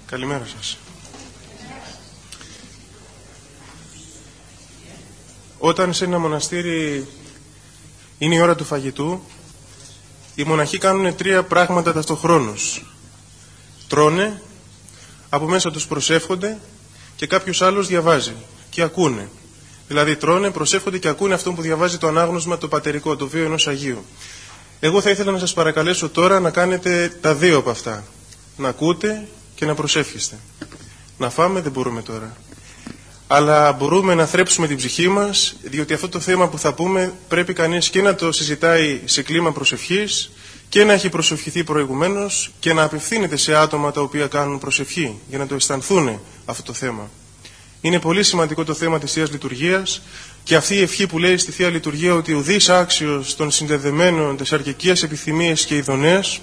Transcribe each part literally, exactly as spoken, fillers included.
Καλημέρα σας. Όταν σε ένα μοναστήρι είναι η ώρα του φαγητού, οι μοναχοί κάνουν τρία πράγματα ταυτοχρόνως. Τρώνε, από μέσα τους προσεύχονται και κάποιος άλλος διαβάζει και ακούνε. Δηλαδή τρώνε, προσεύχονται και ακούνε αυτό που διαβάζει το ανάγνωσμα, το πατερικό, το βίο ενός Αγίου. Εγώ θα ήθελα να σας παρακαλέσω τώρα να κάνετε τα δύο από αυτά. Να ακούτε και να προσεύχεστε. Να φάμε δεν μπορούμε τώρα. Αλλά μπορούμε να θρέψουμε την ψυχή μας, διότι αυτό το θέμα που θα πούμε πρέπει κανείς και να το συζητάει σε κλίμα προσευχής και να έχει προσευχηθεί προηγουμένως και να απευθύνεται σε άτομα τα οποία κάνουν προσευχή για να το αισθανθούν αυτό το θέμα. Είναι πολύ σημαντικό το θέμα της Θείας Λειτουργίας και αυτή η ευχή που λέει στη Θεία Λειτουργία ότι ουδής άξιος των συνδεδεμένων της αρκεκίας επιθυμίες και ειδονές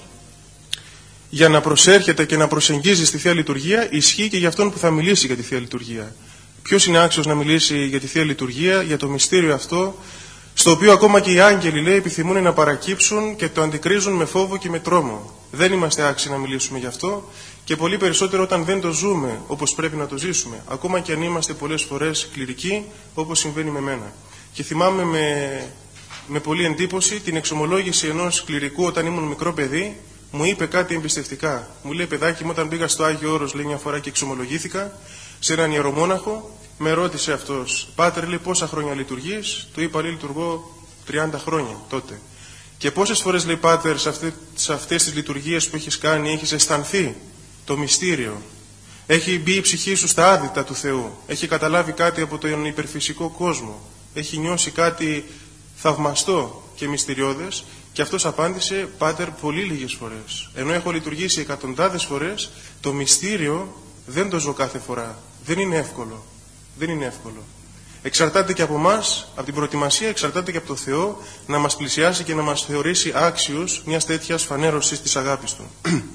για να προσέρχεται και να προσεγγίζει στη Θεία Λειτουργία ισχύει και για αυτόν που θα μιλήσει για τη Θεία Λειτουργία. Ποιος είναι άξιος να μιλήσει για τη Θεία Λειτουργία, για το μυστήριο αυτό, στο οποίο ακόμα και οι άγγελοι, λέει, επιθυμούν να παρακύψουν και το αντικρίζουν με φόβο και με τρόμο. Δεν είμαστε άξιοι να μιλήσουμε γι' αυτό και πολύ περισσότερο όταν δεν το ζούμε όπως πρέπει να το ζήσουμε. Ακόμα και αν είμαστε πολλές φορές κληρικοί, όπως συμβαίνει με μένα. Και θυμάμαι με, με πολλή εντύπωση την εξομολόγηση ενός κληρικού όταν ήμουν μικρό παιδί. Μου είπε κάτι εμπιστευτικά. Μου λέει, παιδάκι μου, όταν πήγα στο Άγιο Όρος, λέει, μια φορά και εξομολογήθηκα σε έναν ιερομόναχο, με ρώτησε αυτός, πάτερ, λέει, πόσα χρόνια λειτουργείς? Του είπα, λέει, λειτουργώ τριάντα χρόνια τότε. Και πόσες φορές, λέει, πάτερ, σε, αυτές, σε αυτές τις λειτουργίες που έχεις κάνει, έχεις αισθανθεί το μυστήριο? Έχει μπει η ψυχή σου στα άδυτα του Θεού? Έχει καταλάβει κάτι από τον υπερφυσικό κόσμο? Έχει νιώσει κάτι θαυμαστό και μυστηριώδες? Και αυτός απάντησε, πάτερ, πολύ λίγες φορές. Ενώ έχω λειτουργήσει εκατοντάδες φορές, το μυστήριο δεν το ζω κάθε φορά. Δεν είναι εύκολο. Δεν είναι εύκολο. Εξαρτάται και από εμάς, από την προετοιμασία, εξαρτάται και από το Θεό να μας πλησιάσει και να μας θεωρήσει άξιους μιας τέτοιας φανέρωσης της αγάπης Του.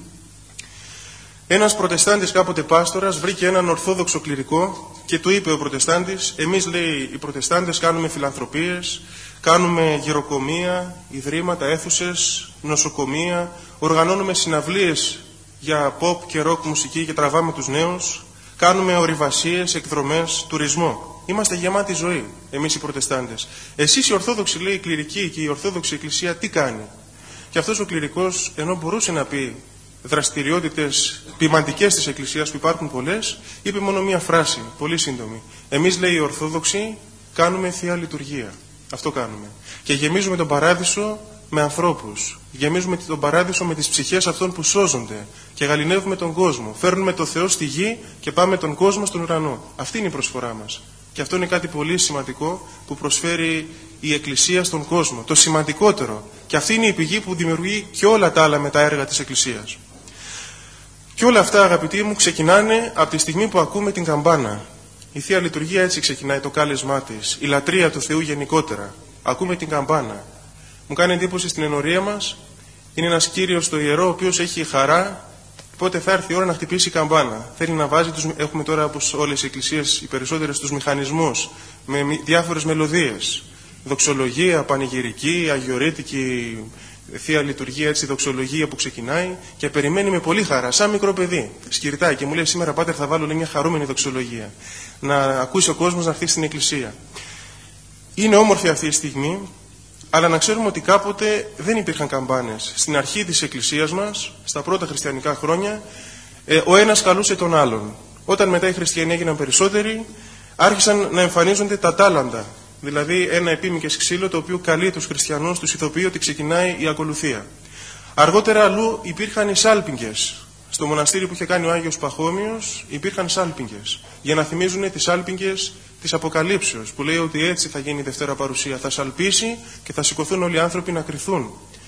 Ένας προτεστάντης κάποτε πάστορας βρήκε έναν ορθόδοξο κληρικό και του είπε ο προτεστάντης, εμείς, λέει, οι προτεστάντες κάνουμε φιλανθρωπίες, κάνουμε γεροκομεία, ιδρύματα, αίθουσες, νοσοκομεία, οργανώνουμε συναυλίες για pop και rock μουσική και τραβάμε τους νέους, κάνουμε ορειβασίες, εκδρομές, τουρισμό. Είμαστε γεμάτοι ζωή, εμείς οι προτεστάντες. Εσείς οι Ορθόδοξοι, λέει, οι κληρικοί και η Ορθόδοξη Εκκλησία τι κάνει? Και αυτός ο κληρικός, ενώ μπορούσε να πει δραστηριότητες ποιμαντικές της Εκκλησίας που υπάρχουν πολλές, είπε μόνο μία φράση, πολύ σύντομη. Εμείς, λέει, οι Ορθόδοξοι κάνουμε Θεία Λειτουργία. Αυτό κάνουμε. Και γεμίζουμε τον παράδεισο με ανθρώπους. Γεμίζουμε τον παράδεισο με τις ψυχές αυτών που σώζονται. Και γαληνεύουμε τον κόσμο. Φέρνουμε το Θεό στη γη και πάμε τον κόσμο στον ουρανό. Αυτή είναι η προσφορά μας. Και αυτό είναι κάτι πολύ σημαντικό που προσφέρει η Εκκλησία στον κόσμο. Το σημαντικότερο. Και αυτή είναι η πηγή που δημιουργεί και όλα τα άλλα με τα έργα της Εκκλησίας. Και όλα αυτά, αγαπητοί μου, ξεκινάνε από τη στιγμή που ακούμε την καμπάνα. Η Θεία Λειτουργία έτσι ξεκινάει το κάλεσμά της. Η λατρεία του Θεού γενικότερα. Ακούμε την καμπάνα. Μου κάνει εντύπωση στην ενορία μας. Είναι ένας κύριος στο ιερό, ο οποίος έχει χαρά. Πότε θα έρθει η ώρα να χτυπήσει η καμπάνα. Θέλει να βάζει τους. Έχουμε τώρα, όπως όλες οι εκκλησίες, οι περισσότερες, τους μηχανισμούς με διάφορες μελωδίες. Δοξολογία, πανηγυρική, αγιορείτικη, Θεία Λειτουργία, έτσι, δοξολογία που ξεκινάει και περιμένει με πολύ χαρά, σαν μικρό παιδί. Σκυρτάει και μου λέει, σήμερα, πάτερ, θα βάλω, λέει, μια χαρούμενη δοξολογία. Να ακούσει ο κόσμος να έρθει στην εκκλησία. Είναι όμορφη αυτή η στιγμή, αλλά να ξέρουμε ότι κάποτε δεν υπήρχαν καμπάνες. Στην αρχή της εκκλησίας μας, στα πρώτα χριστιανικά χρόνια, ε, ο ένας καλούσε τον άλλον. Όταν μετά οι χριστιανοί έγιναν περισσότεροι, άρχισαν να εμφανίζονται τα τάλαντα. Δηλαδή ένα επίμηκες ξύλο το οποίο καλεί τους χριστιανούς, τους ηθοποιεί ότι ξεκινάει η ακολουθία. Αργότερα αλλού υπήρχαν οι σάλπιγγες. Στο μοναστήρι που είχε κάνει ο Άγιος Παχώμιος υπήρχαν σάλπιγγες. Για να θυμίζουν τις σάλπιγγες της Αποκαλύψεως που λέει ότι έτσι θα γίνει η Δευτέρα Παρουσία. Θα σαλπίσει και θα σηκωθούν όλοι οι άνθρωποι να κριθούν.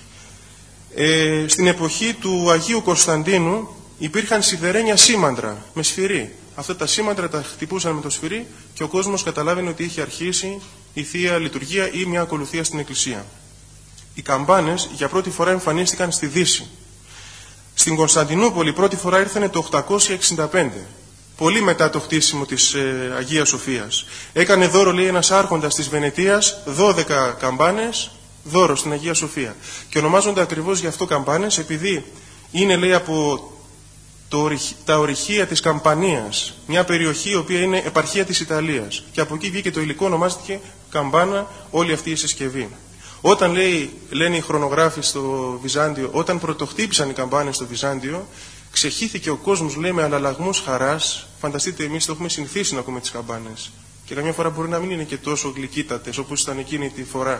Ε, στην εποχή του Αγίου Κωνσταντίνου υπήρχαν σιδερένια σήμαντρα με σφυρί. Αυτά τα σήμαντρα τα χτυπούσαν με το σφυρί και ο κόσμος καταλάβαινε ότι είχε αρχίσει η Θεία Λειτουργία ή μια ακολουθία στην Εκκλησία. Οι καμπάνες για πρώτη φορά εμφανίστηκαν στη Δύση. Στην Κωνσταντινούπολη πρώτη φορά ήρθανε το οκτακόσια εξήντα πέντε, πολύ μετά το χτίσιμο της ε, Αγίας Σοφίας. Έκανε δώρο, λέει, ένας άρχοντας της Βενετίας δώδεκα καμπάνες, δώρο στην Αγία Σοφία. Και ονομάζονται ακριβώς γι' αυτό καμπάνες, επειδή είναι, λέει, από το, τα ορυχεία της Καμπανίας, μια περιοχή η οποία είναι επαρχία της Ιταλίας. Και από εκεί βγήκε το υλικό, ονομάστηκε καμπάνα όλη αυτή η συσκευή. Όταν λέει, λένε οι χρονογράφοι στο Βυζάντιο, όταν πρωτοχτύπησαν οι καμπάνες στο Βυζάντιο, ξεχύθηκε ο κόσμος, λέει, με αλλαλαγμούς χαράς. Φανταστείτε, εμείς το έχουμε συνηθίσει να ακούμε τις καμπάνες. Και καμιά φορά μπορεί να μην είναι και τόσο γλυκύτατες όπως ήταν εκείνη τη φορά.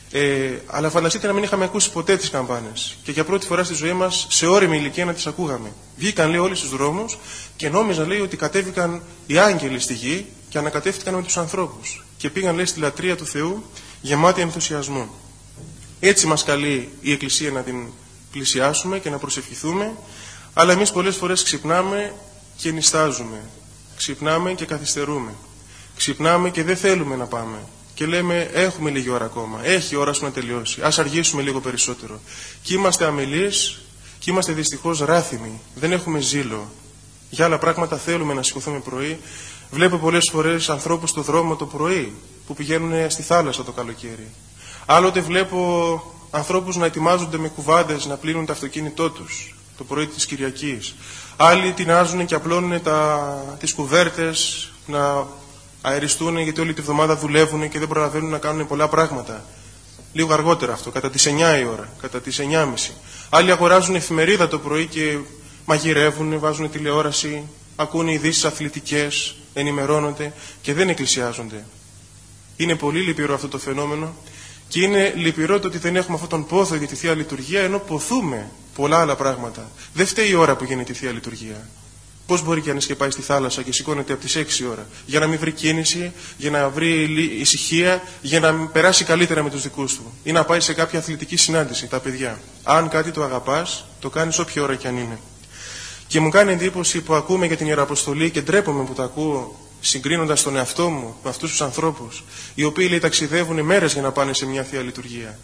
Ε, αλλά φανταστείτε να μην είχαμε ακούσει ποτέ τις καμπάνες. Και για πρώτη φορά στη ζωή μας, σε ώριμη ηλικία, να τις ακούγαμε. Βγήκαν, λέει, όλοι στους δρόμους και νόμιζαν, λέει, ότι κατέβηκαν οι άγγελοι στη γη και ανακατεύτηκαν με τους ανθρώπους. Και πήγαν, λέει, στη λατρεία του Θεού γεμάτοι ενθουσιασμό. Έτσι μας καλεί η Εκκλησία να την πλησιάσουμε και να προσευχηθούμε, αλλά εμείς πολλές φορές ξυπνάμε και νηστάζουμε. Ξυπνάμε και καθυστερούμε. Ξυπνάμε και δεν θέλουμε να πάμε. Και λέμε, έχουμε λίγη ώρα ακόμα. Έχει ώρα να τελειώσει. Ας αργήσουμε λίγο περισσότερο. Και είμαστε αμελείς και είμαστε δυστυχώς ράθυμοι. Δεν έχουμε ζήλο. Για άλλα πράγματα θέλουμε να σηκωθούμε πρωί. Βλέπω πολλές φορές ανθρώπους στο δρόμο το πρωί που πηγαίνουν στη θάλασσα το καλοκαίρι. Άλλοτε βλέπω ανθρώπους να ετοιμάζονται με κουβάντες να πλύνουν το αυτοκίνητό τους το πρωί της Κυριακής. Άλλοι τεινάζουν και απλώνουν τα, τις κουβέρτες να αεριστούν, γιατί όλη τη βδομάδα δουλεύουν και δεν προλαβαίνουν να κάνουν πολλά πράγματα. Λίγο αργότερα αυτό, κατά τις εννιά η ώρα, κατά τις εννιά και μισή. Άλλοι αγοράζουν εφημερίδα το πρωί και μαγειρεύουν, βάζουν τηλεόραση, ακούνε ειδήσεις αθλητικές, ενημερώνονται και δεν εκκλησιάζονται. Είναι πολύ λυπηρό αυτό το φαινόμενο και είναι λυπηρό το ότι δεν έχουμε αυτόν τον πόθο για τη Θεία Λειτουργία, ενώ ποθούμε πολλά άλλα πράγματα. Δεν φταίει η ώρα που γίνεται η Θεία Λειτουργία. Πώς μπορεί κανείς και πάει στη θάλασσα και σηκώνεται από τις έξι ώρα, για να μην βρει κίνηση, για να βρει ησυχία, για να περάσει καλύτερα με τους δικούς του, ή να πάει σε κάποια αθλητική συνάντηση, τα παιδιά. Αν κάτι το αγαπάς, το κάνεις όποια ώρα κι αν είναι. Και μου κάνει εντύπωση που ακούμε για την Ιεραποστολή και ντρέπομαι που τα ακούω, συγκρίνοντας τον εαυτό μου με αυτούς τους ανθρώπους, οι οποίοι, λέει, ταξιδεύουν μέρες για να πάνε σε μια Θεία Λειτουργία.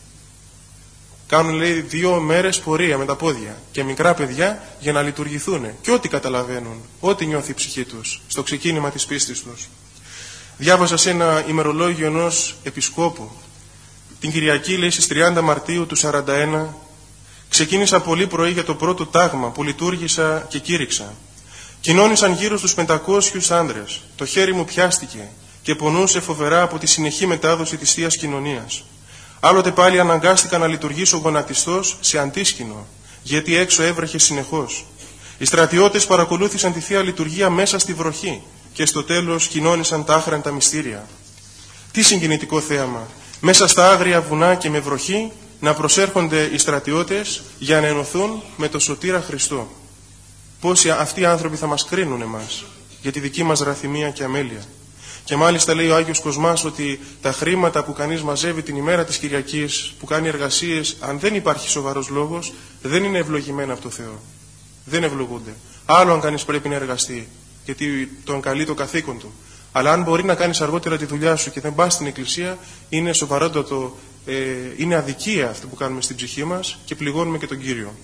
Κάνουν, λέει, δύο μέρες πορεία με τα πόδια και μικρά παιδιά για να λειτουργηθούν και ό,τι καταλαβαίνουν, ό,τι νιώθει η ψυχή τους στο ξεκίνημα της πίστης τους. Διάβασα σε ένα ημερολόγιο ενός επισκόπου την Κυριακή, λέει, στις τριάντα Μαρτίου του σαράντα ένα. Ξεκίνησα πολύ πρωί για το πρώτο τάγμα που λειτουργήσα και κήρυξα. Κοινώνησαν γύρω στους πεντακόσιους άντρες. Το χέρι μου πιάστηκε και πονούσε φοβερά από τη συνεχή μετάδοση της Θείας Κοινωνίας. Άλλοτε πάλι αναγκάστηκα να λειτουργήσω γονατιστός σε αντίσκηνο, γιατί έξω έβρεχε συνεχώς. Οι στρατιώτες παρακολούθησαν τη Θεία Λειτουργία μέσα στη βροχή και στο τέλος κοινώνησαν τα άχραντα μυστήρια. Τι συγκινητικό θέαμα! Μέσα στα άγρια βουνά και με βροχή να προσέρχονται οι στρατιώτες για να ενωθούν με το Σωτήρα Χριστό. Πόσοι αυτοί οι άνθρωποι θα μας κρίνουν εμάς για τη δική μας ραθυμία και αμέλεια. Και μάλιστα λέει ο Άγιος Κοσμάς ότι τα χρήματα που κανείς μαζεύει την ημέρα της Κυριακής, που κάνει εργασίες, αν δεν υπάρχει σοβαρός λόγος, δεν είναι ευλογημένα από το Θεό. Δεν ευλογούνται. Άλλο αν κανείς πρέπει να εργαστεί, γιατί τον καλεί το καθήκον του. Αλλά αν μπορεί να κάνεις αργότερα τη δουλειά σου και δεν πας στην Εκκλησία, είναι σοβαρότατο, ε, είναι αδικία αυτό που κάνουμε στην ψυχή μας και πληγώνουμε και τον Κύριο.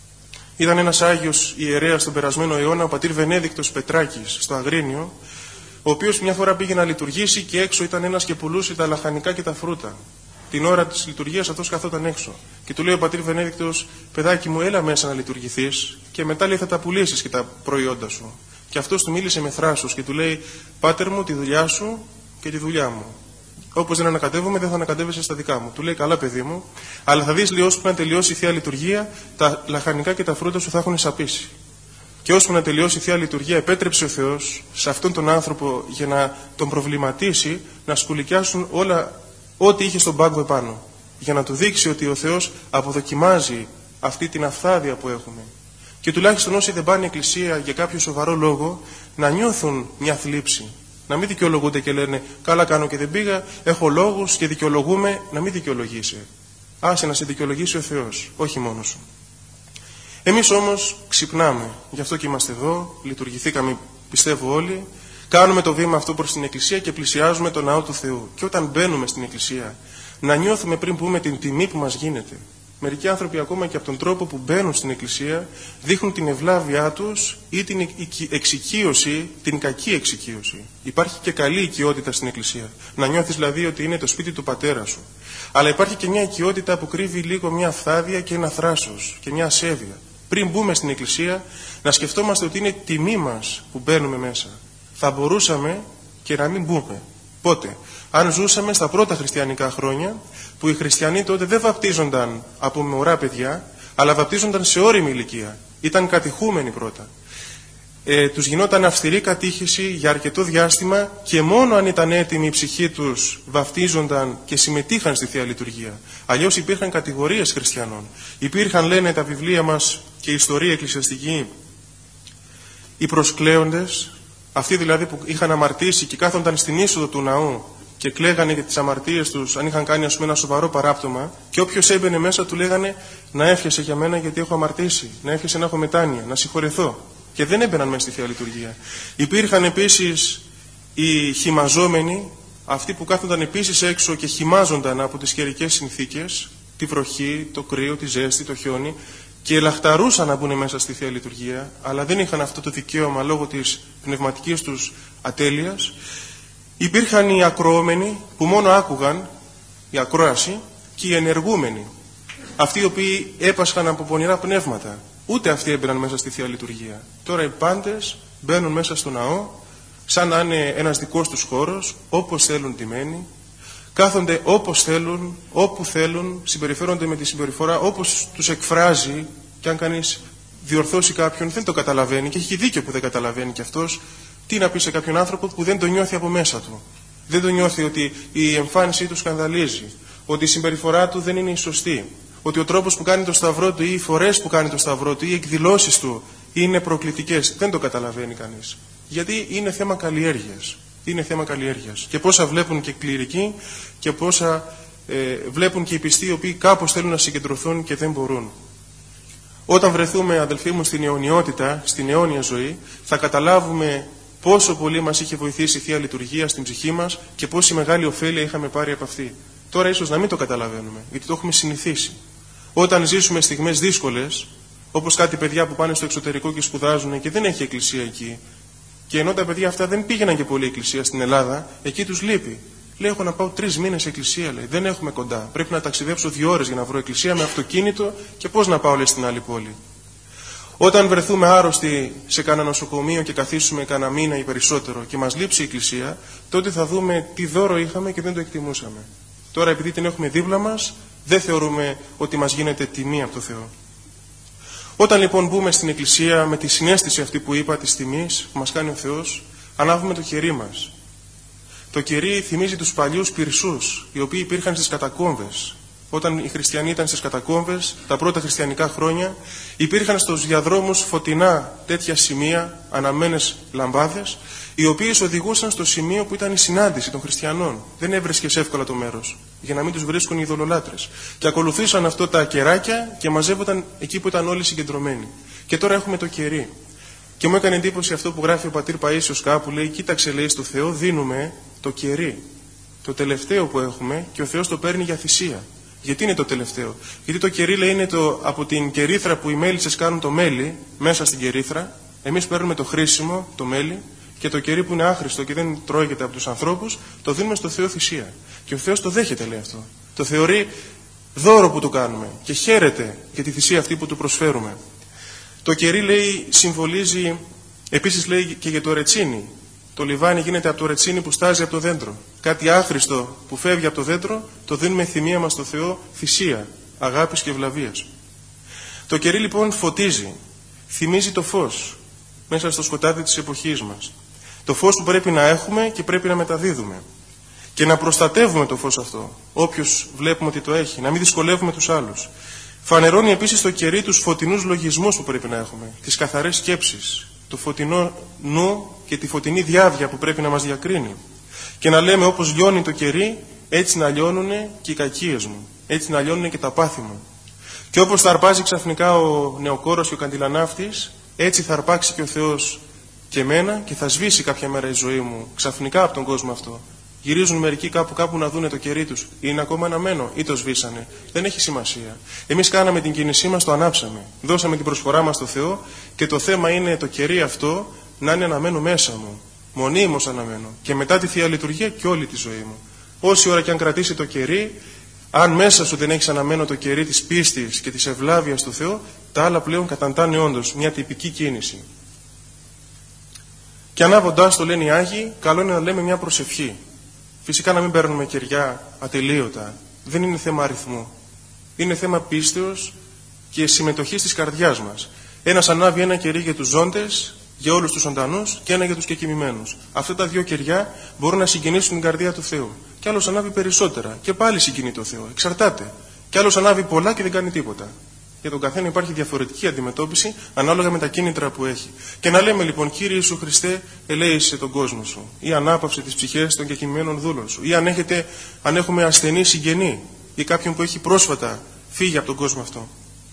Ήταν ένας Άγιος ιερέας τον περασμένο αιώνα, ο πατήρ Βενέδικτος Πετράκης, στο Αγρίνιο, ο οποίος μια φορά πήγε να λειτουργήσει και έξω ήταν ένας και πουλούσε τα λαχανικά και τα φρούτα. Την ώρα της λειτουργίας αυτός καθόταν έξω. Και του λέει ο πατήρ Βενέδικτος, παιδάκι μου, έλα μέσα να λειτουργηθείς και μετά, λέει, θα τα πουλήσεις και τα προϊόντα σου. Και αυτός του μίλησε με θράσος και του λέει, πάτερ μου, τη δουλειά σου και τη δουλειά μου. Όπως δεν ανακατεύομαι, δεν θα ανακατεύεσαι στα δικά μου. Του λέει, καλά παιδί μου, αλλά θα δεις, λέει, ώσπου να τελειώσει η Θεία Λειτουργία, τα λαχανικά και τα φρούτα σου θα έχουν σαπίσει. Και ώσπου να τελειώσει η Θεία Λειτουργία, επέτρεψε ο Θεός σε αυτόν τον άνθρωπο για να τον προβληματίσει, να σκουλικιάσουν όλα ό,τι είχε στον πάγκο επάνω. Για να του δείξει ότι ο Θεός αποδοκιμάζει αυτή την αυθάδεια που έχουμε. Και τουλάχιστον όσοι δεν πάνε εκκλησία για κάποιο σοβαρό λόγο, να νιώθουν μια θλίψη. Να μην δικαιολογούνται και λένε, καλά κάνω και δεν πήγα, έχω λόγους και δικαιολογούμε, να μην δικαιολογήσει. Άσε να σε δικαιολογήσει ο Θεός, όχι μόνος σου. Εμείς όμως ξυπνάμε, γι' αυτό και είμαστε εδώ, λειτουργηθήκαμε, πιστεύω όλοι, κάνουμε το βήμα αυτό προς την Εκκλησία και πλησιάζουμε τον Ναό του Θεού. Και όταν μπαίνουμε στην Εκκλησία, να νιώθουμε πριν πούμε την τιμή που μας γίνεται. Μερικοί άνθρωποι ακόμα και από τον τρόπο που μπαίνουν στην Εκκλησία δείχνουν την ευλάβειά τους ή την εξοικείωση, την κακή εξοικείωση. Υπάρχει και καλή οικειότητα στην Εκκλησία. Να νιώθεις δηλαδή ότι είναι το σπίτι του πατέρα σου. Αλλά υπάρχει και μια οικειότητα που κρύβει λίγο μια αυθάδεια και ένα θράσος και μια ασέβεια. πριν μπούμε στην Εκκλησία, να σκεφτόμαστε ότι είναι τιμή μας που μπαίνουμε μέσα. Θα μπορούσαμε και να μην μπούμε. Πότε? Αν ζούσαμε στα πρώτα χριστιανικά χρόνια, που οι χριστιανοί τότε δεν βαπτίζονταν από μωρά παιδιά, αλλά βαπτίζονταν σε ώριμη ηλικία. Ήταν κατηχούμενοι πρώτα. Ε, τους γινόταν αυστηρή κατήχηση για αρκετό διάστημα και μόνο αν ήταν έτοιμη η ψυχή τους βαφτίζονταν και συμμετείχαν στη Θεία Λειτουργία. Αλλιώς υπήρχαν κατηγορίες χριστιανών. Υπήρχαν, λένε τα βιβλία μας και η ιστορία εκκλησιαστική, οι προσκλέοντες, αυτοί δηλαδή που είχαν αμαρτήσει και κάθονταν στην είσοδο του ναού και κλαίγανε για τις αμαρτίες τους, αν είχαν κάνει ας πούμε ένα σοβαρό παράπτωμα, και όποιος έμπαινε μέσα του λέγανε να εύχεσαι για μένα γιατί έχω αμαρτήσει, να εύχεσαι να έχω μετάνοια, να συγχωρεθώ. Και δεν έμπαιναν μέσα στη Θεία Λειτουργία. Υπήρχαν επίσης οι χυμαζόμενοι, αυτοί που κάθονταν επίσης έξω και χυμάζονταν από τις καιρικές συνθήκες, τη βροχή, το κρύο, τη ζέστη, το χιόνι, και ελαχταρούσαν να μπουν μέσα στη Θεία Λειτουργία, αλλά δεν είχαν αυτό το δικαίωμα λόγω της πνευματικής τους ατέλειας. Υπήρχαν οι ακροόμενοι που μόνο άκουγαν, η ακρόαση, και οι ενεργούμενοι, αυτοί οι οποίοι έπασχαν από πονηρά πνεύματα. Ούτε αυτοί έμπαιναν μέσα στη Θεία Λειτουργία. Τώρα οι πάντες μπαίνουν μέσα στο ναό, σαν να είναι ένας δικός τους χώρος, όπως θέλουν τιμένοι, κάθονται όπως θέλουν, όπου θέλουν, συμπεριφέρονται με τη συμπεριφορά όπως τους εκφράζει, και αν κανείς διορθώσει κάποιον δεν το καταλαβαίνει, και έχει δίκιο που δεν καταλαβαίνει κι αυτός. Τι να πει σε κάποιον άνθρωπο που δεν το νιώθει από μέσα του? Δεν το νιώθει ότι η εμφάνισή του σκανδαλίζει, ότι η συμπεριφορά του δεν είναι η σωστή, ότι ο τρόπος που κάνει το σταυρό του ή οι φορές που κάνει το σταυρό του ή οι εκδηλώσεις του είναι προκλητικές. Δεν το καταλαβαίνει κανείς. Γιατί είναι θέμα καλλιέργειας. Είναι θέμα καλλιέργειας. Και πόσα βλέπουν και κληρικοί και πόσα ε, βλέπουν και οι πιστοί, οι οποίοι κάπως θέλουν να συγκεντρωθούν και δεν μπορούν. Όταν βρεθούμε, αδελφοί μου, στην αιωνιότητα, στην αιώνια ζωή, θα καταλάβουμε πόσο πολύ μας είχε βοηθήσει η Θεία Λειτουργία στην ψυχή μας και πόση μεγάλη ωφέλεια είχαμε πάρει από αυτή. Τώρα ίσως να μην το καταλαβαίνουμε, γιατί το έχουμε συνηθίσει. Όταν ζήσουμε στιγμές δύσκολες, όπως κάτι παιδιά που πάνε στο εξωτερικό και σπουδάζουν και δεν έχει εκκλησία εκεί, και ενώ τα παιδιά αυτά δεν πήγαιναν και πολύ εκκλησία στην Ελλάδα, εκεί τους λείπει. Λέει: έχω να πάω τρεις μήνες εκκλησία, λέει. Δεν έχουμε κοντά. Πρέπει να ταξιδέψω δύο ώρες για να βρω εκκλησία με αυτοκίνητο, και πώς να πάω, λέει, στην άλλη πόλη. Όταν βρεθούμε άρρωστοι σε κανένα νοσοκομείο και καθίσουμε κανένα μήνα ή περισσότερο και μας λείψει η εκκλησία, τότε θα δούμε τι δώρο είχαμε και δεν το εκτιμούσαμε. Τώρα, επειδή την έχουμε δίπλα μας, δεν θεωρούμε ότι μας γίνεται τιμή από το Θεό. Όταν λοιπόν μπούμε στην εκκλησία με τη συναίσθηση αυτή που είπα της τιμής που μας κάνει ο Θεός, ανάβουμε το κερί μας. Το κερί θυμίζει τους παλιούς πυρσούς, οι οποίοι υπήρχαν στις κατακόμβες. Όταν οι χριστιανοί ήταν στις κατακόμβες, τα πρώτα χριστιανικά χρόνια, υπήρχαν στους διαδρόμους φωτεινά τέτοια σημεία, αναμένες λαμπάδες, οι οποίες οδηγούσαν στο σημείο που ήταν η συνάντηση των χριστιανών. Δεν έβρισκες εύκολα το μέρος, για να μην τους βρίσκουν οι ειδωλολάτρες. Και ακολουθήσαν αυτό τα κεράκια και μαζεύονταν εκεί που ήταν όλοι συγκεντρωμένοι. Και τώρα έχουμε το κερί. Και μου έκανε εντύπωση αυτό που γράφει ο πατήρ Παΐσιος κάπου, λέει: κοίταξε, λέει, στο Θεό δίνουμε το κερί, το τελευταίο που έχουμε, και ο Θεός το παίρνει για θυσία. Γιατί είναι το τελευταίο? Γιατί το κερί, λέει, είναι το, από την κερίθρα που οι μέλισσες κάνουν το μέλι μέσα στην κερίθρα. Εμείς παίρνουμε το χρήσιμο, το μέλι, και το κερί που είναι άχρηστο και δεν τρώγεται από τους ανθρώπους, το δίνουμε στο Θεό θυσία. Και ο Θεός το δέχεται, λέει, αυτό. Το θεωρεί δώρο που του κάνουμε και χαίρεται για τη θυσία αυτή που του προσφέρουμε. Το κερί, λέει, συμβολίζει επίσης, λέει, και για το ρετσίνι. Το λιβάνι γίνεται από το ρετσίνι που στάζει από το δέντρο. Κάτι άχρηστο που φεύγει από το δέντρο, το δίνουμε θυμία μας στο Θεό, θυσία αγάπης και ευλαβίας. Το κερί λοιπόν φωτίζει, θυμίζει το φως μέσα στο σκοτάδι της εποχής μας. Το φως που πρέπει να έχουμε και πρέπει να μεταδίδουμε. Και να προστατεύουμε το φως αυτό, όποιος βλέπουμε ότι το έχει, να μην δυσκολεύουμε τους άλλους. Φανερώνει επίσης το κερί τους φωτεινούς λογισμούς που πρέπει να έχουμε, τις καθαρές σκέψεις, το φωτεινό νου και τη φωτεινή διάβια που πρέπει να μας διακρίνει. Και να λέμε: όπως λιώνει το κερί, έτσι να λιώνουν και οι κακίες μου, έτσι να λιώνουν και τα πάθη μου. Και όπως θα αρπάζει ξαφνικά ο νεοκόρος και ο καντιλανάφτης, έτσι θα αρπάξει και ο Θεός και εμένα, και θα σβήσει κάποια μέρα η ζωή μου ξαφνικά από τον κόσμο αυτό. Γυρίζουν μερικοί κάπου κάπου να δούνε το κερί τους. Είναι ακόμα αναμένο ή το σβήσανε. Δεν έχει σημασία. Εμείς κάναμε την κίνησή μας, το ανάψαμε. Δώσαμε την προσφορά μας στο Θεό, και το θέμα είναι το κερί αυτό να είναι αναμένο μέσα μου. Μονίμως αναμένο. Και μετά τη Θεία Λειτουργία και όλη τη ζωή μου. Όση ώρα και αν κρατήσει το κερί, αν μέσα σου δεν έχεις αναμένο το κερί της πίστης και της ευλάβειας του Θεού, τα άλλα πλέον καταντάνε όντως μια τυπική κίνηση. Και ανάβοντάς το, λένε οι Άγιοι, καλό είναι να λέμε μια προσευχή. Φυσικά να μην παίρνουμε κεριά ατελείωτα. Δεν είναι θέμα αριθμού. Είναι θέμα πίστεως και συμμετοχής της καρδιάς μας. Ένας ανάβει ένα κερί για τους ζώντες, για όλους τους ζωντανούς και ένα για τους κεκοιμημένους. Αυτά τα δύο κεριά μπορούν να συγκινήσουν την καρδία του Θεού. Κι άλλος ανάβει περισσότερα και πάλι συγκινεί το Θεό. Εξαρτάται. Κι άλλος ανάβει πολλά και δεν κάνει τίποτα. Για τον καθένα υπάρχει διαφορετική αντιμετώπιση ανάλογα με τα κίνητρα που έχει. Και να λέμε λοιπόν, Κύριε Ιησού Χριστέ, ελέησε τον κόσμο σου, ή ανάπαυσε τις ψυχές των κεκοιμημένων δούλων σου, ή αν, έχετε, αν έχουμε ασθενή συγγενή ή κάποιον που έχει πρόσφατα φύγει από τον κόσμο αυτό.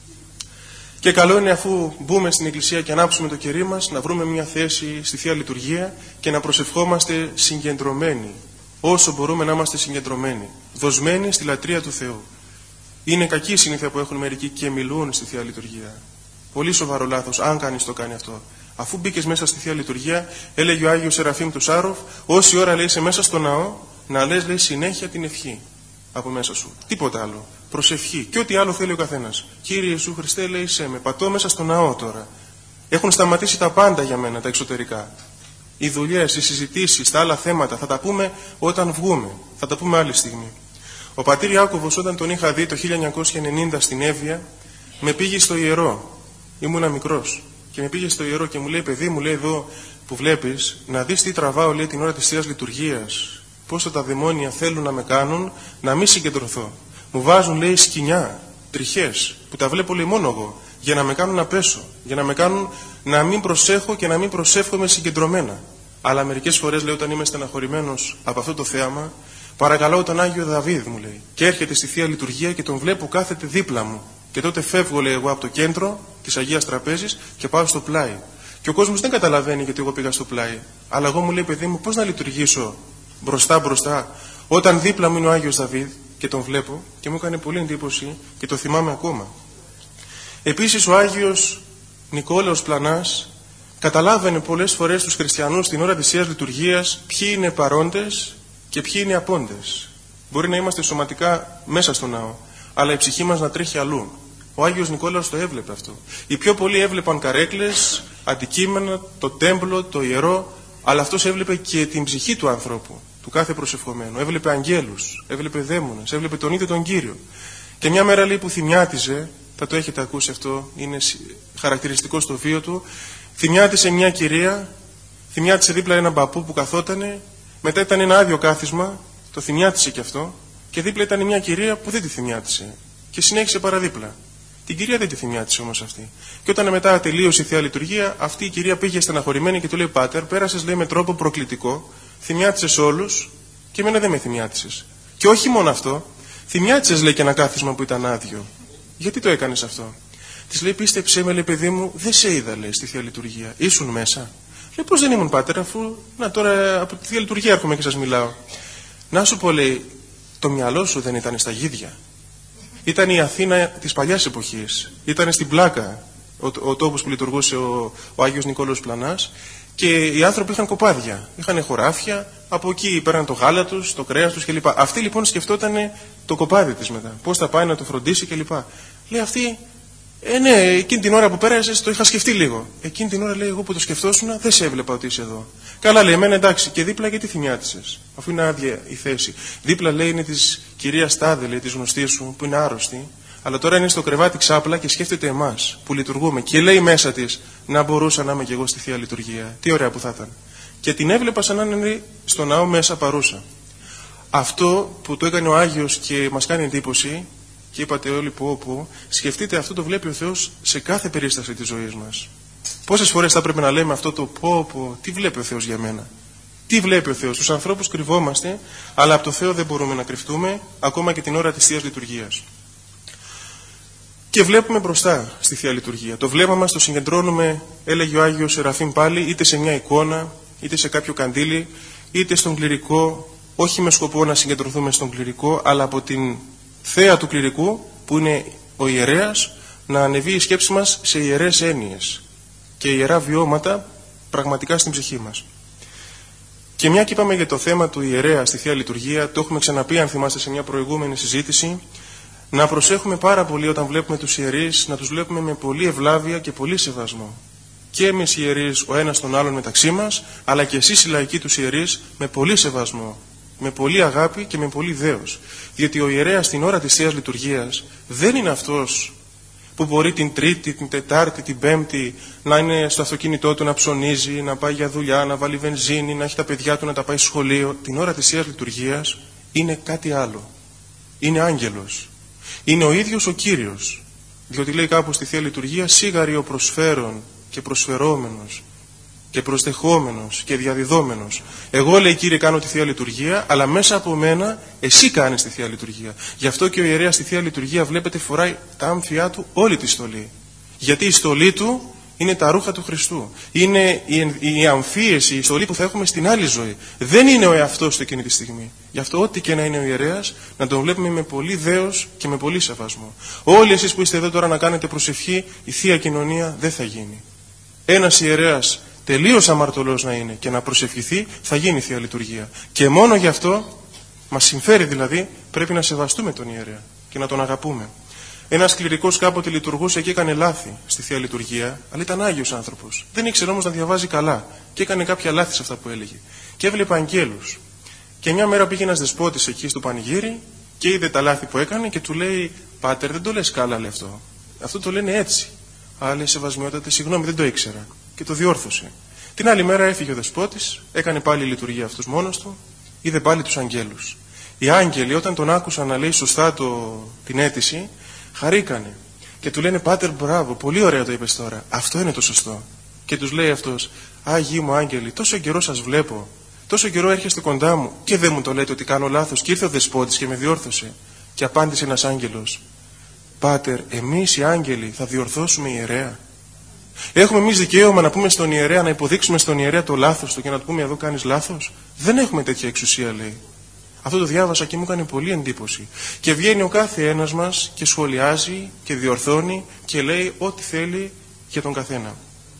Και καλό είναι, αφού μπούμε στην εκκλησία και ανάψουμε το κερί μας, να βρούμε μια θέση στη Θεία Λειτουργία και να προσευχόμαστε συγκεντρωμένοι, όσο μπορούμε να είμαστε συγκεντρωμένοι, δοσμένοι στη λατρεία του Θεού. Είναι κακή η συνήθεια που έχουν μερικοί και μιλούν στη Θεία Λειτουργία. Πολύ σοβαρό λάθος, αν κανείς το κάνει αυτό. Αφού μπήκες μέσα στη Θεία Λειτουργία, έλεγε ο Άγιος Σεραφείμ του Σάροφ, όση ώρα λέει είσαι μέσα στο ναό, να λες, λέει, συνέχεια την ευχή από μέσα σου. Τίποτα άλλο. Προσευχή. Και ό,τι άλλο θέλει ο καθένας. Κύριε Ιησού Χριστέ, λέει, σε με. Πατώ μέσα στο ναό τώρα. Έχουν σταματήσει τα πάντα για μένα, τα εξωτερικά. Οι δουλειές, οι συζητήσεις, τα άλλα θέματα θα τα πούμε όταν βγούμε. Θα τα πούμε άλλη στιγμή. Ο πατήρ Ιάκωβος, όταν τον είχα δει το χίλια εννιακόσια ενενήντα στην Εύβοια, με πήγε στο ιερό. Ήμουνα μικρός. Και με πήγε στο ιερό και μου λέει, παιδί μου, λέει, εδώ που βλέπεις, να δεις τι τραβάω, λέει, την ώρα της Θείας Λειτουργίας. Πόσο τα δαιμόνια θέλουν να με κάνουν να μην συγκεντρωθώ. Μου βάζουν, λέει, σκοινιά, τριχές, που τα βλέπω, λέει, μόνο εγώ, για να με κάνουν να πέσω, για να με κάνουν να μην προσέχω και να μην προσεύχομαι συγκεντρωμένα. Αλλά μερικές φορές, λέει, όταν είμαι στεναχωρημένος από αυτό το θέαμα, παρακαλώ τον Άγιο Δαβίδ, μου λέει, και έρχεται στη Θεία Λειτουργία και τον βλέπω κάθεται δίπλα μου. Και τότε φεύγω, λέει, εγώ από το κέντρο της Αγίας Τραπέζης και πάω στο πλάι. Και ο κόσμος δεν καταλαβαίνει γιατί εγώ πήγα στο πλάι. Αλλά εγώ, μου λέει, παιδί μου, πώς να λειτουργήσω μπροστά μπροστά, όταν δίπλα μου είναι ο Άγιος Δαβίδ και τον βλέπω, και μου έκανε πολύ εντύπωση και το θυμάμαι ακόμα. Επίσης, ο Άγιος Νικόλαος Πλανάς καταλάβαινε πολλές φορές τους χριστιανούς την ώρα της Θείας Λειτουργίας ποιοι είναι παρόντες και ποιοι είναι απόντες. Μπορεί να είμαστε σωματικά μέσα στο ναό, αλλά η ψυχή μας να τρέχει αλλού. Ο Άγιος Νικόλαος το έβλεπε αυτό. Οι πιο πολλοί έβλεπαν καρέκλες, αντικείμενα, το τέμπλο, το ιερό, αλλά αυτός έβλεπε και την ψυχή του ανθρώπου, του κάθε προσευχομένου. Έβλεπε αγγέλους, έβλεπε δαίμονες, έβλεπε τον ίδιο τον Κύριο. Και μια μέρα, λέει, που θυμιάτιζε, θα το έχετε ακούσει αυτό, είναι χαρακτηριστικό στο βίο του, θυμιάτισε μια κυρία, θυμιάτισε δίπλα έναν παππού που καθότανε, μετά ήταν ένα άδειο κάθισμα, το θυμιάτισε και αυτό, και δίπλα ήταν μια κυρία που δεν τη θυμιάτισε και συνέχισε παραδίπλα. Την κυρία δεν τη θυμιάτισε όμως αυτή. Και όταν μετά τελείωσε η Θεία Λειτουργία, αυτή η κυρία πήγε στεναχωρημένη και του λέει, Πάτερ, πέρασες, λέει, με τρόπο προκλητικό, θυμιάτισες όλους και εμένα δεν με θυμιάτισες. Και όχι μόνο αυτό, θυμιάτισες, λέει, και ένα κάθισμα που ήταν άδειο. Γιατί το έκανες αυτό? Της λέει, πίστεψέ με, λέει, παιδί μου, δεν σε είδα, λέει, στη Θεία Λειτουργία. Ήσουν μέσα? Λέει, πώς δεν ήμουν, Πάτερ, αφού να τώρα από τη Θεία Λειτουργία έρχομαι και σας μιλάω. Να σου πω, λέει, το μυαλό σου δεν ήταν στα γίδια. Ήταν η Αθήνα της παλιάς εποχής. Ήταν στην Πλάκα ο, ο τόπος που λειτουργούσε ο, ο Άγιος Νικόλαος Πλανάς, και οι άνθρωποι είχαν κοπάδια, είχαν χωράφια, από εκεί παίρναν το γάλα τους, το κρέας τους κλπ. Αυτή λοιπόν σκεφτόταν το κοπάδι της μετά, πώς θα πάει να το φροντίσει κλπ. Λέει αυτή, ε ναι, εκείνη την ώρα που πέρασες το είχα σκεφτεί λίγο. Εκείνη την ώρα, λέει, εγώ που το σκεφτόσουνα δεν σε έβλεπα ότι είσαι εδώ. Καλά, λέει, εμένα εντάξει, και δίπλα γιατί θυμιάτισες, αφού είναι άδεια η θέση. Δίπλα, λέει, είναι της κυρίας Τάδε, λέει, της γνωστής σου, που είναι άρρωστη, αλλά τώρα είναι στο κρεβάτι ξάπλα και σκέφτεται εμάς που λειτουργούμε. Και λέει μέσα της, να μπορούσα να είμαι κι εγώ στη Θεία Λειτουργία. Τι ωραία που θα ήταν. Και την έβλεπα σαν να είναι στο ναό μέσα παρούσα. Αυτό που το έκανε ο Άγιος και μας κάνει εντύπωση, και είπατε όλοι που όπου, σκεφτείτε, αυτό το βλέπει ο Θεός σε κάθε περίσταση της ζωής μας. Πόσες φορές θα πρέπει να λέμε αυτό το πω, πω, τι βλέπει ο Θεός για μένα? Τι βλέπει ο Θεός? Στους ανθρώπους κρυβόμαστε, αλλά από το Θεό δεν μπορούμε να κρυφτούμε, ακόμα και την ώρα της Θείας Λειτουργίας. Και βλέπουμε μπροστά στη Θεία Λειτουργία. Το βλέμμα μας το συγκεντρώνουμε, έλεγε ο Άγιος Σεραφείμ πάλι, είτε σε μια εικόνα, είτε σε κάποιο καντήλι, είτε στον κληρικό, όχι με σκοπό να συγκεντρωθούμε στον κληρικό, αλλά από την θέα του κληρικού, που είναι ο ιερέας, να ανεβεί η σκέψη μας σε ιερές έννοιες και ιερά βιώματα πραγματικά στην ψυχή μας. Και μια και είπαμε για το θέμα του ιερέα στη Θεία Λειτουργία, το έχουμε ξαναπεί, αν θυμάστε, σε μια προηγούμενη συζήτηση, να προσέχουμε πάρα πολύ όταν βλέπουμε τους ιερείς, να τους βλέπουμε με πολύ ευλάβεια και πολύ σεβασμό. Και εμείς οι ιερείς ο ένας τον άλλον μεταξύ μας, αλλά και εσείς οι λαϊκοί τους ιερείς με πολύ σεβασμό, με πολύ αγάπη και με πολύ δέος. Διότι ο ιερέας την ώρα της Θείας Λειτουργίας δεν είναι αυτός που μπορεί την Τρίτη, την Τετάρτη, την Πέμπτη να είναι στο αυτοκίνητό του να ψωνίζει, να πάει για δουλειά, να βάλει βενζίνη, να έχει τα παιδιά του να τα πάει σχολείο. Την ώρα της Θείας Λειτουργίας είναι κάτι άλλο. Είναι άγγελος. Είναι ο ίδιος ο Κύριος. Διότι λέει κάπου στη Θεία Λειτουργία, σίγαρη ο προσφέρον και προσφερόμενος και προσδεχόμενος και διαδιδόμενος. Εγώ, λέει, Κύριε, κάνω τη Θεία Λειτουργία, αλλά μέσα από μένα εσύ κάνεις τη Θεία Λειτουργία. Γι' αυτό και ο ιερέας στη Θεία Λειτουργία, βλέπετε, φοράει τα άμφιά του όλη τη στολή. Γιατί η στολή του είναι τα ρούχα του Χριστού. Είναι η, η αμφίεση, η στολή που θα έχουμε στην άλλη ζωή. Δεν είναι ο εαυτός του εκείνη τη στιγμή. Γι' αυτό ό,τι και να είναι ο ιερέας, να τον βλέπουμε με πολύ δέος και με πολύ σεβασμό. Όλοι εσείς που είστε εδώ τώρα να κάνετε προσευχή, η Θεία Κοινωνία δεν θα γίνει. Ένας ιερέας τελείως αμαρτωλός να είναι και να προσευχηθεί, θα γίνει Θεία Λειτουργία. Και μόνο γι' αυτό, μας συμφέρει δηλαδή, πρέπει να σεβαστούμε τον ιερέα και να τον αγαπούμε. Ένας κληρικός κάποτε λειτουργούσε και έκανε λάθη στη Θεία Λειτουργία, αλλά ήταν Άγιος άνθρωπος. Δεν ήξερε όμως να διαβάζει καλά και έκανε κάποια λάθη σε αυτά που έλεγε. Και έβλεπε αγγέλους. Και μια μέρα πήγε ένας δεσπότης εκεί στο πανηγύρι και είδε τα λάθη που έκανε και του λέει: Πάτερ, δεν το λες καλά, λέει αυτό. Αυτό το λένε έτσι. Α, λέει, σεβασμιότατε, συγγνώμη, δεν το ήξερα. Και το διόρθωσε. Την άλλη μέρα έφυγε ο δεσπότης, έκανε πάλι λειτουργία αυτός μόνος του, είδε πάλι τους αγγέλους. Οι άγγελοι, όταν τον άκουσαν να λέει σωστά το, την αίτηση, χαρήκανε. Και του λένε: Πάτερ, μπράβο, πολύ ωραία το είπες τώρα. Αυτό είναι το σωστό. Και τους λέει αυτός: Άγιοι μου άγγελοι, τόσο καιρό σας βλέπω. Τόσο καιρό έρχεστε κοντά μου και δεν μου το λέτε ότι κάνω λάθος. Και ήρθε ο δεσπότης και με διόρθωσε. Και απάντησε ένας άγγελος: Πάτερ, εμείς οι άγγελοι θα διορθώσουμε ιερέα? Έχουμε εμείς δικαίωμα να πούμε στον ιερέα, να υποδείξουμε στον ιερέα το λάθος του και να του πούμε: Εδώ κάνεις λάθος? Δεν έχουμε τέτοια εξουσία, λέει. Αυτό το διάβασα και μου έκανε πολύ εντύπωση. Και βγαίνει ο κάθε ένας μας και σχολιάζει και διορθώνει και λέει ό,τι θέλει για τον καθένα.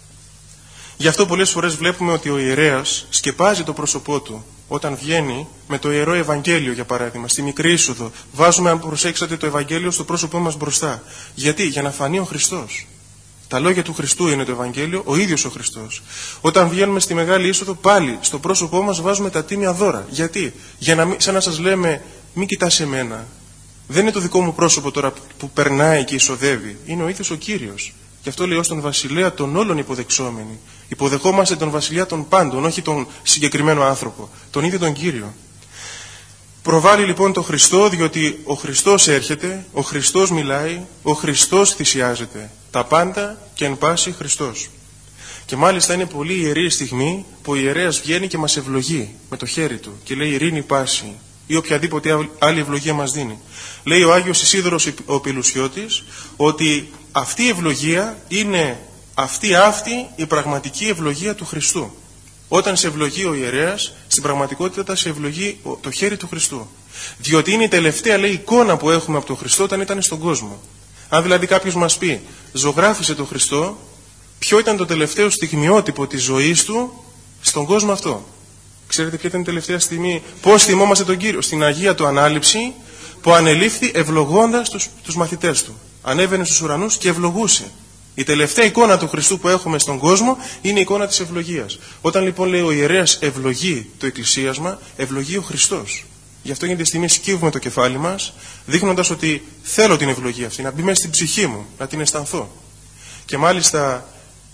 Γι' αυτό πολλές φορές βλέπουμε ότι ο ιερέας σκεπάζει το πρόσωπό του όταν βγαίνει με το Ιερό Ευαγγέλιο, για παράδειγμα, στη μικρή είσοδο. Βάζουμε, αν προσέξατε, το Ευαγγέλιο στο πρόσωπό μας μπροστά. Γιατί? Για να φανεί ο Χριστός. Τα λόγια του Χριστού είναι το Ευαγγέλιο, ο ίδιος ο Χριστός. Όταν βγαίνουμε στη μεγάλη είσοδο, πάλι στο πρόσωπό μας βάζουμε τα τίμια δώρα. Γιατί? Για να μην, σαν να σας λέμε, μην κοιτάς εμένα. Δεν είναι το δικό μου πρόσωπο τώρα που περνάει και εισοδεύει. Είναι ο ίδιος ο Κύριος. Γι' αυτό λέει ως τον βασιλέα των όλων υποδεξόμενοι. Υποδεχόμαστε τον βασιλιά των πάντων, όχι τον συγκεκριμένο άνθρωπο, τον ίδιο τον Κύριο. Προβάλλει λοιπόν τον Χριστό, διότι ο Χριστός έρχεται, ο Χριστός μιλάει, ο Χριστός θυσιάζεται. Τα πάντα και εν πάση Χριστός. Και μάλιστα είναι πολύ ιερή στιγμή που ο ιερέας βγαίνει και μας ευλογεί με το χέρι του και λέει ειρήνη πάση ή οποιαδήποτε άλλη ευλογία μας δίνει. Λέει ο Άγιος Ισίδωρος ο Πηλουσιώτης ότι αυτή η ευλογία είναι αυτή αυτή η πραγματική ευλογία του Χριστού. Όταν σε ευλογεί ο ιερέας, στην πραγματικότητα σε ευλογεί το χέρι του Χριστού. Διότι είναι η τελευταία, λέει, εικόνα που έχουμε από τον Χριστό όταν ήταν στον κόσμο. Αν δηλαδή κάποιος μας πει, ζωγράφισε τον Χριστό, ποιο ήταν το τελευταίο στιγμιότυπο της ζωής του στον κόσμο αυτό? Ξέρετε ποια ήταν η τελευταία στιγμή? Πώς θυμόμαστε τον Κύριο? Στην Αγία του Ανάληψη, που ανελήφθη ευλογώντας τους, τους μαθητές του. Ανέβαινε στους ουρανούς και ευλογούσε. Η τελευταία εικόνα του Χριστού που έχουμε στον κόσμο είναι η εικόνα της ευλογίας. Όταν λοιπόν λέει ο ιερέας ευλογεί το εκκλησίασμα, ευλογεί ο Χριστός. Γι' αυτό γίνεται στιγμή σκύβουμε το κεφάλι μας, δείχνοντας ότι θέλω την ευλογία αυτή, να μπει μέσα στην ψυχή μου, να την αισθανθώ. Και μάλιστα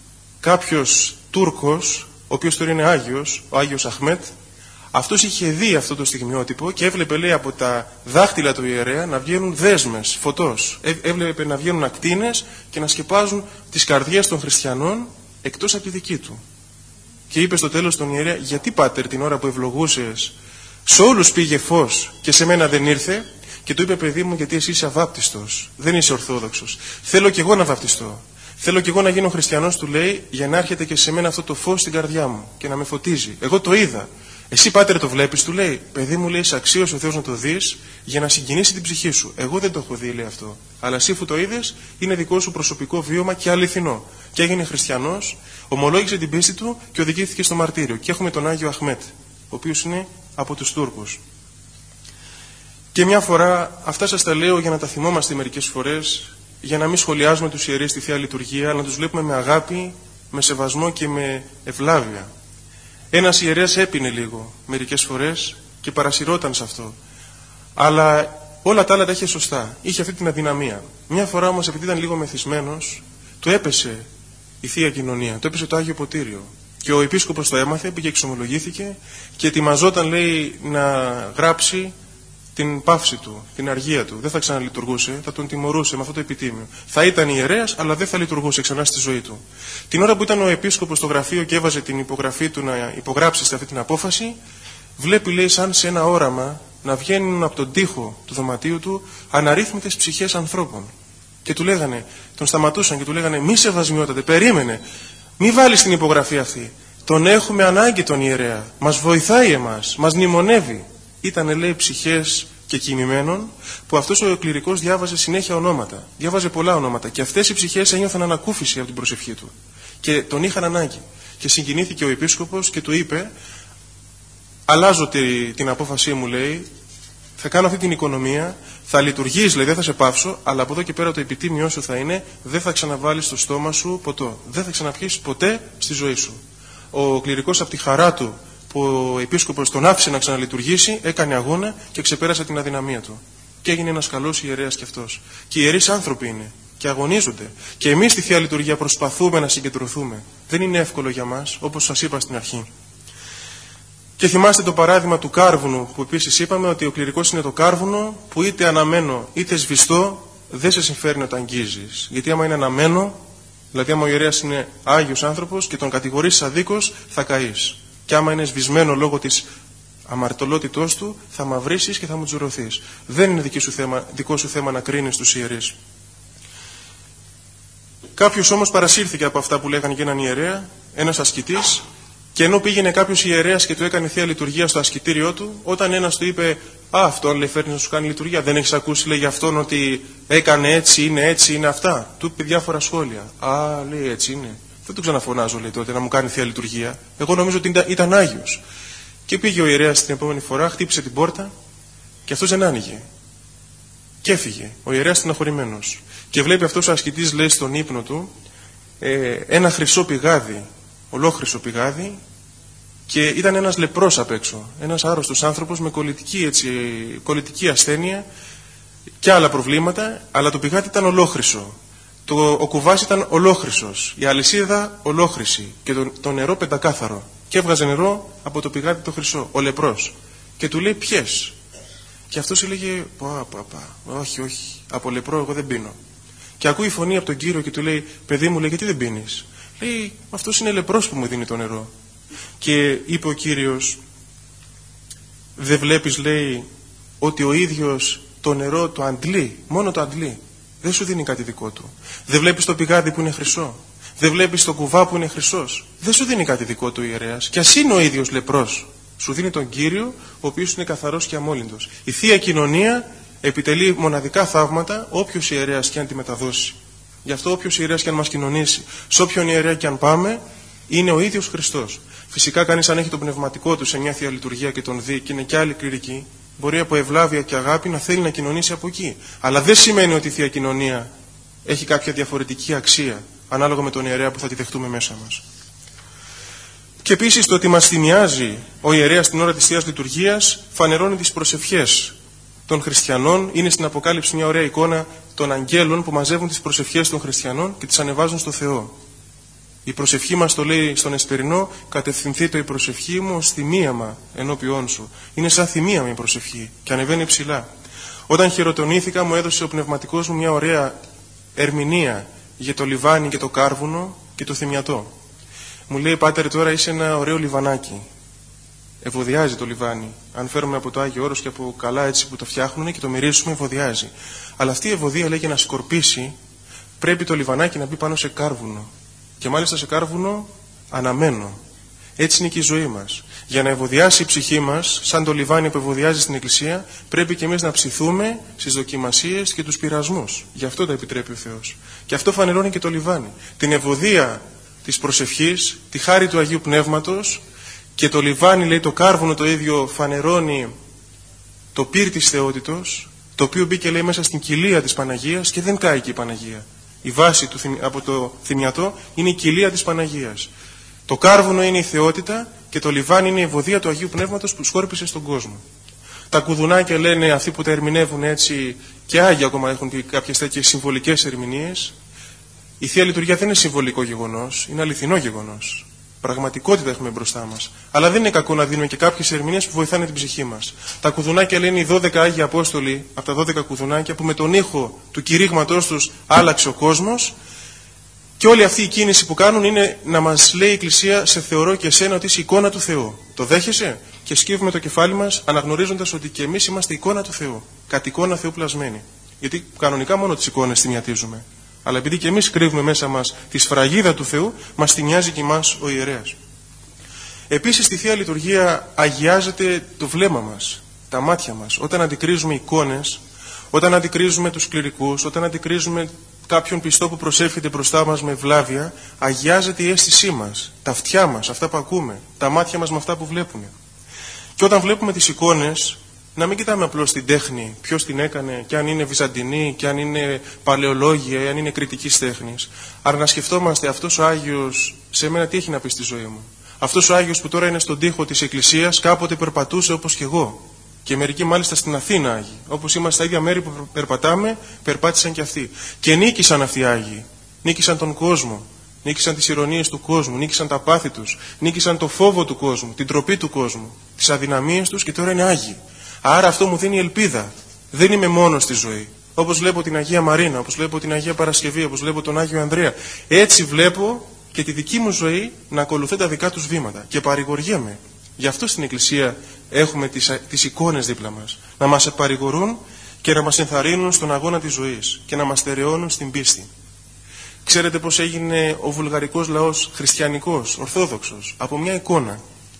κάποιος Τούρκος, ο οποίος τώρα είναι Άγιος, ο Άγιος Αχμέτ, αυτός είχε δει αυτό το στιγμιότυπο και έβλεπε, λέει, από τα δάχτυλα του ιερέα να βγαίνουν δέσμες φωτός. Έβλεπε να βγαίνουν ακτίνες και να σκεπάζουν τις καρδιές των χριστιανών εκτός από τη δική του. Και είπε στο τέλος τον ιερέα, γιατί πάτερ την ώρα που ευλογούσες σε όλους πήγε φως και σε μένα δεν ήρθε? Και του είπε, παιδί μου, γιατί εσύ είσαι αβάπτιστος, δεν είσαι ορθόδοξος. Θέλω κι εγώ να βαπτιστώ. Θέλω κι εγώ να γίνω χριστιανός, του λέει, για να έρχεται και σε μένα αυτό το φως στην καρδιά μου και να με φωτίζει. Εγώ το είδα. Εσύ, πάτερ, το βλέπεις? Του λέει, παιδί μου, λέει, είσαι αξίος ο Θεός να το δεις για να συγκινήσει την ψυχή σου. Εγώ δεν το έχω δει, λέει αυτό. Αλλά εσύ που το είδες, είναι δικό σου προσωπικό βίωμα και αληθινό. Και έγινε χριστιανός, ομολόγησε την πίστη του και οδηγήθηκε στο μαρτύριο. Και έχουμε τον Άγιο Αχμέτ, ο οποίος είναι από τους Τούρκους. Και μια φορά, αυτά σας τα λέω για να τα θυμόμαστε μερικές φορές, για να μην σχολιάζουμε τους ιερείς στη Θεία Λειτουργία, αλλά να τους βλέπουμε με αγάπη, με σεβασμό και με ευλάβεια. Ένας ιερέας έπινε λίγο μερικές φορές και παρασυρώταν σε αυτό. Αλλά όλα τα άλλα τα είχε σωστά. Είχε αυτή την αδυναμία. Μια φορά όμως, επειδή ήταν λίγο μεθυσμένος, του έπεσε η Θεία Κοινωνία, του έπεσε το Άγιο Ποτήριο. Και ο επίσκοπος το έμαθε, πήγε εξομολογήθηκε και ετοιμαζόταν, λέει, να γράψει την πάυση του, την αργία του. Δεν θα ξαναλειτουργούσε, θα τον τιμωρούσε με αυτό το επιτίμιο. Θα ήταν ιερέας, αλλά δεν θα λειτουργούσε ξανά στη ζωή του. Την ώρα που ήταν ο επίσκοπος στο γραφείο και έβαζε την υπογραφή του να υπογράψει σε αυτή την απόφαση, βλέπει, λέει, σαν σε ένα όραμα να βγαίνουν από τον τοίχο του δωματίου του αναρρύθμιτες ψυχές ανθρώπων. Και του λέγανε, τον σταματούσαν και του λέγανε: μη σεβασμιότατε, περίμενε, μη βάλεις την υπογραφή αυτή. Τον έχουμε ανάγκη τον ιερέα. Μας βοηθάει εμάς, μας μνημονεύει. Ήτανε, λέει, ψυχές και κοιμημένων που αυτός ο κληρικός διάβαζε συνέχεια ονόματα. Διάβαζε πολλά ονόματα. Και αυτές οι ψυχές ένιωθαν ανακούφιση από την προσευχή του. Και τον είχαν ανάγκη. Και συγκινήθηκε ο επίσκοπος και του είπε: αλλάζω την απόφασή μου, λέει, θα κάνω αυτή την οικονομία, θα λειτουργείς, λέει, δεν θα σε πάυσω, αλλά από εδώ και πέρα το επιτίμιό σου θα είναι: δεν θα ξαναβάλεις στο στόμα σου ποτό. Δεν θα ξαναπιείς ποτέ στη ζωή σου. Ο κληρικός, από τη χαρά του που ο επίσκοπος τον άφησε να ξαναλειτουργήσει, έκανε αγώνα και ξεπέρασε την αδυναμία του. Και έγινε ένας καλός ιερέας κι αυτός. Και οι ιερείς άνθρωποι είναι και αγωνίζονται. Και εμείς στη Θεία Λειτουργία προσπαθούμε να συγκεντρωθούμε. Δεν είναι εύκολο για μας, όπως σας είπα στην αρχή. Και θυμάστε το παράδειγμα του κάρβουνου, που επίσης είπαμε ότι ο κληρικός είναι το κάρβουνο που είτε αναμένο είτε σβηστό δεν σε συμφέρει να το αγγίζεις. Γιατί άμα είναι αναμένο, δηλαδή άμα ο ιερέας είναι άγιος άνθρωπος και τον κατηγορήσεις αδίκως, θα καείς. Και άμα είναι σβησμένο λόγω της αμαρτωλότητός του, θα μαυρίσεις και θα μουτζουρωθείς. Δεν είναι δική σου θέμα, δικό σου θέμα να κρίνεις τους ιερείς. Κάποιος όμως παρασύρθηκε από αυτά που λέγανε για έναν ιερέα, ένας ασκητής, και ενώ πήγαινε κάποιος ιερέας και του έκανε Θεία Λειτουργία στο ασκητήριό του, όταν ένας του είπε: α, αυτόν, λέει, φέρνει να σου κάνει λειτουργία, δεν έχεις ακούσει, λέει, για αυτόν ότι έκανε έτσι, είναι έτσι, είναι αυτά. Του είπε διάφορα σχόλια. Α, λέει, έτσι είναι. Δεν τον ξαναφωνάζω, λέει, τότε να μου κάνει Θεία Λειτουργία. Εγώ νομίζω ότι ήταν, ήταν Άγιος. Και πήγε ο ιερέας την επόμενη φορά, χτύπησε την πόρτα και αυτός δεν άνοιγε. Και έφυγε. Ο ιερέας στεναχωρημένος. Και βλέπει αυτός ο ασκητής, λέει, στον ύπνο του ε, ένα χρυσό πηγάδι, ολόχρυσο πηγάδι, και ήταν ένας λεπρός απ' έξω. Ένας άρρωστος άνθρωπος με κολλητική, έτσι, κολλητική ασθένεια και άλλα προβλήματα, αλλά το πηγάδι ήταν ολόχρυσο. Το, ο κουβάς ήταν ολόχρυσος, η αλυσίδα ολόχρυση και το, το νερό πεντακάθαρο. Και έβγαζε νερό από το πηγάδι το χρυσό, ο λεπρός. Και του λέει: πιες? Και αυτός έλεγε: πα, πα, πα, όχι, όχι, από λεπρό εγώ δεν πίνω. Και ακούει φωνή από τον Κύριο και του λέει: παιδί μου, λέει, γιατί δεν πίνεις? Λέει: αυτός είναι λεπρός που μου δίνει το νερό. Και είπε ο Κύριος: δεν βλέπεις, λέει, ότι ο ίδιος το νερό το αντλεί, μόνο το αντλεί, δεν σου δίνει κάτι δικό του? Δεν βλέπεις το πηγάδι που είναι χρυσό? Δεν βλέπεις το κουβά που είναι χρυσός? Δεν σου δίνει κάτι δικό του ο ιερέας. Και ας είναι ο ίδιος λεπρός, σου δίνει τον Κύριο, ο οποίος είναι καθαρός και αμόλυντος. Η Θεία Κοινωνία επιτελεί μοναδικά θαύματα, όποιος ιερέας και αν τη μεταδώσει. Γι' αυτό όποιος ιερέας και αν μας κοινωνήσει, σε όποιον ιερέα και αν πάμε, είναι ο ίδιος Χριστός. Φυσικά κανείς, αν έχει το πνευματικό του σε μια Θεία Λειτουργία και τον δει και είναι και άλλοι κληρικοί, μπορεί από ευλάβεια και αγάπη να θέλει να κοινωνήσει από εκεί. Αλλά δεν σημαίνει ότι η Θεία Κοινωνία έχει κάποια διαφορετική αξία ανάλογα με τον ιερέα που θα τη δεχτούμε μέσα μας. Και επίσης το ότι μας θυμιάζει ο ιερέας την ώρα της Θείας Λειτουργίας φανερώνει τις προσευχές των χριστιανών. Είναι στην Αποκάλυψη μια ωραία εικόνα των αγγέλων που μαζεύουν τις προσευχές των χριστιανών και τις ανεβάζουν στο Θεό. Η προσευχή μας, το λέει στον Εσπερινό: κατευθυνθείτε η προσευχή μου ως θυμίαμα ενώπιόν σου. Είναι σαν θυμίαμα η προσευχή και ανεβαίνει ψηλά. Όταν χειροτονήθηκα, μου έδωσε ο πνευματικός μου μια ωραία ερμηνεία για το λιβάνι και το κάρβουνο και το θυμιατό. Μου λέει: πάτερ, τώρα είσαι ένα ωραίο λιβανάκι. Ευωδιάζει το λιβάνι. Αν φέρουμε από το Άγιο Όρος και από καλά έτσι που το φτιάχνουν και το μυρίσουμε, ευωδιάζει. Αλλά αυτή η ευωδία, λέει, για να σκορπίσει, πρέπει το λιβανάκι να μπει πάνω σε κάρβουνο. Και μάλιστα σε κάρβουνο αναμένο. Έτσι είναι και η ζωή μας. Για να ευωδιάσει η ψυχή μας, σαν το λιβάνι που ευωδιάζει στην Εκκλησία, πρέπει και εμείς να ψηθούμε στις δοκιμασίες και τους πειρασμούς. Γι' αυτό τα επιτρέπει ο Θεός. Και αυτό φανερώνει και το λιβάνι. Την ευωδία της προσευχής, τη χάρη του Αγίου Πνεύματος, και το λιβάνι, λέει, το κάρβουνο το ίδιο φανερώνει το πύρ της θεότητος, το οποίο μπήκε λέει μέσα στην κοιλία της Παναγίας και δεν κάηκε η Παναγία. Η βάση του, από το θυμιατό είναι η κοιλία της Παναγίας. Το κάρβουνο είναι η θεότητα και το λιβάνι είναι η ευωδία του Αγίου Πνεύματος που σκόρπισε στον κόσμο. Τα κουδουνάκια λένε αυτοί που τα ερμηνεύουν έτσι, και άγιοι ακόμα έχουν και κάποιες τέτοιες συμβολικές ερμηνείες. Η Θεία Λειτουργία δεν είναι συμβολικό γεγονός, είναι αληθινό γεγονός. Πραγματικότητα έχουμε μπροστά μας. Αλλά δεν είναι κακό να δίνουμε και κάποιες ερμηνείες που βοηθάνε την ψυχή μας. Τα κουδουνάκια λένε οι δώδεκα Άγιοι Απόστολοι, από τα δώδεκα κουδουνάκια, που με τον ήχο του κηρύγματός τους άλλαξε ο κόσμος. Και όλη αυτή η κίνηση που κάνουν είναι να μας λέει η Εκκλησία: σε θεωρώ και εσένα ότι είσαι εικόνα του Θεού. Το δέχεσαι? Και σκύβουμε το κεφάλι μας αναγνωρίζοντας ότι και εμείς είμαστε εικόνα του Θεού. Κατ' εικόνα Θεού πλασμένη. Γιατί κανονικά μόνο τις εικόνες θυμιατίζουμε. Αλλά επειδή και εμείς κρύβουμε μέσα μας τη σφραγίδα του Θεού, μας τη νοιάζει και εμάς ο ιερέας. Επίσης στη Θεία Λειτουργία αγιάζεται το βλέμμα μας, τα μάτια μας. Όταν αντικρίζουμε εικόνες, όταν αντικρίζουμε τους κληρικούς, όταν αντικρίζουμε κάποιον πιστό που προσεύχεται μπροστά μας με ευλάβεια, αγιάζεται η αίσθησή μας, τα αυτιά μας, αυτά που ακούμε, τα μάτια μας με αυτά που βλέπουμε. Και όταν βλέπουμε τις εικόνες, να μην κοιτάμε απλώς την τέχνη, ποιος την έκανε, και αν είναι βυζαντινή, και αν είναι παλαιολόγια, ή αν είναι κριτικής τέχνης. Αλλά να σκεφτόμαστε αυτός ο Άγιος σε μένα τι έχει να πει στη ζωή μου. Αυτός ο Άγιος που τώρα είναι στον τοίχο της Εκκλησίας κάποτε περπατούσε όπως και εγώ. Και μερικοί μάλιστα στην Αθήνα Άγιοι. Όπως είμαστε στα ίδια μέρη που περπατάμε, περπάτησαν και αυτοί. Και νίκησαν αυτοί οι Άγιοι. Νίκησαν τον κόσμο. Νίκησαν τις ηρωνίες του κόσμου. Νίκησαν τα πάθη τους. Νίκησαν το φόβο του κόσμου, την τροπή του κόσμου, τις αδυναμίες τους, και τώρα είναι Άγιοι. Άρα αυτό μου δίνει ελπίδα. Δεν είμαι μόνος στη ζωή. Όπως βλέπω την Αγία Μαρίνα, όπως βλέπω την Αγία Παρασκευή, όπως βλέπω τον Άγιο Ανδρέα. Έτσι βλέπω και τη δική μου ζωή να ακολουθεί τα δικά τους βήματα. Και παρηγοριέμαι. Γι' αυτό στην Εκκλησία έχουμε τις, τις εικόνες δίπλα μας. Να μας παρηγορούν και να μας ενθαρρύνουν στον αγώνα της ζωής και να μας στερεώνουν στην πίστη. Ξέρετε πώς έγινε ο βουλγαρικός λαός χριστιανικός, ορθόδοξος? Από μια εικόνα.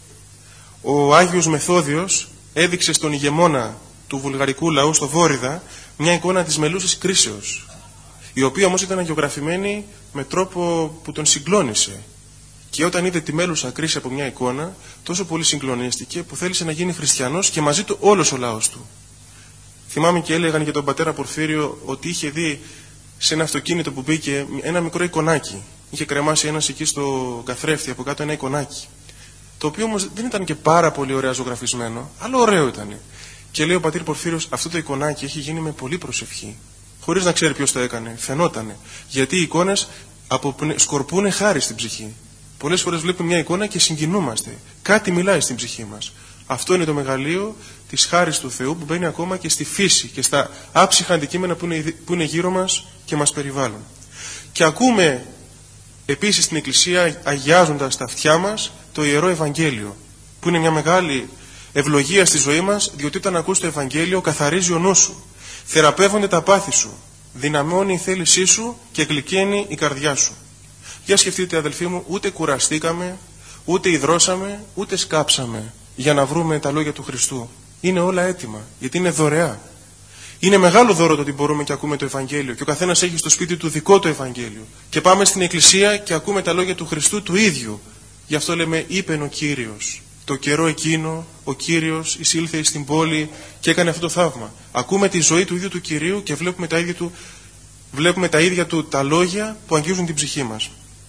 Ο Άγιος Μεθόδιος έδειξε στον ηγεμόνα του βουλγαρικού λαού, στο Βόριδα, μια εικόνα της μελούσης κρίσεως, η οποία όμως ήταν αγιογραφημένη με τρόπο που τον συγκλώνησε. Και όταν είδε τη μέλουσα κρίση από μια εικόνα, τόσο πολύ συγκλονίστηκε που θέλησε να γίνει χριστιανός και μαζί του όλος ο λαός του. Θυμάμαι και έλεγαν για τον πατέρα Πορφύριο ότι είχε δει σε ένα αυτοκίνητο που μπήκε ένα μικρό εικονάκι. Είχε κρεμάσει ένας εκεί στο καθρέφτη από κάτω ένα εικονάκι. Το οποίο όμως δεν ήταν και πάρα πολύ ωραία ζωγραφισμένο, αλλά ωραίο ήταν. Και λέει ο πατήρ Πορφύριος: αυτό το εικονάκι έχει γίνει με πολύ προσευχή. Χωρίς να ξέρει ποιος το έκανε. Φαινότανε. Γιατί οι εικόνες σκορπούνε χάρη στην ψυχή. Πολλές φορές βλέπουμε μια εικόνα και συγκινούμαστε. Κάτι μιλάει στην ψυχή μας. Αυτό είναι το μεγαλείο της χάρης του Θεού που μπαίνει ακόμα και στη φύση και στα άψυχα αντικείμενα που είναι, που είναι γύρω μας και μας περιβάλλουν. Και ακούμε επίσης στην Εκκλησία, αγιάζοντας τα αυτιά μας, το Ιερό Ευαγγέλιο, που είναι μια μεγάλη ευλογία στη ζωή μας, διότι όταν ακούς το Ευαγγέλιο καθαρίζει ο νους σου, θεραπεύονται τα πάθη σου, δυναμώνει η θέλησή σου και γλυκαίνει η καρδιά σου. Για σκεφτείτε, αδελφοί μου, ούτε κουραστήκαμε, ούτε υδρώσαμε, ούτε σκάψαμε για να βρούμε τα λόγια του Χριστού. Είναι όλα έτοιμα, γιατί είναι δωρεά. Είναι μεγάλο δώρο το ότι μπορούμε και ακούμε το Ευαγγέλιο, και ο καθένας έχει στο σπίτι του δικό του Ευαγγέλιο. Και πάμε στην Εκκλησία και ακούμε τα λόγια του Χριστού του ίδιου. Γι' αυτό λέμε: είπεν ο Κύριος. Το καιρό εκείνο ο Κύριος εισήλθε στην πόλη και έκανε αυτό το θαύμα. Ακούμε τη ζωή του ίδιου του Κυρίου και βλέπουμε τα ίδια του, βλέπουμε τα ίδια του τα λόγια που αγγίζουν την ψυχή μας.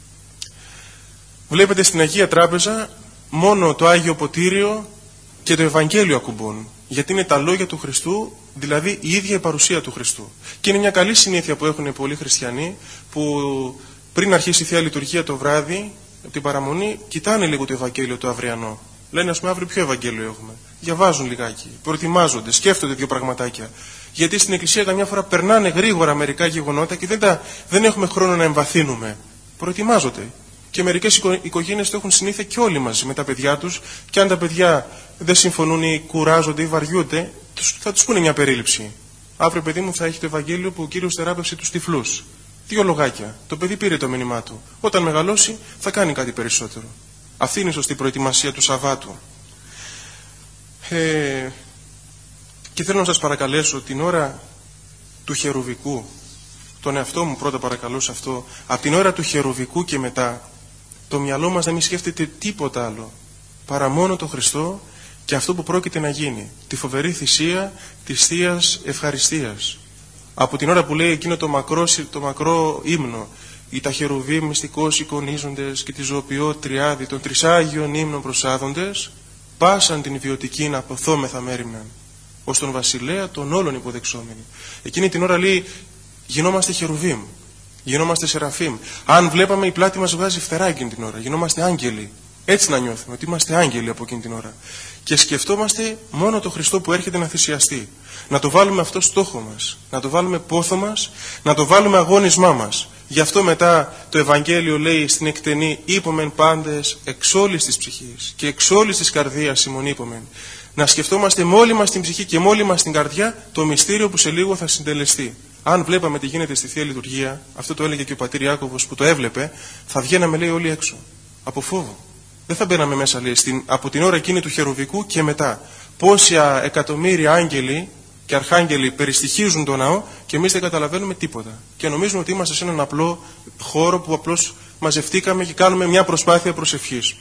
Βλέπετε στην Αγία Τράπεζα μόνο το Άγιο Ποτήριο και το Ευαγγέλιο ακουμπώνουν. Γιατί είναι τα λόγια του Χριστού, δηλαδή η ίδια η παρουσία του Χριστού. Και είναι μια καλή συνήθεια που έχουν πολλοί χριστιανοί, που πριν αρχίσει η Θεία Λειτουργία το βράδυ, από την παραμονή, κοιτάνε λίγο το Ευαγγέλιο το αυριανό. Λένε: ας πούμε, αύριο ποιο Ευαγγέλιο έχουμε? Διαβάζουν λιγάκι, προετοιμάζονται, σκέφτονται δύο πραγματάκια. Γιατί στην Εκκλησία καμιά φορά περνάνε γρήγορα μερικά γεγονότα και δεν, τα, δεν έχουμε χρόνο να εμβαθύνουμε. Προετοιμάζονται. Και μερικές οικογένειες το έχουν συνήθεια και όλοι μαζί με τα παιδιά τους, και αν τα παιδιά δεν συμφωνούν ή κουράζονται ή βαριούνται, θα τους πούνε μια περίληψη. Αύριο, παιδί μου, θα έχει το Ευαγγέλιο που ο Κύριος θεράπευσε τους τυφλούς. Δύο λογάκια. Το παιδί πήρε το μήνυμά του. Όταν μεγαλώσει, θα κάνει κάτι περισσότερο. Αυτή είναι η σωστή προετοιμασία του Σαββάτου. Ε, και θέλω να σας παρακαλέσω την ώρα του χερουβικού, τον εαυτό μου πρώτα παρακαλώ σε αυτό, από την ώρα του χερουβικού και μετά, το μυαλό μας να μην σκέφτεται τίποτα άλλο παρά μόνο τον Χριστό και αυτό που πρόκειται να γίνει, τη φοβερή θυσία της Θείας Ευχαριστίας. Από την ώρα που λέει εκείνο το μακρό, το μακρό ύμνο, οι τα χερουβίμ μυστικώς εικονίζοντες και τη ζωοποιό τριάδη των τρισάγιων ύμνων προσάδοντες, πάσαν την ιδιωτική να αποθόμεθα μέριμναν, ως τον βασιλέα των όλων υποδεξόμενοι. Εκείνη την ώρα λέει, γινόμαστε χερουβίμ, γινόμαστε σεραφίμ. Αν βλέπαμε, η πλάτη μας βγάζει φτερά εκείνη την ώρα, γινόμαστε άγγελοι. Έτσι να νιώθουμε, ότι είμαστε άγγελοι από εκείνη την ώρα. Και σκεφτόμαστε μόνο το Χριστό που έρχεται να θυσιαστεί. Να το βάλουμε αυτό στόχο μας, να το βάλουμε πόθο μας, να το βάλουμε αγώνισμά μας. Γι' αυτό μετά το Ευαγγέλιο λέει στην εκτενή, είπομεν πάντες εξ όλης της ψυχής και εξ όλης της καρδίας ημών είπομεν. Να σκεφτόμαστε με όλη μας την ψυχή και με όλη μας την καρδιά το μυστήριο που σε λίγο θα συντελεστεί. Αν βλέπαμε τι γίνεται στη Θεία Λειτουργία, αυτό το έλεγε και ο πατήρ Ιάκωβος που το έβλεπε, θα βγαίναμε, λέει, όλοι έξω. Από φόβο. Δεν θα μπαίναμε μέσα, λέει, στην, από την ώρα εκείνη του χερουβικού και μετά. Πόσα εκατομμύρια άγγελοι και αρχάγγελοι περιστοιχίζουν τον ναό και εμείς δεν καταλαβαίνουμε τίποτα. Και νομίζουμε ότι είμαστε σε έναν απλό χώρο που απλώς μαζευτήκαμε και κάνουμε μια προσπάθεια προσευχής.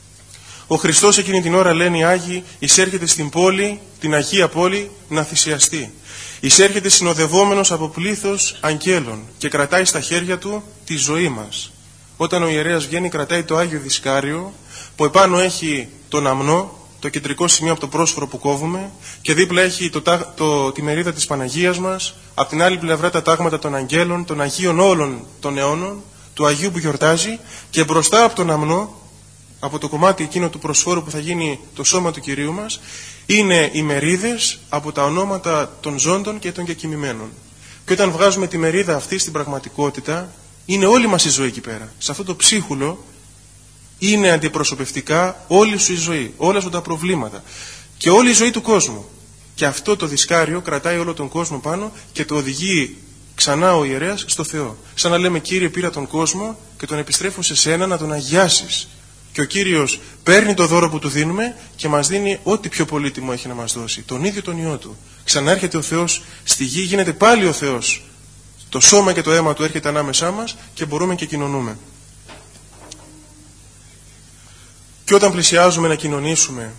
Ο Χριστός εκείνη την ώρα, λένε οι Άγιοι, εισέρχεται στην πόλη, την Αγία Πόλη, να θυσιαστεί. Εισέρχεται συνοδευόμενος από πλήθος αγγέλων και κρατάει στα χέρια του τη ζωή μας. Όταν ο ιερέας βγαίνει, κρατάει το Άγιο Δισκάριο, που επάνω έχει τον αμνό, το κεντρικό σημείο από το πρόσφορο που κόβουμε, και δίπλα έχει το, το, τη μερίδα της Παναγίας μας, από την άλλη πλευρά τα τάγματα των αγγέλων, των Αγίων όλων των αιώνων, του Αγίου που γιορτάζει, και μπροστά από τον αμνό, από το κομμάτι εκείνο του προσφόρου που θα γίνει το σώμα του Κυρίου μας, είναι οι μερίδες από τα ονόματα των ζώντων και των κεκοιμημένων. Και όταν βγάζουμε τη μερίδα αυτή στην πραγματικότητα, είναι όλη μας η ζωή εκεί πέρα. Σε αυτό το ψίχουλο είναι αντιπροσωπευτικά όλη σου η ζωή, όλα σου τα προβλήματα και όλη η ζωή του κόσμου. Και αυτό το δισκάριο κρατάει όλο τον κόσμο πάνω και το οδηγεί ξανά ο ιερέας στο Θεό. Σαν να λέμε, Κύριε, πήρα τον κόσμο και τον επιστρέφω σε σένα να τον αγιάσεις. Και ο Κύριος παίρνει το δώρο που του δίνουμε και μας δίνει ό,τι πιο πολύτιμο έχει να μας δώσει, τον ίδιο τον Υιό του. Ξανάρχεται ο Θεός στη γη, γίνεται πάλι ο Θεός. Το σώμα και το αίμα του έρχεται ανάμεσά μας και μπορούμε και κοινωνούμε. Και όταν πλησιάζουμε να κοινωνήσουμε,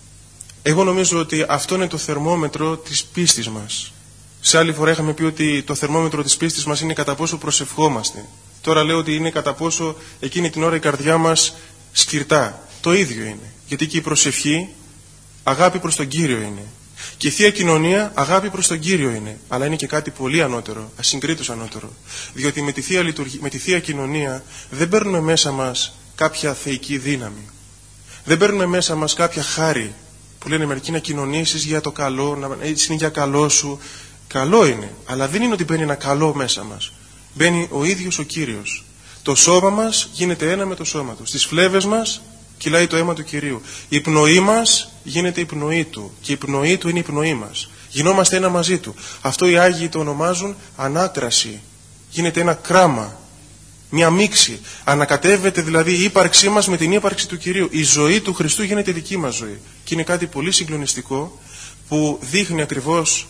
εγώ νομίζω ότι αυτό είναι το θερμόμετρο της πίστης μας. Σε άλλη φορά είχαμε πει ότι το θερμόμετρο της πίστης μας είναι κατά πόσο προσευχόμαστε. Τώρα λέω ότι είναι κατά πόσο εκείνη την ώρα η καρδιά μας σκυρτά. Το ίδιο είναι. Γιατί και η προσευχή αγάπη προς τον Κύριο είναι. Και η Θεία Κοινωνία αγάπη προς τον Κύριο είναι. Αλλά είναι και κάτι πολύ ανώτερο, ασυγκρίτως ανώτερο. Διότι με τη Θεία, Λειτουργία, με τη Θεία Κοινωνία δεν παίρνουμε μέσα μας κάποια θεϊκή δύναμη. Δεν παίρνουμε μέσα μας κάποια χάρη που λένε μερικοί να κοινωνήσεις για το καλό, να, έτσι είναι για καλό σου. Καλό είναι, αλλά δεν είναι ότι μπαίνει ένα καλό μέσα μας. Μπαίνει ο ίδιος ο Κύριος. Το σώμα μας γίνεται ένα με το σώμα του. Στις φλέβες μας κυλάει το αίμα του Κυρίου. Η πνοή μας γίνεται η πνοή του και η πνοή του είναι η πνοή μας. Γινόμαστε ένα μαζί του. Αυτό οι Άγιοι το ονομάζουν ανάκραση. Γίνεται ένα κράμα, μια μίξη. Ανακατεύεται δηλαδή η ύπαρξή μας με την ύπαρξη του Κυρίου. Η ζωή του Χριστού γίνεται δική μας ζωή. Και είναι κάτι πολύ συγκλονιστικό που δείχνει ακριβώς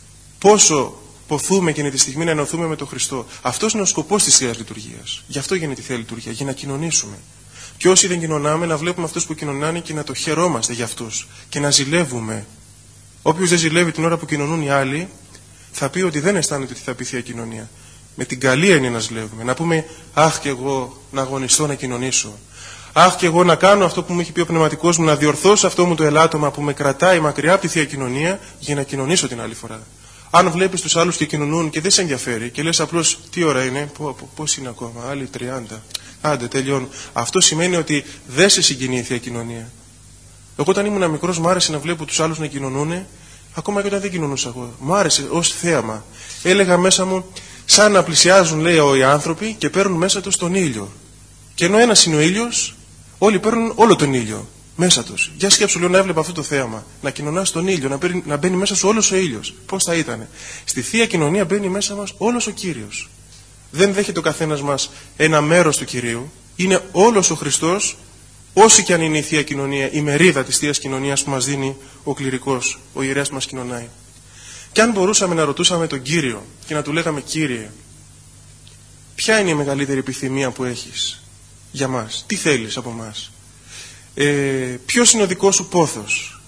πόσο ποθούμε και είναι τη στιγμή να ενωθούμε με τον Χριστό. Αυτός είναι ο σκοπός της Θείας Λειτουργίας. Γι' αυτό γίνεται η Θεία Λειτουργία, για να κοινωνήσουμε. Και όσοι δεν κοινωνάμε, να βλέπουμε αυτούς που κοινωνάνε και να το χαιρόμαστε για αυτούς και να ζηλεύουμε. Όποιος δεν ζηλεύει την ώρα που κοινωνούν οι άλλοι, θα πει ότι δεν αισθάνεται ότι θα πει Θεία Κοινωνία. Με την καλία είναι να ζηλεύουμε. Να πούμε, αχ, και εγώ να αγωνιστώ να κοινωνήσω. Αχ, και εγώ να κάνω αυτό που μου έχει πει ο πνευματικός μου, να διορθώσω αυτό μου το ελάττωμα που με κρατάει μακριά από τη Θεία Κοινωνία για να κοινωνήσω την άλλη φορά. Αν βλέπεις τους άλλους και κοινωνούν και δεν σε ενδιαφέρει και λες απλώς τι ώρα είναι, πώς είναι ακόμα, άλλοι τριάντα, άντε τελειώνω. Αυτό σημαίνει ότι δεν σε συγκινεί η Θεία Κοινωνία. Εγώ όταν ήμουν μικρός μου άρεσε να βλέπω τους άλλους να κοινωνούν, ακόμα και όταν δεν κοινωνούσα εγώ. Μου άρεσε ως θέαμα. Έλεγα μέσα μου, σαν να πλησιάζουν, λέει, οι άνθρωποι και παίρνουν μέσα τους τον ήλιο. Και ενώ ένας είναι ο ήλιος, όλοι παίρνουν όλο τον ήλιο μέσα τους. Για σκέψου, λέω, να έβλεπα αυτό το θέαμα. Να κοινωνάς τον ήλιο, να μπαίνει, να μπαίνει μέσα σου όλος ο ήλιος. Πώς θα ήτανε. Στη Θεία Κοινωνία μπαίνει μέσα μας όλος ο Κύριος. Δεν δέχεται ο καθένας μας ένα μέρος του Κυρίου. Είναι όλος ο Χριστός, όση και αν είναι η Θεία Κοινωνία, η μερίδα της Θείας Κοινωνίας που μας δίνει ο κληρικός, ο ιερέας που μας κοινωνάει. Και αν μπορούσαμε να ρωτούσαμε τον Κύριο και να του λέγαμε, Κύριε, ποια είναι η μεγαλύτερη επιθυμία που έχεις για μας, τι θέλεις από μας, ε, ποιος είναι ο δικός σου πόθος,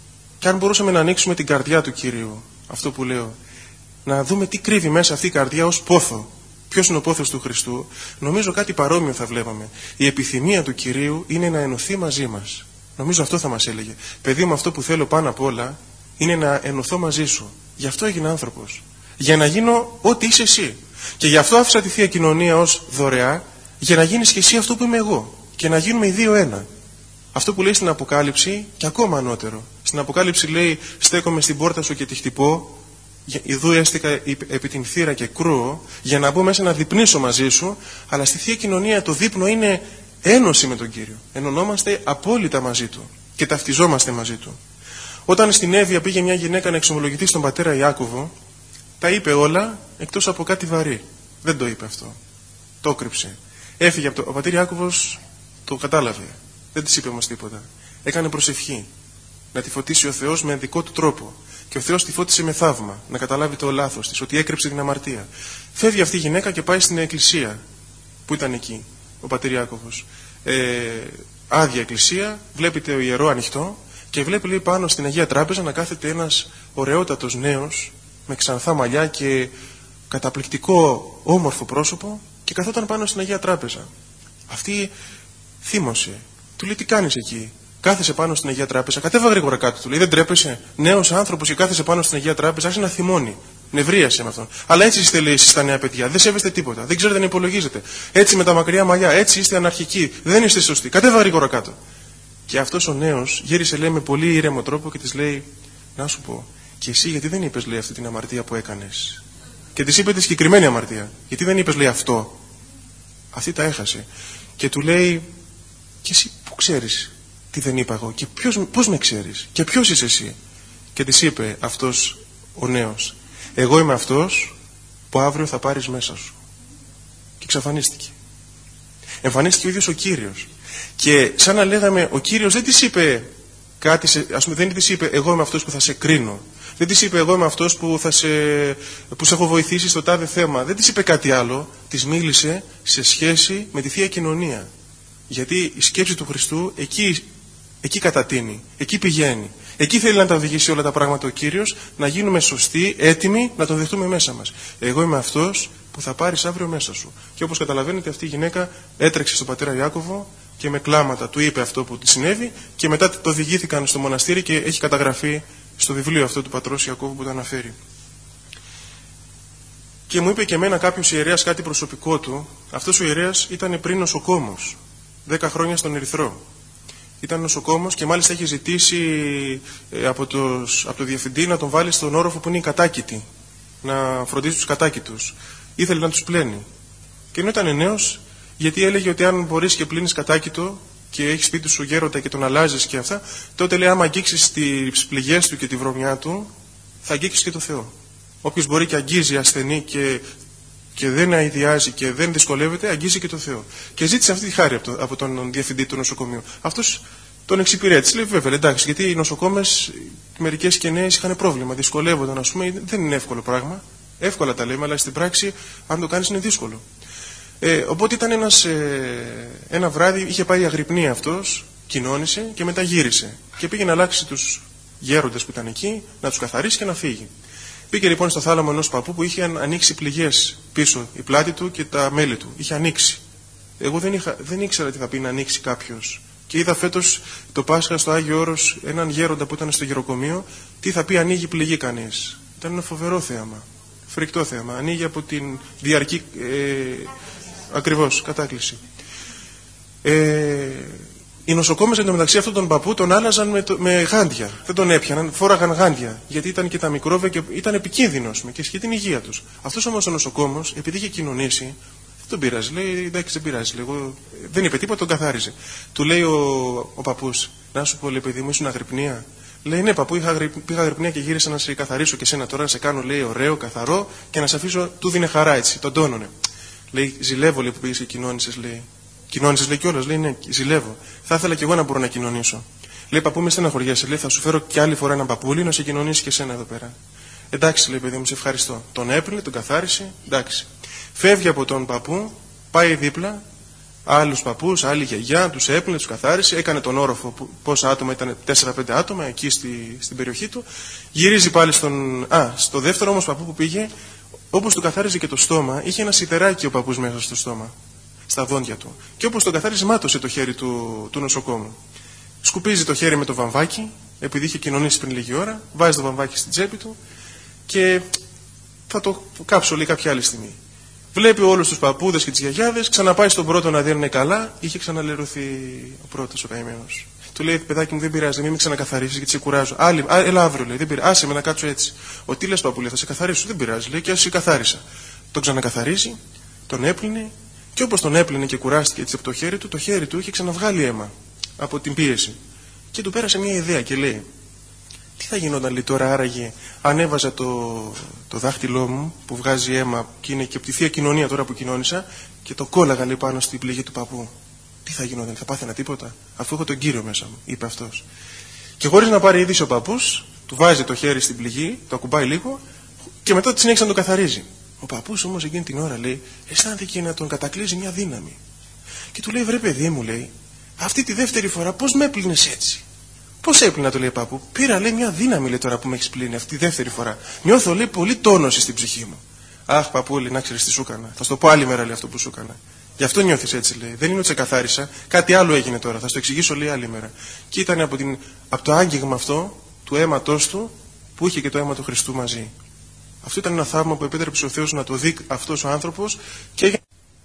Και αν μπορούσαμε να ανοίξουμε την καρδιά του Κυρίου, αυτό που λέω, να δούμε τι κρύβει μέσα αυτή η καρδιά ως πόθο. Ποιος είναι ο πόθος του Χριστού, νομίζω κάτι παρόμοιο θα βλέπαμε. Η επιθυμία του Κυρίου είναι να ενωθεί μαζί μας. Νομίζω αυτό θα μας έλεγε. Παιδί μου, αυτό που θέλω πάνω απ' όλα είναι να ενωθώ μαζί σου. Γι' αυτό έγινα άνθρωπος. Για να γίνω ό,τι είσαι εσύ. Και γι' αυτό άφησα τη Θεία Κοινωνία ως δωρεά, για να γίνεις και εσύ αυτό που είμαι εγώ. Και να γίνουμε οι δύο ένα. Αυτό που λέει στην Αποκάλυψη και ακόμα ανώτερο. Στην Αποκάλυψη λέει: στέκομαι στην πόρτα σου και τη χτυπώ. Ιδού έστηκα επί την θύρα και κρούω, για να μπω μέσα να διπνήσω μαζί σου. Αλλά στη Θεία Κοινωνία το δείπνο είναι ένωση με τον Κύριο. Ενωνόμαστε απόλυτα μαζί του και ταυτιζόμαστε μαζί του. Όταν στην Εύβοια πήγε μια γυναίκα να εξομολογηθεί στον πατέρα Ιάκωβο, τα είπε όλα εκτός από κάτι βαρύ. Δεν το είπε αυτό. Το κρύψε. Έφυγε από το. Ο πατήρ Ιάκωβος το κατάλαβε. Δεν της είπε όμως τίποτα. Έκανε προσευχή. Να τη φωτίσει ο Θεός με δικό του τρόπο. Και ο Θεός τη φώτισε με θαύμα. Να καταλάβει το λάθος της, ότι έκρυψε την αμαρτία. Φεύγει αυτή η γυναίκα και πάει στην εκκλησία που ήταν εκεί, ο πατήρ Ιάκωβος. Ε, άδεια εκκλησία, βλέπει το ιερό ανοιχτό και βλέπει, λέει, πάνω στην Αγία Τράπεζα να κάθεται ένας ωραιότατος νέος με ξανθά μαλλιά και καταπληκτικό όμορφο πρόσωπο και καθόταν πάνω στην Αγία Τράπεζα. Αυτή θύμωσε. Του λέει: τι κάνεις εκεί? Κάθεσε πάνω στην Αγία Τράπεζα. Κατέβα γρήγορα κάτω. Του λέει: δεν τρέπεσαι? Νέος άνθρωπος και κάθεσε πάνω στην Αγία Τράπεζα. Άρχισε να θυμώνει. Νευρίασε με αυτόν. Αλλά έτσι είστε, λέει, εσείς τα νέα παιδιά. Δεν σέβεστε τίποτα. Δεν ξέρετε να υπολογίζετε. Έτσι με τα μακριά μαλλιά. Έτσι είστε αναρχικοί. Δεν είστε σωστοί. Κατέβα γρήγορα κάτω. Και αυτός ο νέος γύρισε, λέει, με πολύ ήρεμο τρόπο και της λέει: να σου πω, και εσύ γιατί δεν είπες, λέει, αυτή την αμαρτία που έκανες? Και της είπε τη συγκεκριμένη αμαρτία. Γιατί δεν είπες, λέει, αυτό? Αυτή τα έχασε. Και του λέει: και εσύ που ξέρεις τι δεν είπα εγώ? Και ποιος, πώς με ξέρεις? Και ποιος είσαι εσύ? Και της είπε αυτός ο νέος: εγώ είμαι αυτός που αύριο θα πάρεις μέσα σου. Και εξαφανίστηκε. Εμφανίστηκε ο ίδιος ο Κύριος. Και σαν να λέγαμε, ο Κύριος δεν της είπε κάτι, σε, ας πούμε, δεν της είπε: εγώ είμαι αυτός που θα σε κρίνω. Δεν της είπε: εγώ είμαι αυτός που θα σε, που σε έχω βοηθήσει στο τάδε θέμα. Δεν της είπε κάτι άλλο. Της μίλησε σε σχέση με τη Θεία Κοινωνία. Γιατί η σκέψη του Χριστού εκεί, εκεί κατατείνει, εκεί πηγαίνει. Εκεί θέλει να τα οδηγήσει όλα τα πράγματα ο Κύριος, να γίνουμε σωστοί, έτοιμοι να τον δεχτούμε μέσα μας. Εγώ είμαι αυτός που θα πάρεις αύριο μέσα σου. Και όπως καταλαβαίνετε, αυτή η γυναίκα έτρεξε στον πατέρα Ιάκωβο και με κλάματα του είπε αυτό που τη συνέβη και μετά το οδηγήθηκαν στο μοναστήρι και έχει καταγραφεί στο βιβλίο αυτό του πατρός Ιακώβου που το αναφέρει. Και μου είπε και εμένα κάποιος ιερέας κάτι προσωπικό του. Αυτός ο ιερέας ήταν πριν νοσοκόμος, δέκα χρόνια στον Ερυθρό. Ήταν νοσοκόμος και μάλιστα είχε ζητήσει από, τους, από το διευθυντή να τον βάλει στον όροφο που είναι οι κατάκητοι, να φροντίζει τους κατάκητους. Ήθελε να τους πλένει. Και ενώ ήταν νέος, γιατί έλεγε ότι αν μπορείς και πλύνεις κατάκητο και έχεις σπίτι σου γέροντα και τον αλλάζεις και αυτά, τότε λέει: άμα αγγίξεις τις πληγές του και τη βρωμιά του, θα αγγίξεις και το Θεό. Όποιος μπορεί και αγγίζει ασθενή και, και δεν αηδιάζει και δεν δυσκολεύεται, αγγίζει και το Θεό. Και ζήτησε αυτή τη χάρη από, το, από τον διευθυντή του νοσοκομείου. Αυτός τον εξυπηρέτησε. Λέει: βέβαια, εντάξει, γιατί οι νοσοκόμες, μερικές και νέες, είχαν πρόβλημα, δυσκολεύονταν, ας πούμε, δεν είναι εύκολο πράγμα. Εύκολα τα λέμε, αλλά στην πράξη, αν το κάνεις, είναι δύσκολο. Ε, οπότε ήταν ένας, ε, ένα βράδυ, είχε πάει αγρυπνία αυτός, κοινώνησε και μετά γύρισε. Και πήγε να αλλάξει τους γέροντες που ήταν εκεί, να τους καθαρίσει και να φύγει. Πήγε λοιπόν στο θάλαμο ενός παππού που είχε ανοίξει πληγές πίσω, η πλάτη του και τα μέλη του. Είχε ανοίξει. Εγώ δεν, είχα, δεν ήξερα τι θα πει να ανοίξει κάποιος. Και είδα φέτος το Πάσχα στο Άγιο Όρος έναν γέροντα που ήταν στο γεροκομείο, τι θα πει ανοίγει πληγή κανείς. Ήταν ένα φοβερό θέαμα. Φρικτό θέαμα. Ανοίγει από την διαρκή. Ε, ακριβώς, κατάκληση. Ε, οι νοσοκόμες εντωμεταξύ αυτόν τον παππού τον άλλαζαν με, το, με γάντια. Δεν τον έπιαναν, φόραγαν γάντια. Γιατί ήταν και τα μικρόβια και ήταν επικίνδυνος και σχετικά την υγεία τους. Αυτός όμως ο νοσοκόμος, επειδή είχε κοινωνήσει, δεν τον πειράζει. Λέει: εντάξει, δεν πειράζει. Λέει, εγώ, δεν είπε τίποτα, τον καθάριζε. Του λέει ο, ο παππούς: να σου πω, λέει, παιδί μου, ήσουν αγρυπνία? Λέει: ναι, παππού, είχα, πήγα αγρυπνία και γύρισα να σε καθαρίσω και σένα τώρα, να σε κάνω, λέει, ωραίο, καθαρό και να σε αφήσω. Του δίνε χαρά έτσι, τον τόνωνε. Λέει: ζηλεύω, λέει, που πήγες και κοινώνησες, λέει. Κοινώνησες, λέει, κιόλας? Λέει: ναι, ζηλεύω. Θα ήθελα κι εγώ να μπορώ να κοινωνήσω. Λέει: παππού, με στεναχωριέσαι, λέει, θα σου φέρω κι άλλη φορά έναν παππούλι να σε κοινωνήσει και σένα εδώ πέρα. Εντάξει, λέει, παιδί μου, σε ευχαριστώ. Τον έπαιρνε, τον καθάρισε, εντάξει. Φεύγει από τον παππού, πάει δίπλα, άλλους παππούς, άλλη γιαγιά, τους έπλυνε, τους καθάρισε, έκανε τον όροφο, που, πόσα άτομα ήταν, τέσσερα πέντε άτομα εκεί στη, στην περιοχή του. Γυρίζει πάλι στον. Α, στο δεύτερο όμως παππού που πήγε, όπως του καθάριζε και το στόμα, είχε ένα σιτεράκι ο παππούς μέσα στο στόμα, στα δόντια του. Και όπως τον καθάριζε, μάτωσε το χέρι του, του νοσοκόμου. Σκουπίζει το χέρι με το βαμβάκι, επειδή είχε κοινωνήσει πριν λίγη ώρα, βάζει το βαμβάκι στην τσέπη του και θα το κάψω λέει κάποια άλλη στιγμή. Βλέπει όλους τους παππούδες και τις γιαγιάδες, ξαναπάει στον πρώτο να δει αν είναι καλά, είχε ξαναλερωθεί ο πρώτος ο καημένος. Του λέει: παιδάκι μου, δεν πειράζει, μην με ξανακαθαρίσεις γιατί σε κουράζω. Άλλη, α, έλα αύριο, λέει: δεν πειράζει, άσε με να κάτσω έτσι. Ο τι λες, παππούλε, θα σε καθαρίσω, δεν πειράζει, λέει, και ας σε καθάρισα. Τον ξανακαθαρίζει, τον έπλυνε, και όπως τον έπλυνε και κουράστηκε έτσι από το χέρι του, το χέρι του είχε ξαναβγάλει αίμα από την πίεση. Και του πέρασε μια ιδέα και λέει: τι θα γινόταν, λέει, τώρα άραγε αν έβαζα το, το δάχτυλό μου που βγάζει αίμα και είναι και από τη Θεία Κοινωνία τώρα που κοινώνησα και το κόλλαγα, λέει, πάνω στην πληγή του παππού. Τι θα γινόταν, θα πάθαινα τίποτα, αφού έχω τον Κύριο μέσα μου, είπε αυτός. Και χωρίς να πάρει είδηση ο παππούς, του βάζει το χέρι στην πληγή, το ακουμπάει λίγο και μετά τη συνέχισε να τον καθαρίζει. Ο παππούς όμως εκείνη την ώρα, λέει, αισθάνθηκε να τον κατακλείζει μια δύναμη. Και του λέει: βρε παιδί μου, λέει, αυτή τη δεύτερη φορά πώς με έπλυνες έτσι? Πώς έπλυνα, του λέει, παππού? Πήρα, λέει, μια δύναμη, λέει, τώρα που με έχεις πλύνει αυτή τη δεύτερη φορά. Νιώθω, λέει, πολύ τόνωση στην ψυχή μου. Αχ, παππούλη, να ξέρεις τι σου έκανα. Θα σου το πω άλλη μέρα, λέει, αυτό που σου έκανα. Γι' αυτό νιώθεις έτσι, λέει. Δεν είναι ότι σε καθάρισα. Κάτι άλλο έγινε τώρα. Θα σου το εξηγήσω, λέει, άλλη μέρα. Και ήταν από, την, από το άγγιγμα αυτό του αίματός του που είχε και το αίμα του Χριστού μαζί. Αυτό ήταν ένα θαύμα που επέτρεψε ο Θεός να το δει αυτός ο άνθρωπος. Και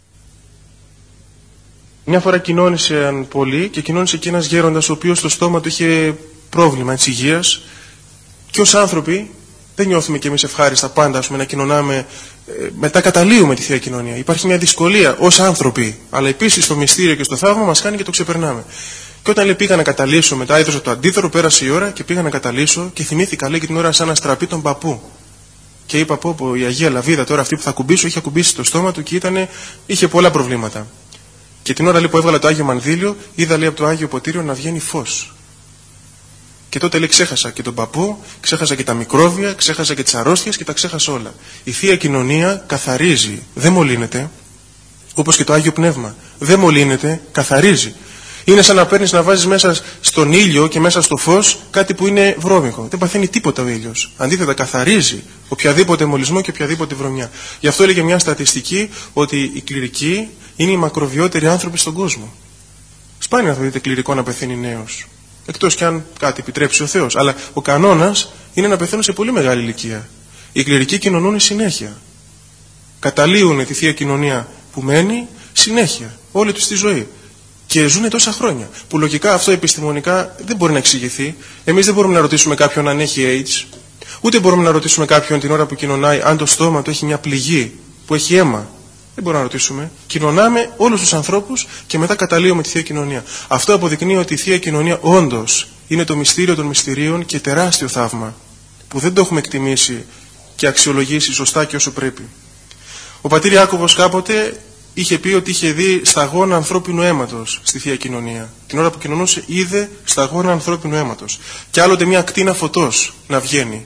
μια φορά κοινώνησαν πολλοί και κοινώνησε και ένας γέροντας ο οποίος στο στόμα του είχε πρόβλημα έτσι, υγείας. Και ως άνθρωποι δεν νιώθουμε κι εμείς ευχάριστα πάντα, ας πούμε, να κοινωνάμε. Ε, μετά καταλύουμε τη Θεία Κοινωνία. Υπάρχει μια δυσκολία ως άνθρωποι, αλλά επίσης στο μυστήριο και στο θαύμα μας κάνει και το ξεπερνάμε. Και όταν, λέει, πήγα να καταλύσω, μετά έδωσα το αντίθερο, πέρασε η ώρα και πήγα να καταλύσω και θυμήθηκα, λέει, και την ώρα σαν να στραπεί τον παππού. Και είπα: πω, πω, η Αγία Λαβίδα τώρα αυτή που θα κουμπίσω είχε ακουμπήσει το στόμα του και ήτανε, είχε πολλά προβλήματα. Και την ώρα, λέει, που έβγαλα το Άγιο Μανδύλιο, είδα, λέει, από το Άγιο Ποτήριο να βγαίνει φως. Και τότε, λέει, ξέχασα και τον παππού, ξέχασα και τα μικρόβια, ξέχασα και τις αρρώστιες και τα ξέχασα όλα. Η Θεία Κοινωνία καθαρίζει, δεν μολύνεται, όπως και το Άγιο Πνεύμα. Δεν μολύνεται, καθαρίζει. Είναι σαν να παίρνεις να βάζεις μέσα στον ήλιο και μέσα στο φως κάτι που είναι βρώμικο. Δεν παθαίνει τίποτα ο ήλιος. Αντίθετα, καθαρίζει οποιαδήποτε μολυσμό και οποιαδήποτε βρωμιά. Γι' αυτό έλεγε μια στατιστική ότι οι κληρικοί είναι οι μακροβιότεροι άνθρωποι στον κόσμο. Σπάνια θα δείτε κληρικό να πεθαίνει νέος. Εκτός κι αν κάτι επιτρέψει ο Θεός. Αλλά ο κανόνας είναι να πεθαίνουν σε πολύ μεγάλη ηλικία. Οι κληρικοί κοινωνούν συνέχεια. Καταλύουν τη Θεία Κοινωνία που μένει συνέχεια, όλη τους τη ζωή. Και ζουν τόσα χρόνια. Που λογικά αυτό επιστημονικά δεν μπορεί να εξηγηθεί. Εμείς δεν μπορούμε να ρωτήσουμε κάποιον αν έχει έιτς, ούτε μπορούμε να ρωτήσουμε κάποιον την ώρα που κοινωνάει αν το στόμα του έχει μια πληγή που έχει αίμα. Δεν μπορούμε να ρωτήσουμε. Κοινωνάμε όλους τους ανθρώπους και μετά καταλύουμε τη Θεία Κοινωνία. Αυτό αποδεικνύει ότι η Θεία Κοινωνία όντως είναι το μυστήριο των μυστηρίων και τεράστιο θαύμα που δεν το έχουμε εκτιμήσει και αξιολογήσει σωστά και όσο πρέπει. Ο πατήρ Ιάκωβος κάποτε είχε πει ότι είχε δει σταγόνα ανθρώπινου αίματος στη Θεία Κοινωνία. Την ώρα που κοινωνούσε είδε σταγόνα ανθρώπινου αίματος. Και άλλοτε μια ακτίνα φωτός να βγαίνει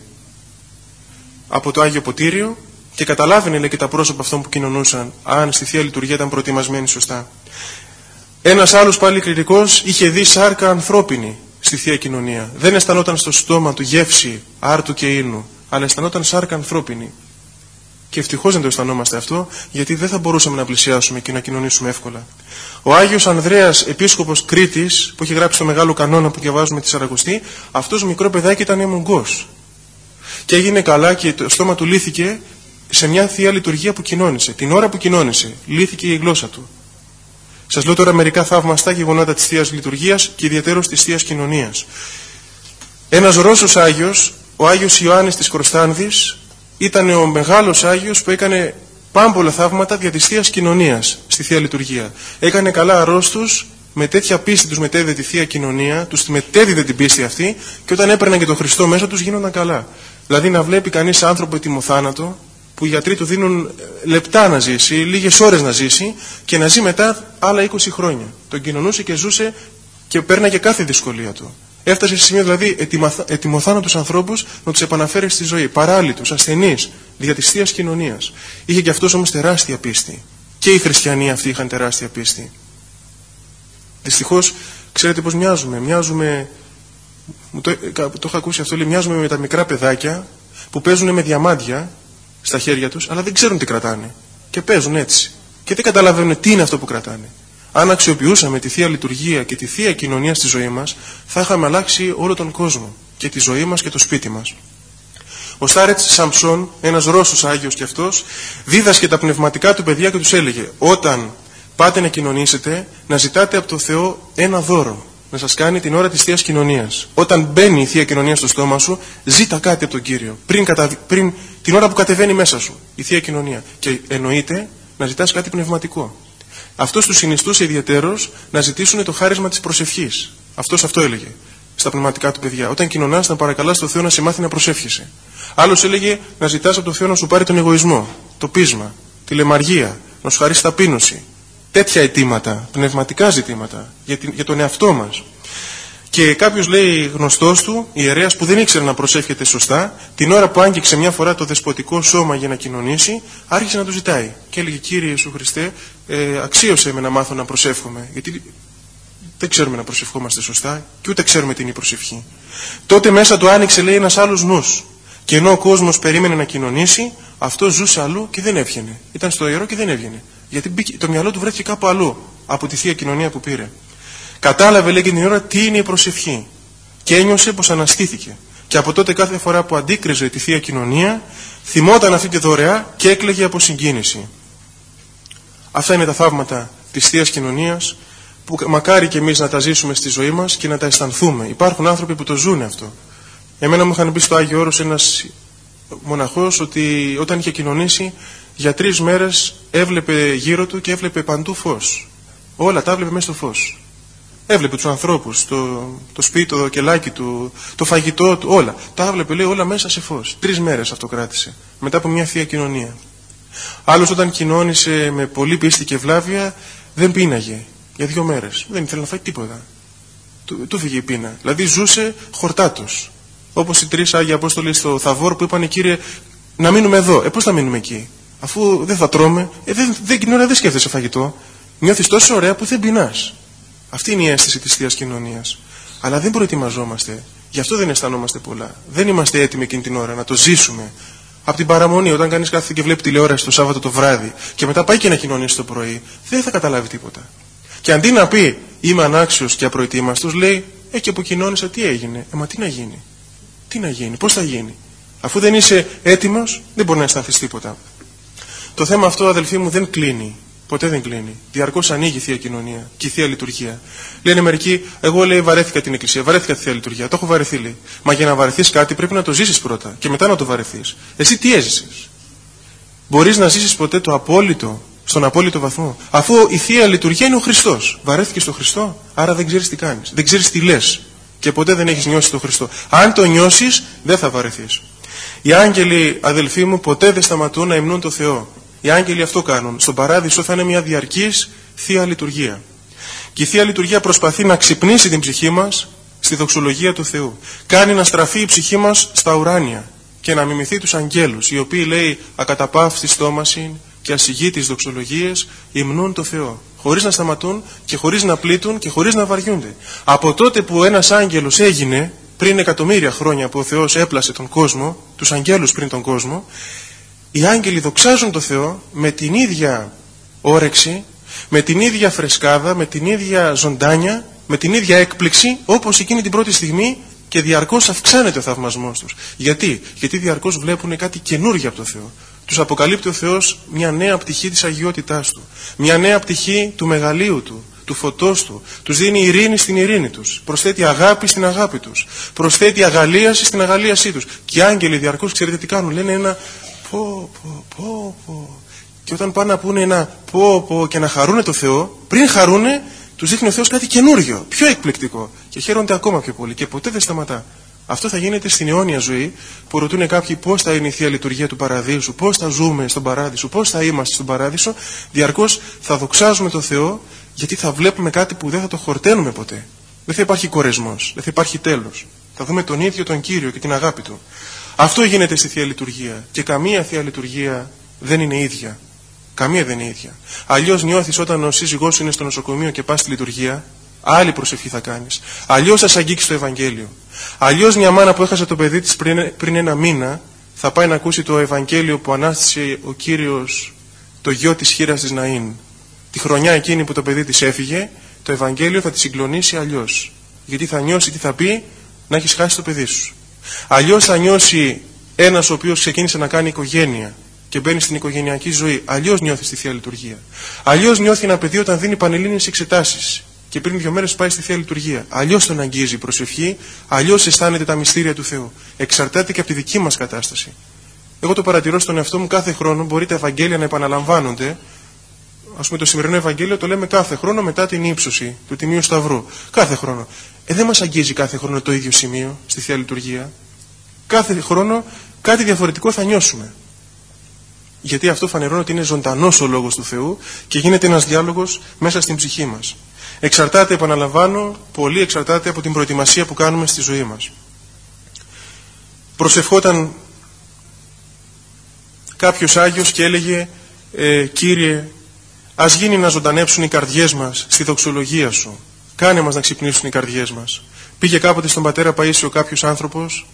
από το Άγιο Ποτήριο και καταλάβαινε, λέει, και τα πρόσωπα αυτών που κοινωνούσαν αν στη Θεία Λειτουργία ήταν προετοιμασμένοι σωστά. Ένας άλλος πάλι κληρικός είχε δει σάρκα ανθρώπινη στη Θεία Κοινωνία. Δεν αισθανόταν στο στόμα του γεύση άρτου και ίνου, αλλά αισθανόταν σάρκα ανθρώπινη. Και ευτυχώς δεν το αισθανόμαστε αυτό, γιατί δεν θα μπορούσαμε να πλησιάσουμε και να κοινωνήσουμε εύκολα. Ο Άγιος Ανδρέας, επίσκοπος Κρήτης, που έχει γράψει το μεγάλο κανόνα που διαβάζουμε τη Σαρακοστή, αυτός μικρό παιδάκι ήταν αιμογκός. Και έγινε καλά και το στόμα του λύθηκε σε μια Θεία Λειτουργία που κοινώνησε. Την ώρα που κοινώνησε, λύθηκε η γλώσσα του. Σας λέω τώρα μερικά θαυμαστά γεγονότα της Θείας Λειτουργίας και ιδιαίτερως της Θείας Κοινωνίας. Ένας Ρώσος Άγιος, ο Άγιος Ιωάννης της Κροστάνδης, ήταν ο μεγάλος Άγιος που έκανε πάμπολα θαύματα δια της Θείας Κοινωνίας στη Θεία Λειτουργία. Έκανε καλά αρρώστους, με τέτοια πίστη τους μετέδιδε τη Θεία Κοινωνία, τους μετέδιδε την πίστη αυτή και όταν έπαιρναν και τον Χριστό μέσα τους γίνονταν καλά. Δηλαδή να βλέπει κανείς άνθρωπο ετοιμοθάνατο, που οι γιατροί του δίνουν λεπτά να ζήσει, λίγες ώρες να ζήσει και να ζει μετά άλλα είκοσι χρόνια. Τον κοινωνούσε και ζούσε και πέρναγε κάθε δυσκολία του. Έφτασε σε σημείο δηλαδή ετοιμοθάνατους ανθρώπους να τους επαναφέρει στη ζωή, παράλυτους, ασθενείς, δια της Θείας Κοινωνίας. Είχε και αυτός όμως τεράστια πίστη. Και οι χριστιανοί αυτοί είχαν τεράστια πίστη. Δυστυχώς, ξέρετε πώς μοιάζουμε. Μοιάζουμε, το, το έχω ακούσει αυτό, λέει, μοιάζουμε με τα μικρά παιδάκια που παίζουν με διαμάντια στα χέρια τους, αλλά δεν ξέρουν τι κρατάνε. Και παίζουν έτσι. Και δεν καταλαβαίνουν τι είναι αυτό που κρατάνε. Αν αξιοποιούσαμε τη Θεία Λειτουργία και τη Θεία Κοινωνία στη ζωή μας, θα είχαμε αλλάξει όλο τον κόσμο και τη ζωή μας και το σπίτι μας. Ο Στάρετς Σαμψόν, ένας Ρώσος Άγιος και αυτός, δίδασκε τα πνευματικά του παιδιά και τους έλεγε: όταν πάτε να κοινωνήσετε, να ζητάτε από το Θεό ένα δώρο, να σας κάνει την ώρα της Θείας Κοινωνίας. Όταν μπαίνει η Θεία Κοινωνία στο στόμα σου, ζήτα κάτι από τον Κύριο, πριν, κατα... πριν την ώρα που κατεβαίνει μέσα σου η Θεία Κοινωνία. Και εννοείται να ζητάς κάτι πνευματικό. Αυτός τους συνιστούσε ιδιαιτέρως να ζητήσουν το χάρισμα της προσευχής. Αυτός αυτό έλεγε στα πνευματικά του παιδιά. Όταν κοινωνάς, να παρακαλάς τον Θεό να σε μάθει να προσεύχεσαι. Άλλος έλεγε να ζητάς από τον Θεό να σου πάρει τον εγωισμό, το πείσμα, τη λεμαργία, να σου χαρίσει ταπείνωση. Τέτοια αιτήματα, πνευματικά ζητήματα για, την, για τον εαυτό μας. Και κάποιος, λέει, γνωστός του, ιερέας που δεν ήξερε να προσεύχεται σωστά, την ώρα που άγγιξε μια φορά το δεσποτικό σώμα για να κοινωνήσει, άρχισε να του ζητάει. Και έλεγε: Κύριε Ιησού Χριστέ, ε, αξίωσε με να μάθω να προσεύχομαι. Γιατί δεν ξέρουμε να προσευχόμαστε σωστά και ούτε ξέρουμε τι είναι η προσευχή. Τότε μέσα του άνοιξε, λέει, ένας άλλος νους. Και ενώ ο κόσμος περίμενε να κοινωνήσει, αυτός ζούσε αλλού και δεν έβγαινε. Ήταν στο ιερό και δεν έβγαινε. Γιατί μπήκε, το μυαλό του βρέθηκε κάπου αλλού από τη Θεία Κοινωνία που πήρε. Κατάλαβε, λέει, και την ώρα τι είναι η προσευχή. Και ένιωσε πως αναστήθηκε. Και από τότε, κάθε φορά που αντίκριζε τη Θεία Κοινωνία, θυμόταν αυτή τη δωρεά και έκλαιγε από συγκίνηση. Αυτά είναι τα θαύματα της Θείας Κοινωνίας, που μακάρι και εμείς να τα ζήσουμε στη ζωή μας και να τα αισθανθούμε. Υπάρχουν άνθρωποι που το ζουν αυτό. Εμένα μου είχαν πει στο Άγιο Όρος ένας μοναχός ότι όταν είχε κοινωνήσει, για τρεις μέρες έβλεπε γύρω του και έβλεπε παντού φως. Όλα τα έβλεπε μέσα στο φως. Έβλεπε τους ανθρώπους, το, το σπίτι, το κελάκι του, το φαγητό του, όλα. Τα έβλεπε, λέει, όλα μέσα σε φως. Τρεις μέρες αυτό κράτησε, μετά από μια Θεία Κοινωνία. Άλλος, όταν κοινώνησε με πολύ πίστη και ευλάβεια, δεν πίναγε για δύο μέρες. Δεν ήθελε να φάει τίποτα. Του, του φύγε η πείνα. Δηλαδή ζούσε χορτάτος. Όπως οι τρεις Άγιοι Απόστολοι στο Θαβόρ που είπαν: Κύριε, να μείνουμε εδώ. Ε, πώς θα μείνουμε εκεί, αφού δεν θα τρώμε, ε, δεν, δεν, την ώρα δεν σκέφτεσαι φαγητό. Νιώθεις τόσο ωραία που δεν πεινάς. Αυτή είναι η αίσθηση της Θείας Κοινωνίας. Αλλά δεν προετοιμαζόμαστε. Γι' αυτό δεν αισθανόμαστε πολλά. Δεν είμαστε έτοιμοι εκείνη την ώρα να το ζήσουμε. Από την παραμονή, όταν κανείς κάθεται και βλέπει τηλεόραση το Σάββατο το βράδυ και μετά πάει και να κοινωνήσει το πρωί, δεν θα καταλάβει τίποτα. Και αντί να πει είμαι ανάξιος και απροετοίμαστος, λέει: Ε, και που κοινώνησα τι έγινε. Ε, μα τι να γίνει. Τι να γίνει, πώς θα γίνει. Αφού δεν είσαι έτοιμος, δεν μπορεί να αισθανθείς τίποτα. Το θέμα αυτό, αδελφοί μου, δεν κλείνει. Ποτέ δεν κλείνει. Διαρκώς ανοίγει η Θεία Κοινωνία και η Θεία Λειτουργία. Λένε μερικοί: Εγώ, λέει, βαρέθηκα την Εκκλησία, βαρέθηκα τη Θεία Λειτουργία. Το έχω βαρεθεί, λέει. Μα για να βαρεθείς κάτι πρέπει να το ζήσεις πρώτα και μετά να το βαρεθείς. Εσύ τι έζησες. Μπορείς να ζήσεις ποτέ το απόλυτο, στον απόλυτο βαθμό. Αφού η Θεία Λειτουργία είναι ο Χριστός. Βαρέθηκες στον Χριστό, άρα δεν ξέρεις τι κάνεις. Δεν ξέρεις τι λες. Και ποτέ δεν έχεις νιώσει τον Χριστό. Αν το νιώσεις, δεν θα βαρεθείς. Οι άγγελοι, αδελφοί μου, ποτέ δεν σταματούν να υμνούν το Θεό. Οι άγγελοι αυτό κάνουν. Στον παράδεισο θα είναι μια διαρκής Θεία Λειτουργία. Και η Θεία Λειτουργία προσπαθεί να ξυπνήσει την ψυχή μας στη δοξολογία του Θεού. Κάνει να στραφεί η ψυχή μας στα ουράνια και να μιμηθεί τους αγγέλους, οι οποίοι, λέει, ακαταπαύστη στόμασιν και ασυγήτης δοξολογίες υμνούν το Θεό. Χωρίς να σταματούν και χωρίς να πλήττουν και χωρίς να βαριούνται. Από τότε που ένας άγγελος έγινε, πριν εκατομμύρια χρόνια που ο Θεός έπλασε τον κόσμο, τους αγγέλους πριν τον κόσμο, οι άγγελοι δοξάζουν το Θεό με την ίδια όρεξη, με την ίδια φρεσκάδα, με την ίδια ζωντάνια, με την ίδια έκπληξη, όπως εκείνη την πρώτη στιγμή, και διαρκώς αυξάνεται ο θαυμασμός τους. Γιατί? Γιατί διαρκώς βλέπουν κάτι καινούργιο από το Θεό. Τους αποκαλύπτει ο Θεός μια νέα πτυχή της αγιότητάς Του, μια νέα πτυχή του μεγαλείου Του, του φωτός Του. Τους δίνει ειρήνη στην ειρήνη τους, προσθέτει αγάπη στην αγάπη τους, προσθέτει αγαλίαση στην αγαλίασή τους. Και οι άγγελοι διαρκώς, ξέρετε τι κάνουν, λένε ένα πω πω πω πω. Και όταν πάνε να πούνε ένα πω πω και να χαρούνε το Θεό, πριν χαρούνε, τους δείχνει ο Θεός κάτι καινούριο, πιο εκπληκτικό, και χαίρονται ακόμα πιο πολύ και ποτέ δεν σταματά. Αυτό θα γίνεται στην αιώνια ζωή, που ρωτούν κάποιοι πώς θα είναι η Θεία Λειτουργία του Παραδείσου, πώς θα ζούμε στον Παράδεισο, πώς θα είμαστε στον Παράδεισο. Διαρκώς θα δοξάζουμε το Θεό, γιατί θα βλέπουμε κάτι που δεν θα το χορταίνουμε ποτέ. Δεν θα υπάρχει κορεσμός, δεν θα υπάρχει τέλος. Θα δούμε τον ίδιο τον Κύριο και την αγάπη Του. Αυτό γίνεται στη Θεία Λειτουργία. Και καμία Θεία Λειτουργία δεν είναι ίδια. Καμία δεν είναι ίδια. Αλλιώς νιώθεις όταν ο σύζυγός σου είναι στο νοσοκομείο και πας στη λειτουργία, Άλλη προσευχή θα κάνεις. Αλλιώς θα σε αγγίξει το Ευαγγέλιο. Αλλιώς μια μάνα που έχασε το παιδί της πριν, πριν ένα μήνα θα πάει να ακούσει το Ευαγγέλιο που ανάστησε ο Κύριος το γιο της χήρας της Ναΐν. Τη χρονιά εκείνη που το παιδί της έφυγε, το Ευαγγέλιο θα τη συγκλονίσει αλλιώς. Γιατί θα νιώσει τι θα πει να έχεις χάσει το παιδί σου. Αλλιώς θα νιώσει ένας ο οποίος ξεκίνησε να κάνει οικογένεια και μπαίνει στην οικογενειακή ζωή. Αλλιώς νιώθει στη Θεία Λειτουργία. Αλλιώς νιώθει ένα παιδί όταν δίνει πανελλήνιες εξετάσεις και πριν δύο μέρες πάει στη Θεία Λειτουργία. Αλλιώς τον αγγίζει η προσευχή, αλλιώς αισθάνεται τα μυστήρια του Θεού. Εξαρτάται και από τη δική μας κατάσταση. Εγώ το παρατηρώ στον εαυτό μου, κάθε χρόνο μπορεί τα Ευαγγέλια να επαναλαμβάνονται. Ας πούμε, το σημερινό Ευαγγέλιο το λέμε κάθε χρόνο μετά την ύψωση του Τιμίου Σταυρού. Κάθε χρόνο. Ε, δεν μας αγγίζει κάθε χρόνο το ίδιο σημείο στη Θεία Λειτουργία. Κάθε χρόνο κάτι διαφορετικό θα νιώσουμε. Γιατί αυτό φανερώνει ότι είναι ζωντανός ο Λόγος του Θεού και γίνεται ένας διάλογος μέσα στην ψυχή μας. Εξαρτάται, επαναλαμβάνω, πολύ εξαρτάται από την προετοιμασία που κάνουμε στη ζωή μας. Προσευχόταν κάποιος Άγιος και έλεγε ε, «Κύριε, ας γίνει να ζωντανέψουν οι καρδιές μας στη δοξολογία Σου. Κάνε μας να ξυπνήσουν οι καρδιές μας». Πήγε κάποτε στον πατέρα Παΐσιο κάποιος άνθρωπος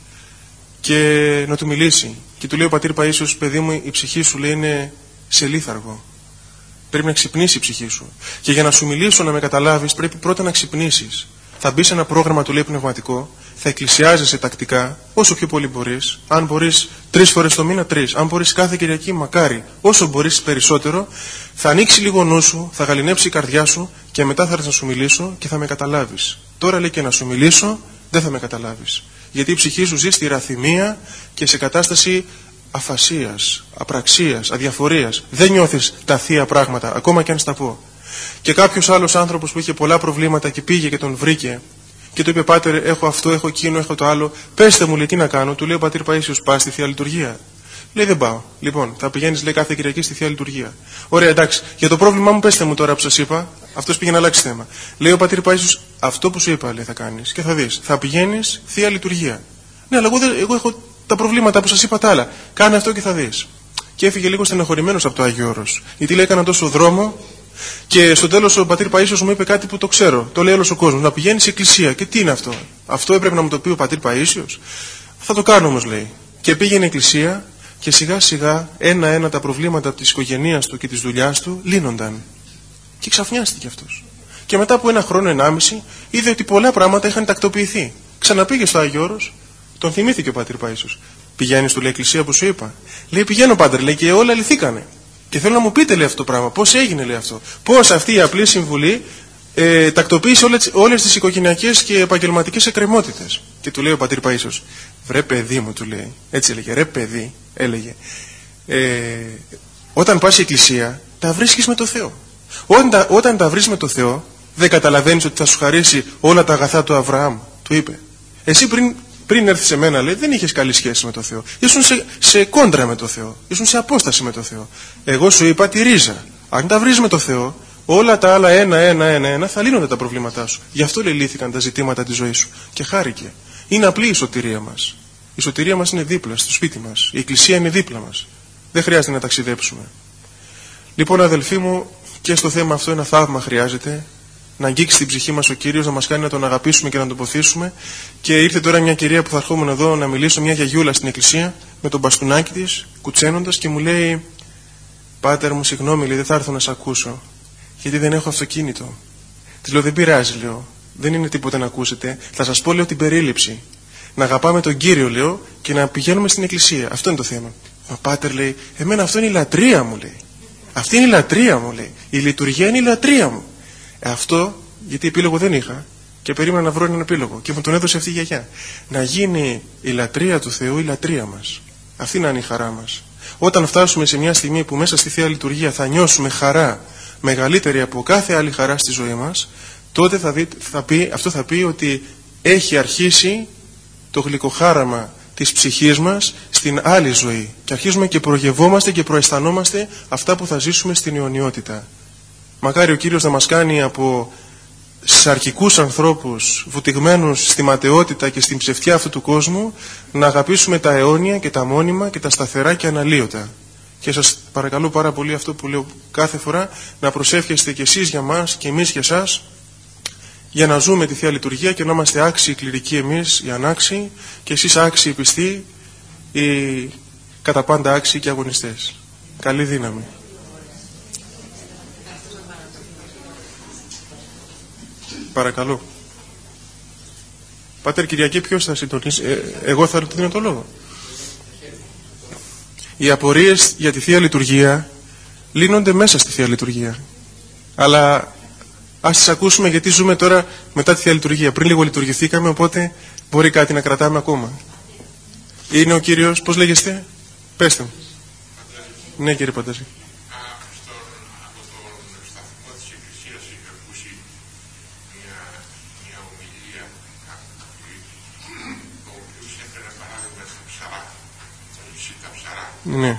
και να του μιλήσει. Και του λέει ο πατήρ Παΐσιος, παιδί μου, η ψυχή σου, λέει, είναι σε λίθαργο. Πρέπει να ξυπνήσει η ψυχή σου. Και για να σου μιλήσω, να με καταλάβεις, πρέπει πρώτα να ξυπνήσεις. Θα μπει σε ένα πρόγραμμα, του λέει, πνευματικό, θα εκκλησιάζεσαι τακτικά, όσο πιο πολύ μπορείς. Αν μπορείς τρεις φορές το μήνα, τρεις. Αν μπορείς κάθε Κυριακή, μακάρι. Όσο μπορείς περισσότερο, θα ανοίξει λίγο νου σου, θα γαληνέψει η καρδιά σου και μετά θα έρθει να σου μιλήσω και θα με καταλάβεις. Τώρα, λέει, και να σου μιλήσω, δεν θα με καταλάβεις. Γιατί η ψυχή σου ζει στη ραθυμία και σε κατάσταση αφασίας, απραξίας, αδιαφορίας. Δεν νιώθεις τα θεία πράγματα, ακόμα και αν στα πω. Και κάποιος άλλος άνθρωπος που είχε πολλά προβλήματα και πήγε και τον βρήκε και του είπε, Πάτερ, έχω αυτό, έχω εκείνο, έχω το άλλο. Πέστε μου, λέει, τι να κάνω. Του λέει ο πατήρ Παΐσιος, πας στη Θεία Λειτουργία. Λέει, δεν πάω. Λοιπόν, θα πηγαίνεις, λέει, κάθε Κυριακή στη Θεία Λειτουργία. Ωραία, εντάξει. Για το πρόβλημά μου, πέστε μου τώρα που σας είπα. Αυτός πήγε να αλλάξει θέμα. Λέει ο πατήρ Παΐσιος, αυτό που σου είπα, λέει, θα κάνεις και θα δεις. Θα πηγαίνεις Θεία Λειτουργία. Ναι, αλλά εγώ, δεν, εγώ έχω τα προβλήματα που σας είπα τα άλλα. Κάνε αυτό και θα δεις. Και έφυγε λίγο στενοχωρημένος από το Άγιο Όρος. Γιατί λέει, έκανα τόσο δρόμο. Και στο τέλος ο πατήρ Παΐσιος μου είπε κάτι που το ξέρω. Το λέει όλος ο κόσμος. Να πηγαίνει σε εκκλησία. Και τι είναι αυτό. Αυτό έπρεπε να μου το πει ο πατήρ Παΐσιος. Θα το κάνω όμως, λέει. Και πήγαινε εκκλησία και σιγά σιγά ένα-ένα τα προβλήματα της οικογένειας του και της δουλειάς του λύνονταν. Και ξαφνιάστηκε αυτός. Και μετά από ένα χρόνο, ενάμιση, είδε ότι πολλά πράγματα είχαν τακτοποιηθεί. Ξαναπήγε στο Άγιο Όρος, τον θυμήθηκε ο πατήρ Παΐσιος. Πηγαίνεις, του λέει, εκκλησία που σου είπα. Λέει, πηγαίνω, πάτερ, λέει, και όλα λυθήκανε. Και θέλω να μου πείτε, λέει, αυτό το πράγμα. Πώς έγινε, λέει, αυτό. Πώς αυτή η απλή συμβουλή ε, τακτοποίησε όλες, όλες τις οικογενειακές και επαγγελματικές εκκρεμότητες. Και του λέει ο πατήρ Παΐσιος, βρε παιδί μου, του λέει. Έτσι έλεγε, ρε παιδί, έλεγε. Ε, όταν πας στην εκκλησία, τα βρίσκεις με το Θεό. Όταν τα, όταν τα βρεις με το Θεό, δεν καταλαβαίνεις ότι θα σου χαρίσει όλα τα αγαθά του Αβραάμ. Του είπε. Εσύ πριν, πριν έρθεις σε μένα, λέει, δεν είχες καλή σχέση με το Θεό. Ήσουν σε, σε κόντρα με το Θεό. Ήσουν σε απόσταση με το Θεό. Εγώ σου είπα τη ρίζα. Αν τα βρεις με το Θεό, όλα τα άλλα ένα, ένα, ένα, ένα θα λύνονται τα προβλήματά σου. Γι' αυτό, λέει, λύθηκαν τα ζητήματα της ζωής σου. Και χάρηκε. Είναι απλή η σωτηρία μας. Η σωτηρία μας είναι δίπλα, στο σπίτι μας. Η εκκλησία είναι δίπλα μας. Δεν χρειάζεται να ταξιδέψουμε. Λοιπόν, αδελφοί μου, και στο θέμα αυτό ένα θαύμα χρειάζεται. Να αγγίξει την ψυχή μας ο Κύριος, να μας κάνει να τον αγαπήσουμε και να τον ποθήσουμε. Και ήρθε τώρα μια κυρία που θα ερχόμουν εδώ να μιλήσω, μια γιαγιούλα στην εκκλησία, με τον μπαστούνάκι της, κουτσένοντας, και μου λέει, Πάτερ μου, συγγνώμη, λέει, δεν θα έρθω να σε ακούσω, γιατί δεν έχω αυτοκίνητο. Της λέω, δεν πειράζει, λέω, δεν είναι τίποτα να ακούσετε. Θα σας πω, λέω, την περίληψη. Να αγαπάμε τον Κύριο, λέω, και να πηγαίνουμε στην εκκλησία. Αυτό είναι το θέμα. Μα Πάτερ, λέει, εμένα αυτό είναι η λατρεία μου, λέει. Αυτή είναι η λατρεία μου, λέει. Η λειτουργία είναι η λατρεία μου. Ε, αυτό, γιατί επίλογο δεν είχα και περίμενα να βρω έναν επίλογο και μου τον έδωσε αυτή η γιαγιά. Να γίνει η λατρεία του Θεού η λατρεία μας. Αυτή να είναι η χαρά μας. Όταν φτάσουμε σε μια στιγμή που μέσα στη Θεία Λειτουργία θα νιώσουμε χαρά μεγαλύτερη από κάθε άλλη χαρά στη ζωή μας, τότε θα δει, θα πει, αυτό θα πει ότι έχει αρχίσει το γλυκοχάραμα της ψυχής μας στην άλλη ζωή και αρχίζουμε και προγευόμαστε και προαισθανόμαστε αυτά που θα ζήσουμε στην αιωνιότητα. Μακάρι ο Κύριος να μας κάνει από σαρκικούς ανθρώπους βουτυγμένους στη ματαιότητα και στην ψευτιά αυτού του κόσμου να αγαπήσουμε τα αιώνια και τα μόνιμα και τα σταθερά και αναλύωτα. Και σας παρακαλώ πάρα πολύ αυτό που λέω κάθε φορά, να προσεύχεστε κι εσείς για μας και εμείς για εσάς για να ζούμε τη Θεία Λειτουργία και να είμαστε άξιοι κληρικοί εμείς, οι ανάξιοι, και εσείς άξιοι πιστοί, οι κατά πάντα άξιοι και αγωνιστές. Καλή δύναμη. Παρακαλώ. Πάτερ Κυριακή, ποιος θα συντονίσει? Ε, εγώ θα του δίνω το λόγο. Οι απορίες για τη Θεία Λειτουργία λύνονται μέσα στη Θεία Λειτουργία. Αλλά ας τις ακούσουμε, γιατί ζούμε τώρα μετά τη Θεία Λειτουργία. Πριν λίγο λειτουργηθήκαμε, οπότε μπορεί κάτι να κρατάμε ακόμα. Είναι ο κύριος, πώς λέγεστε? Πέστε μου. Ναι, κύριε Πανταζή. Ναι.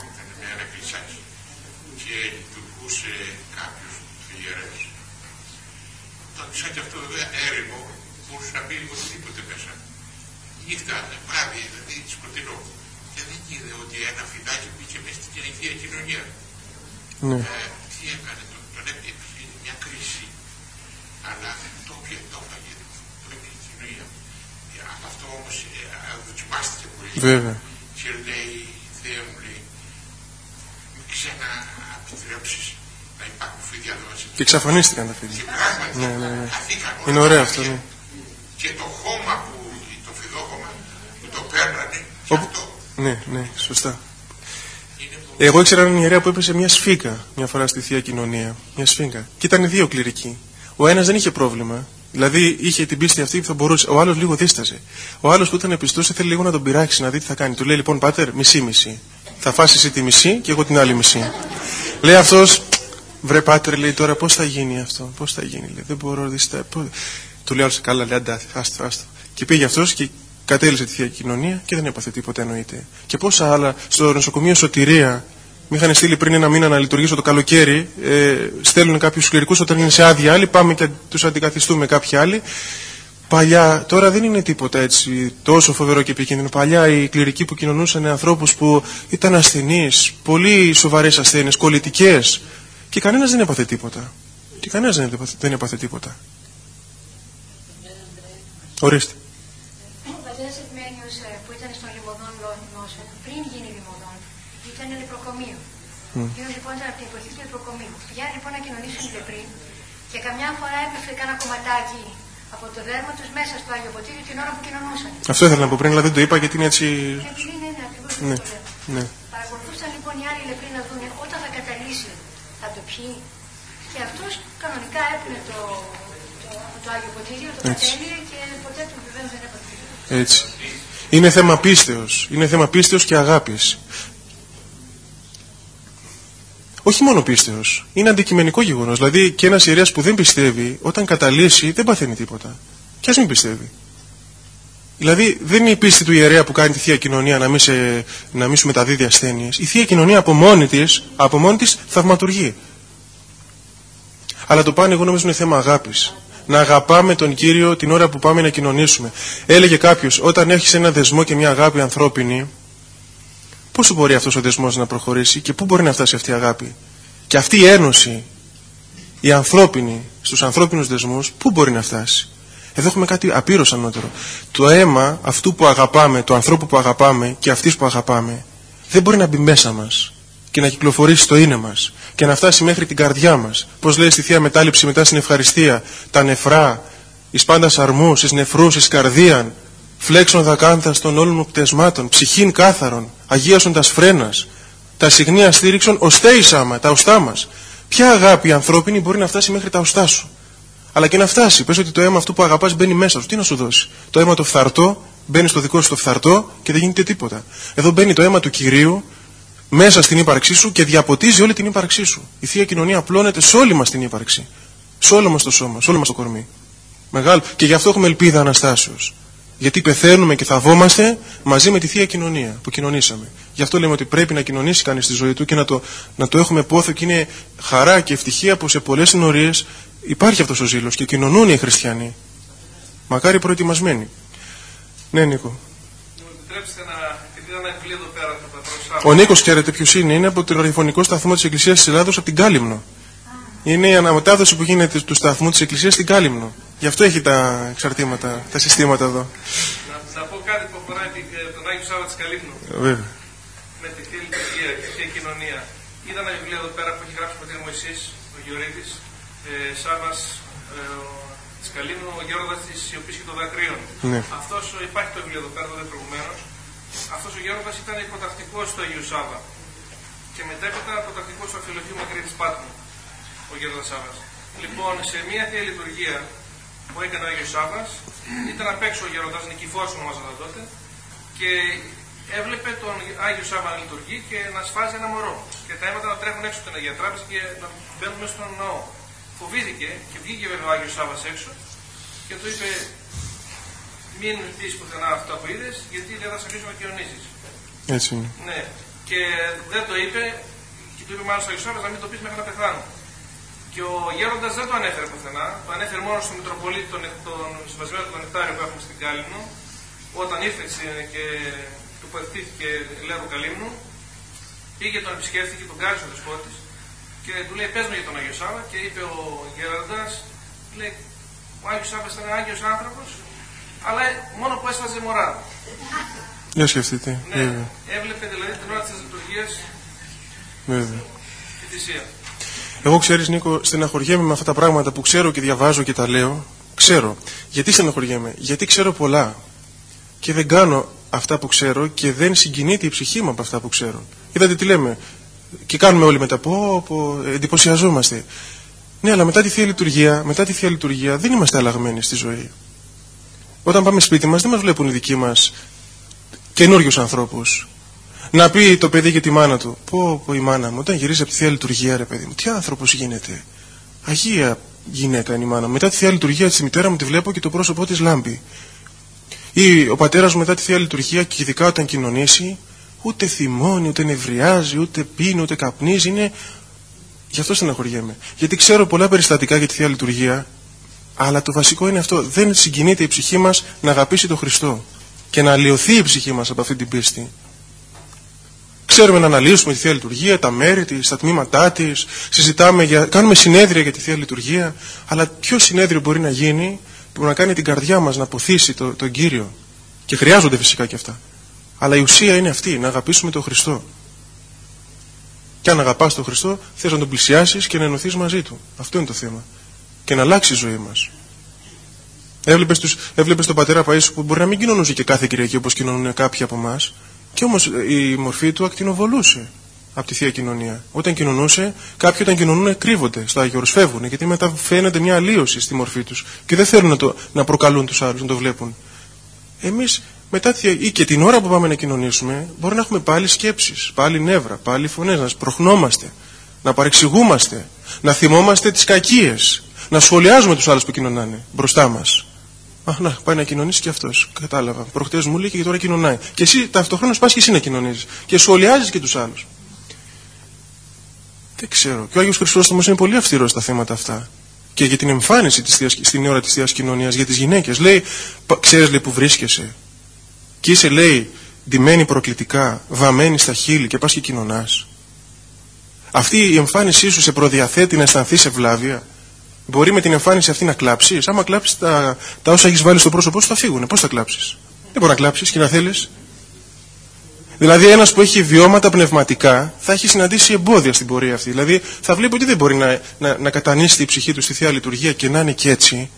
Και λειτουργούσε κάποιος ιερέας. Το σαν και αυτό βέβαια έρημο μπορούσε να μπει οτιδήποτε μέσα. Νύχτα, βράδυ, δηλαδή σκοτεινό. Και δεν είδε ότι ένα φιδάκι μπήκε μέσα στην Θεία Κοινωνία. Ναι. Ε, τι έκανε, τον, τον έπιασε μια κρίση. Αλλά το οποίο το έφαγε, το έπιασε την κοινωνία. Από αυτό όμως ε, δοκιμάστηκε πολύ. Βέβαια. Και λέει, Θεέ μου, λέει, μην ξαναεπιτρέψεις να υπάρχουν φίδια εδώ. Και εξαφανίστηκαν τα φίδια. Και πράγματι, ναι, ναι, ναι. χαθήκαν. Είναι ωραίο αυτό, ναι. Και το χώμα που, το φιδόχωμα που το παίρνανε, Ο... αυτό. Ναι, ναι, σωστά. Εγώ ήξερα έναν ιερέα που έπεσε μια σφίγγα μια φορά στη Θεία Κοινωνία. Μια σφίγγα. Και ήταν δύο κληρικοί. Ο ένας δεν είχε πρόβλημα. Δηλαδή είχε την πίστη αυτή που θα μπορούσε. Ο άλλος λίγο δίσταζε. Ο άλλος που ήταν πιστός ήθελε λίγο να τον πειράξει, να δει τι θα κάνει. Του λέει λοιπόν, πάτερ, μισή-μισή. Θα φας εσύ τη μισή και εγώ την άλλη μισή. Λέει αυτός, βρε πάτερ, λέει τώρα πώς θα γίνει αυτό. Πώς θα γίνει, λέει, δεν μπορώ, διστά. Του λέει άλλος, καλά, λέει, αντάθη, άστο, άστο. Και πήγε αυτός και κατέληξε τη Θεία Κοινωνία και δεν έπαθε τίποτα, εννοείται. Και πόσα άλλα στο νοσοκομείο Σωτηρία. Με είχαν στείλει πριν ένα μήνα να λειτουργήσω το καλοκαίρι. Ε, στέλνουν κάποιους κληρικούς όταν είναι σε άδεια άλλοι. Πάμε και τους αντικαθιστούμε κάποιοι άλλοι. Παλιά, τώρα δεν είναι τίποτα έτσι τόσο φοβερό και επικίνδυνο. Παλιά οι κληρικοί που κοινωνούσαν ανθρώπους που ήταν ασθενείς, πολύ σοβαρές ασθένειες, κολλητικές. Και κανένας δεν έπαθε τίποτα. Και κανένας δεν έπαθε, δεν έπαθε τίποτα. Ορίστε. Ο πατέρας Ευμένιος που ήταν στον Λιμωδόν νόσο, πριν γίνει Λιμωδόν, ήταν λεπροκομείο. Mm. Γίνον λοιπόν ήταν από την εποχή του λεπροκομείου. Πηγαίνουν λοιπόν να κοινωνήσουν οι λεπροί και καμιά φορά έπεφτε κάνα κομματάκι από το δέρμα τους μέσα στο Άγιο Ποτήρι την ώρα που κοινωνούσαν. Αυτό ήθελα να πω πριν, αλλά δεν το είπα γιατί είναι έτσι. Γιατί είναι, ναι, ακριβώς ναι. το λέω. Ναι. Παρακολουθούσαν λοιπόν οι άλλοι λεπροί να δουν όταν θα καταλύσει θα το πιει. Και αυτός κανονικά έπαιρνε το, το, το, το Άγιο Ποτήριο, το κατέλειε και ποτέ του βεβαίως δεν έπαθε. Έτσι. Είναι θέμα πίστεως. Είναι θέμα πίστεως και αγάπης. Όχι μόνο πίστεως. Είναι αντικειμενικό γεγονός. Δηλαδή και ένας ιερέας που δεν πιστεύει, όταν καταλύσει δεν παθαίνει τίποτα. Και ας μην πιστεύει. Δηλαδή δεν είναι η πίστη του ιερέα που κάνει τη Θεία Κοινωνία να μην, σε, να μην σου μεταδίδει ασθένειες. Η Θεία Κοινωνία από μόνη της, από μόνη της θαυματουργεί. Αλλά το πάνε, εγώ νομίζω, είναι θέμα αγάπης. Να αγαπάμε τον Κύριο την ώρα που πάμε να κοινωνήσουμε. Έλεγε κάποιος, όταν έχεις ένα δεσμό και μια αγάπη ανθρώπινη, πώς μπορεί αυτός ο δεσμός να προχωρήσει και πού μπορεί να φτάσει αυτή η αγάπη? Και αυτή η ένωση, η ανθρώπινη, στους ανθρώπινους δεσμούς, πού μπορεί να φτάσει? Εδώ έχουμε κάτι απείρως ανώτερο. Το αίμα αυτού που αγαπάμε, του ανθρώπου που αγαπάμε και αυτής που αγαπάμε, δεν μπορεί να μπει μέσα μας και να κυκλοφορήσει στο είναι μας και να φτάσει μέχρι την καρδιά μας. Πώς λέει στη Θεία Μετάληψη μετά στην ευχαριστία, τα νεφρά, εις πάντας αρμούς, εις νεφρούς, εις καρδίαν, φλέξον δακάνθας των όλων μου πτεσμάτων, ψυχήν κάθαρον, αγίασον τας φρένας, τα συγνία στήριξον, οστέισάμα, τα οστά μας. Ποια αγάπη ανθρώπινη μπορεί να φτάσει μέχρι τα οστά σου? Αλλά και να φτάσει, πες ότι το αίμα αυτού που αγαπάς μπαίνει μέσα σου, τι να σου δώσει? Το αίμα το φθαρτό μπαίνει στο δικό σου το φθαρτό και δεν γίνεται τίποτα. Εδώ μπαίνει το αίμα του Κυρίου μέσα στην ύπαρξή σου και διαποτίζει όλη την ύπαρξή σου. Η Θεία Κοινωνία απλώνεται σε όλη μας την ύπαρξη. Σε όλο μας το σώμα, σε όλο μας το κορμί. Μεγάλο. Και γι' αυτό έχουμε ελπίδα Αναστάσεως. Γιατί πεθαίνουμε και θαυόμαστε μαζί με τη Θεία Κοινωνία που κοινωνήσαμε. Γι' αυτό λέμε ότι πρέπει να κοινωνήσει κανείς τη ζωή του και να το, να το έχουμε πόθο, και είναι χαρά και ευτυχία που σε πολλές συνορίες υπάρχει αυτός ο ζήλος και κοινωνούν οι χριστιανοί. Μακάρι προετοιμασμένοι. Ναι, Νίκο. Ο Νίκος, ξέρετε ποιος είναι? Είναι από το ραδιοφωνικό σταθμό της Εκκλησίας της Ελλάδος, από την Κάλυμνο. Είναι η αναμετάδοση που γίνεται του σταθμού της Εκκλησίας στην Κάλυμνο. Γι' αυτό έχει τα εξαρτήματα, τα συστήματα εδώ. Να, να πω κάτι που αφορά τον Άγιο Σάββα της Καλύμνου. Βέβαια. Με τη Θεία Λειτουργία και τη Θεία Κοινωνία. Είδα ένα βιβλίο εδώ πέρα που έχει γράψει ο πατήρ Μωυσής, ο Γεωρίτης, ε, Σάββας ε, της Καλύμνου, ο γέροντας της Σιωπής και των Δακρύων. Ναι. Αυτός, υπάρχει το βιβλίο εδώ πέρα, εδώ προηγουμένως. Αυτός ο γέροντας ήταν υποτακτικός του Αγίου Σάββα. Και μετέπειτα πρωτακτικός του Αφιλοχείου Μακρύ της Πάτμου, ο γέροντας Σάββας. Λοιπόν, σε μια Θεία Λειτουργία που έκανε ο Άγιος Σάββας, ήταν απ' έξω ο γέροντας, Νικηφόρος ονομάζονταν τότε, και έβλεπε τον Άγιο Σάββα να λειτουργεί και να σφάζει ένα μωρό. Και τα αίματα να τρέχουν έξω από την Αγία Τράπεζα και να μπαίνουν μέσα στον ναό. Φοβήθηκε και βγήκε βέβαια ο Άγιος Σάββας έξω και του είπε: μην πεις πουθενά αυτά που είδες, γιατί δεν θα σε αφήσω να κοινωνήσεις. Έτσι είναι. Ναι. Και δεν το είπε, και του είπε μάλλον στο Άγιο Σάββας να μην το πεις μέχρι να πεθάνω. Και ο γέροντας δεν το ανέφερε πουθενά, το ανέφερε μόνο στον Μητροπολίτη, τον, τον συμβασμένο του Νεκτάριο που έχουμε στην Κάλυμνο, όταν ήρθε και τοποθετήθηκε Λέρο Καλύμνου, πήγε, τον επισκέφθηκε, τον κάρισε ο Δεσπότης και του λέει: πες μου για τον Άγιο Σάββα. Και είπε ο γέροντας, λέει: ο Άγιος Σάββας ήταν Άγιος άνθρωπος, αλλά μόνο που έσφαζε μωρά. Για σκεφτείτε. Ναι, βέβαια. Έβλεπε δηλαδή την ώρα της λειτουργίας τη θυσία. Εγώ, ξέρεις, Νίκο, στεναχωριέμαι με αυτά τα πράγματα που ξέρω και διαβάζω και τα λέω. Ξέρω. Γιατί στεναχωριέμαι? Γιατί ξέρω πολλά και δεν κάνω αυτά που ξέρω και δεν συγκινείται η ψυχή μου από αυτά που ξέρω. Είδατε τι λέμε? Και κάνουμε όλοι μετά, πω, πω, εντυπωσιαζόμαστε. Ναι, αλλά μετά τη Θεία Λειτουργία, μετά τη Θεία Λειτουργία δεν είμαστε αλλαγμένοι στη ζωή. Όταν πάμε σπίτι μας δεν μας βλέπουν οι δικοί μας καινούριους ανθρώπους. Να πει το παιδί και τη μάνα του: πω, πω, η μάνα μου όταν γυρίζει από τη Θεία Λειτουργία, ρε παιδί μου, τι άνθρωπος γίνεται. Αγία γυναίκα είναι η μάνα μου. Μετά τη Θεία Λειτουργία της μητέρα μου τη βλέπω και το πρόσωπό της λάμπει. Ή ο πατέρας μου μετά τη Θεία Λειτουργία, και ειδικά όταν κοινωνήσει, ούτε θυμώνει, ούτε νευριάζει, ούτε πίνει, ούτε καπνίζει. Είναι... Γι' αυτό στεναχωριέμαι. Γιατί ξέρω πολλά περιστατικά για τη Θεία Λειτουργία, αλλά το βασικό είναι αυτό. Δεν συγκινείται η ψυχή μας να αγαπήσει τον Χριστό και να αλλοιωθεί η ψυχή μας από αυτή την πίστη. Ξέρουμε να αναλύσουμε τη Θεία Λειτουργία, τα μέρη της, τα τμήματά της, συζητάμε για... κάνουμε συνέδρια για τη Θεία Λειτουργία, αλλά ποιο συνέδριο μπορεί να γίνει που να κάνει την καρδιά μας να ποθήσει το, τον Κύριο? Και χρειάζονται φυσικά και αυτά. Αλλά η ουσία είναι αυτή, να αγαπήσουμε τον Χριστό. Και αν αγαπάς τον Χριστό, θες να τον πλησιάσεις και να ενωθείς μαζί του. Αυτό είναι το θέμα. Και να αλλάξει η ζωή μας. Έβλεπες, τους, έβλεπες τον πατέρα Παΐσου που μπορεί να μην κοινωνούσε και κάθε Κυριακή όπως κοινωνούν κάποιοι από εμάς, και όμως η μορφή του ακτινοβολούσε από τη Θεία Κοινωνία. Όταν κοινωνούσε, κάποιοι όταν κοινωνούν κρύβονται στο Άγιο Όρος, φεύγουν, γιατί μετά φαίνεται μια αλλίωση στη μορφή τους και δεν θέλουν να, το, να προκαλούν τους άλλους, να το βλέπουν. Εμείς μετά ή και την ώρα που πάμε να κοινωνήσουμε, μπορεί να έχουμε πάλι σκέψεις, πάλι νεύρα, πάλι φωνές, να σπροχνόμαστε, να παρεξηγούμαστε, να θυμόμαστε τις κακίες, να σχολιάζουμε τους άλλους που κοινωνάνε μπροστά μας. Α, να, πάει να κοινωνήσει και αυτός. Κατάλαβα. Προχτές μου λέει και τώρα κοινωνάει. Και εσύ ταυτόχρονα πας και εσύ να κοινωνίζεις. Και σχολιάζεις και τους άλλους. Δεν ξέρω. Και ο Άγιος Χρυσόστομος είναι πολύ αυστηρός στα θέματα αυτά. Και για την εμφάνιση της θείας, στην ώρα της Θείας Κοινωνίας, για τις γυναίκες. Λέει, ξέρεις, λέει, που βρίσκεσαι. Και είσαι, λέει, ντυμένη προκλητικά, βαμμένη στα χείλη και πας και κοινωνάς. Αυτή η εμφάνισή σου σε προδιαθέτει να αισθανθείς ευλάβεια? Μπορεί με την εμφάνιση αυτή να κλάψεις? Άμα κλάψεις, τα, τα όσα έχεις βάλει στο πρόσωπό σου θα φύγουν. Πώς θα κλάψεις? Δεν μπορεί να κλάψεις και να θέλεις. Δηλαδή, ένας που έχει βιώματα πνευματικά θα έχει συναντήσει εμπόδια στην πορεία αυτή. Δηλαδή, θα βλέπει ότι δεν μπορεί να, να, να κατανείσει τη ψυχή του στη Θεία Λειτουργία και να είναι και έτσι.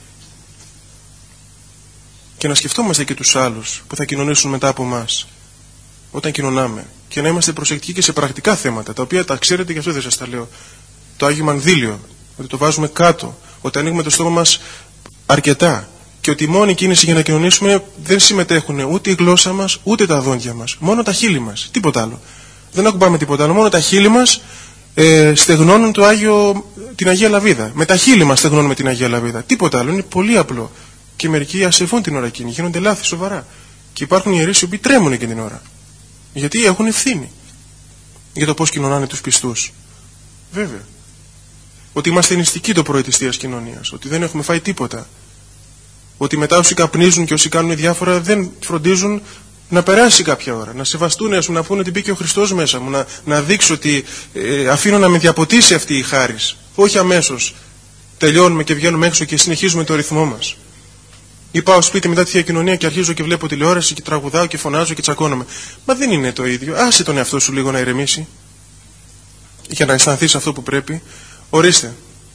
Και να σκεφτόμαστε και τους άλλους που θα κοινωνήσουν μετά από εμάς, όταν κοινωνάμε. Και να είμαστε προσεκτικοί και σε πρακτικά θέματα, τα οποία τα ξέρετε και αυτό δεν σας τα λέω. Το Άγιο Μανδύλιο, ότι το βάζουμε κάτω, ότι ανοίγουμε το στόμα μας αρκετά και ότι η μόνη κίνηση για να κοινωνήσουμε δεν συμμετέχουν ούτε η γλώσσα μας ούτε τα δόντια μας, μόνο τα χείλη μας, τίποτα άλλο. Δεν ακουμπάμε τίποτα άλλο, μόνο τα χείλη μας ε, στεγνώνουν το Άγιο, την Αγία Λαβίδα. Με τα χείλη μας στεγνώνουμε την Αγία Λαβίδα, τίποτα άλλο, είναι πολύ απλό. Και μερικοί ασεβούν την ώρα εκείνη, γίνονται λάθη σοβαρά. Και υπάρχουν ιερείς οι οποίοι τρέμουν εκείνη την ώρα. Γιατί έχουν ευθύνη για το πώς κοινωνάνε τους πιστούς. Βέβαια. Ότι είμαστε νηστικοί το πρωί της Θείας Κοινωνίας. Ότι δεν έχουμε φάει τίποτα. Ότι μετά όσοι καπνίζουν και όσοι κάνουν διάφορα δεν φροντίζουν να περάσει κάποια ώρα. Να σεβαστούν, ας πούμε, να πούνε ότι μπήκε ο Χριστός μέσα μου. Να, να δείξω ότι ε, αφήνω να με διαποτίσει αυτή η χάρις. Όχι αμέσως τελειώνουμε και βγαίνουμε έξω και συνεχίζουμε το ρυθμό μας. Ή πάω σπίτι μετά τη Θεία Κοινωνία και αρχίζω και βλέπω τηλεόραση και τραγουδάω και φωνάζω και τσακώνομαι. Μα δεν είναι το ίδιο. Άσε τον εαυτό σου λίγο να ηρεμήσει. Για να αισθανθείς αυτό που πρέπει. Ορίστε.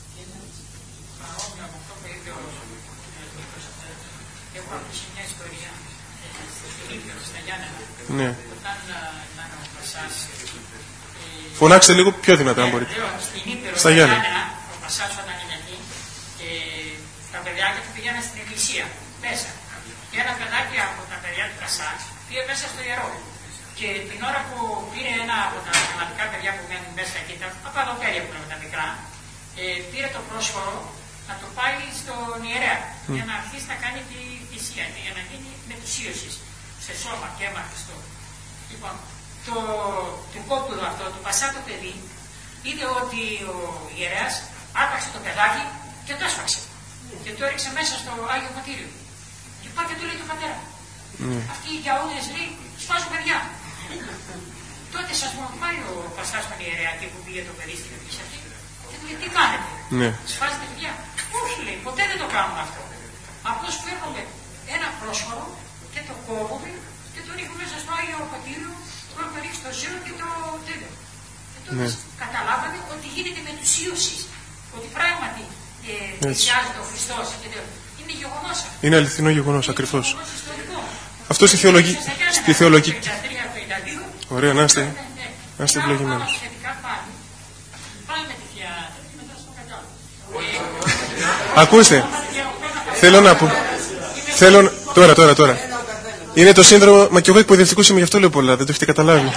Ναι. Φωνάξτε λίγο πιο δυνατά αν μπορείτε. Στα Γιάννη. Ο Πασάς όταν είναι εκεί, τα παιδάκια του πήγαιναν στην εκκλησία, μέσα. Και ένα παιδάκι από τα παιδιά του Κασά πήγε μέσα στο ιερό. Και την ώρα που πήρε ένα από τα πνευματικά παιδιά που μένουν μέσα εκεί, τα παπαδοπέρια που είναι τα μικρά, πήρε το πρόσφορο να το πάει στον ιερέα για να αρχίσει να κάνει τη θυσία, για να γίνει μετουσίωση σε σώμα και αίμα Χριστό. Λοιπόν, το, το κόπουλο αυτό, το Πασά το παιδί, είδε ότι ο ιερέας άρπαξε το παιδάκι και το έσφαξε. Και το έριξε μέσα στο Άγιο Φωτήριο. Και πάει και του λέει του πατέρα. Mm. Αυτοί οι γιαούνες λέει, σπάζουν παιδιά. Τότε σας μου πάει ο Πασάς στον ιερέα και που πήγε το παιδί στην εκκλησία αυτή. Και του λέει, τι κάνετε, mm. σφάζετε παιδιά. Όχι λέει, ποτέ δεν το κάνουμε αυτό. Απλώς φέρνουμε ένα πρόσφορο και το κόβουμε και το ρίχνουμε μέσα στο Άγιο Φωτήριο που έχουμε ρίξει το ζύρο και το τέλειο. Και τότε ναι. καταλάβαμε ότι γίνεται μετουσίωση. Ότι πράγματι πλησιάζεται ο Χριστός. Είναι γεγονός αυτό. Είναι αληθινό γεγονός, ακριβώς. Αυτό στη θεολογική. Στη θεολογική. Ωραία, να είστε. Να είστε ευλογημένοι. Ακούστε. Θέλω να πω. Θέλω. Τώρα, τώρα, τώρα. Είναι το σύνδρομο. Μα και εγώ εκπαιδευτικός είμαι, γι' αυτό λέω πολλά. Δεν το έχετε καταλάβει.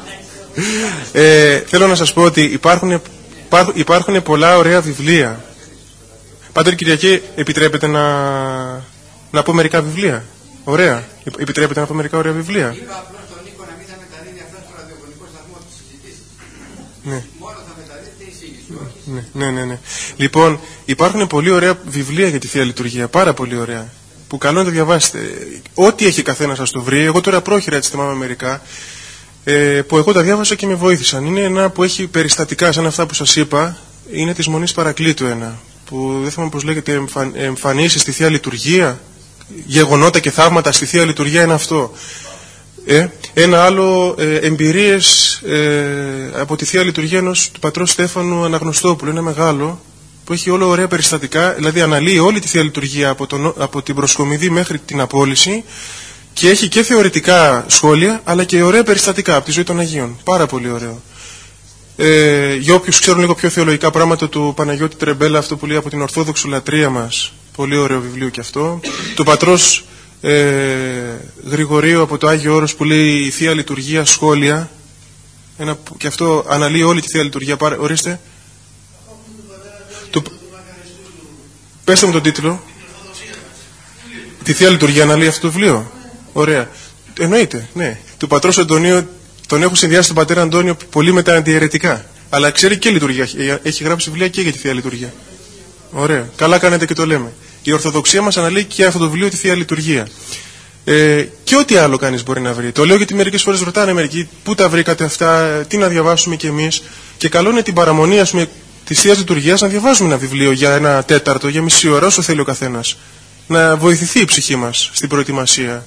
Ε, θέλω να σας πω ότι υπάρχουν, υπάρχουν πολλά ωραία βιβλία. Πάτερ Κυριακή, επιτρέπετε να, να πω μερικά βιβλία? Ωραία. Επιτρέπετε να πω μερικά ωραία βιβλία? Είπα απλώς τον Νίκο να μην θα μεταδίδει αυτό στο ραδιοφωνικό σταθμό της συζητήσης. Ναι. Μόνο θα μεταδίδει η εισήγηση. Ναι, ναι, ναι, ναι. Λοιπόν, υπάρχουν πολύ ωραία βιβλία για τη Θεία Λειτουργία. Πάρα πολύ ωραία. Που καλό να το διαβάσετε. Ό,τι έχει καθένα σας το βρει. Εγώ τώρα πρόχειρα έτσι θυμάμαι μερικά. Ε, που εγώ τα διάβασα και με βοήθησαν. Είναι ένα που έχει περιστατικά σαν αυτά που σας είπα. Είναι της Μονής Παρακλήτου ένα. Που δεν θυμάμαι πώς λέγεται, εμφαν, εμφανίσεις στη Θεία Λειτουργία. Γεγονότα και θαύματα στη Θεία Λειτουργία είναι αυτό. Ε, ένα άλλο, ε, εμπειρίες ε, από τη Θεία Λειτουργία ενός του πατρός Στέφανου Αναγνωστόπουλου. Είναι μεγάλο, που έχει όλο ωραία περιστατικά, δηλαδή αναλύει όλη τη Θεία Λειτουργία από, τον, από την προσκομιδή μέχρι την απόλυση και έχει και θεωρητικά σχόλια, αλλά και ωραία περιστατικά από τη ζωή των Αγίων. Πάρα πολύ ωραίο. Ε, για όποιους ξέρουν λίγο πιο θεολογικά πράγματα, του Παναγιώτη Τρεμπέλα, αυτό που λέει από την Ορθόδοξη Λατρεία μας. Πολύ ωραίο βιβλίο και αυτό. Του πατρός ε, Γρηγορίου από το Άγιο Όρος που λέει η Θεία Λειτουργία σχόλια. Ένα, και αυτό αναλύει όλη τη Θεία Λειτουργία. Πάρε, ορίστε. Του, πέστε μου τον τίτλο. Τη Θεία Λειτουργία αναλύει αυτό το βιβλίο. Ωραία. Εννοείται, ναι. Του πατρός Αντωνίου τον έχω συνδυάσει τον πατέρα Αντώνιο πολύ με τα αντιαιρετικά. Αλλά ξέρει και λειτουργία. Έχει γράψει βιβλία και για τη Θεία Λειτουργία. Ωραία. Καλά κάνετε και το λέμε. Η Ορθοδοξία μας αναλύει και αυτό το βιβλίο τη Θεία Λειτουργία. Ε, και ό,τι άλλο κανείς μπορεί να βρει. Το λέω γιατί μερικές φορές ρωτάνε μερικοί πού τα βρήκατε αυτά, τι να διαβάσουμε κι εμείς. Και καλό είναι την παραμονή, ας πούμε, της Θείας Λειτουργίας να διαβάζουμε ένα βιβλίο για ένα τέταρτο, για μισή ώρα, όσο θέλει ο καθένας. Να βοηθηθεί η ψυχή μας στην προετοιμασία.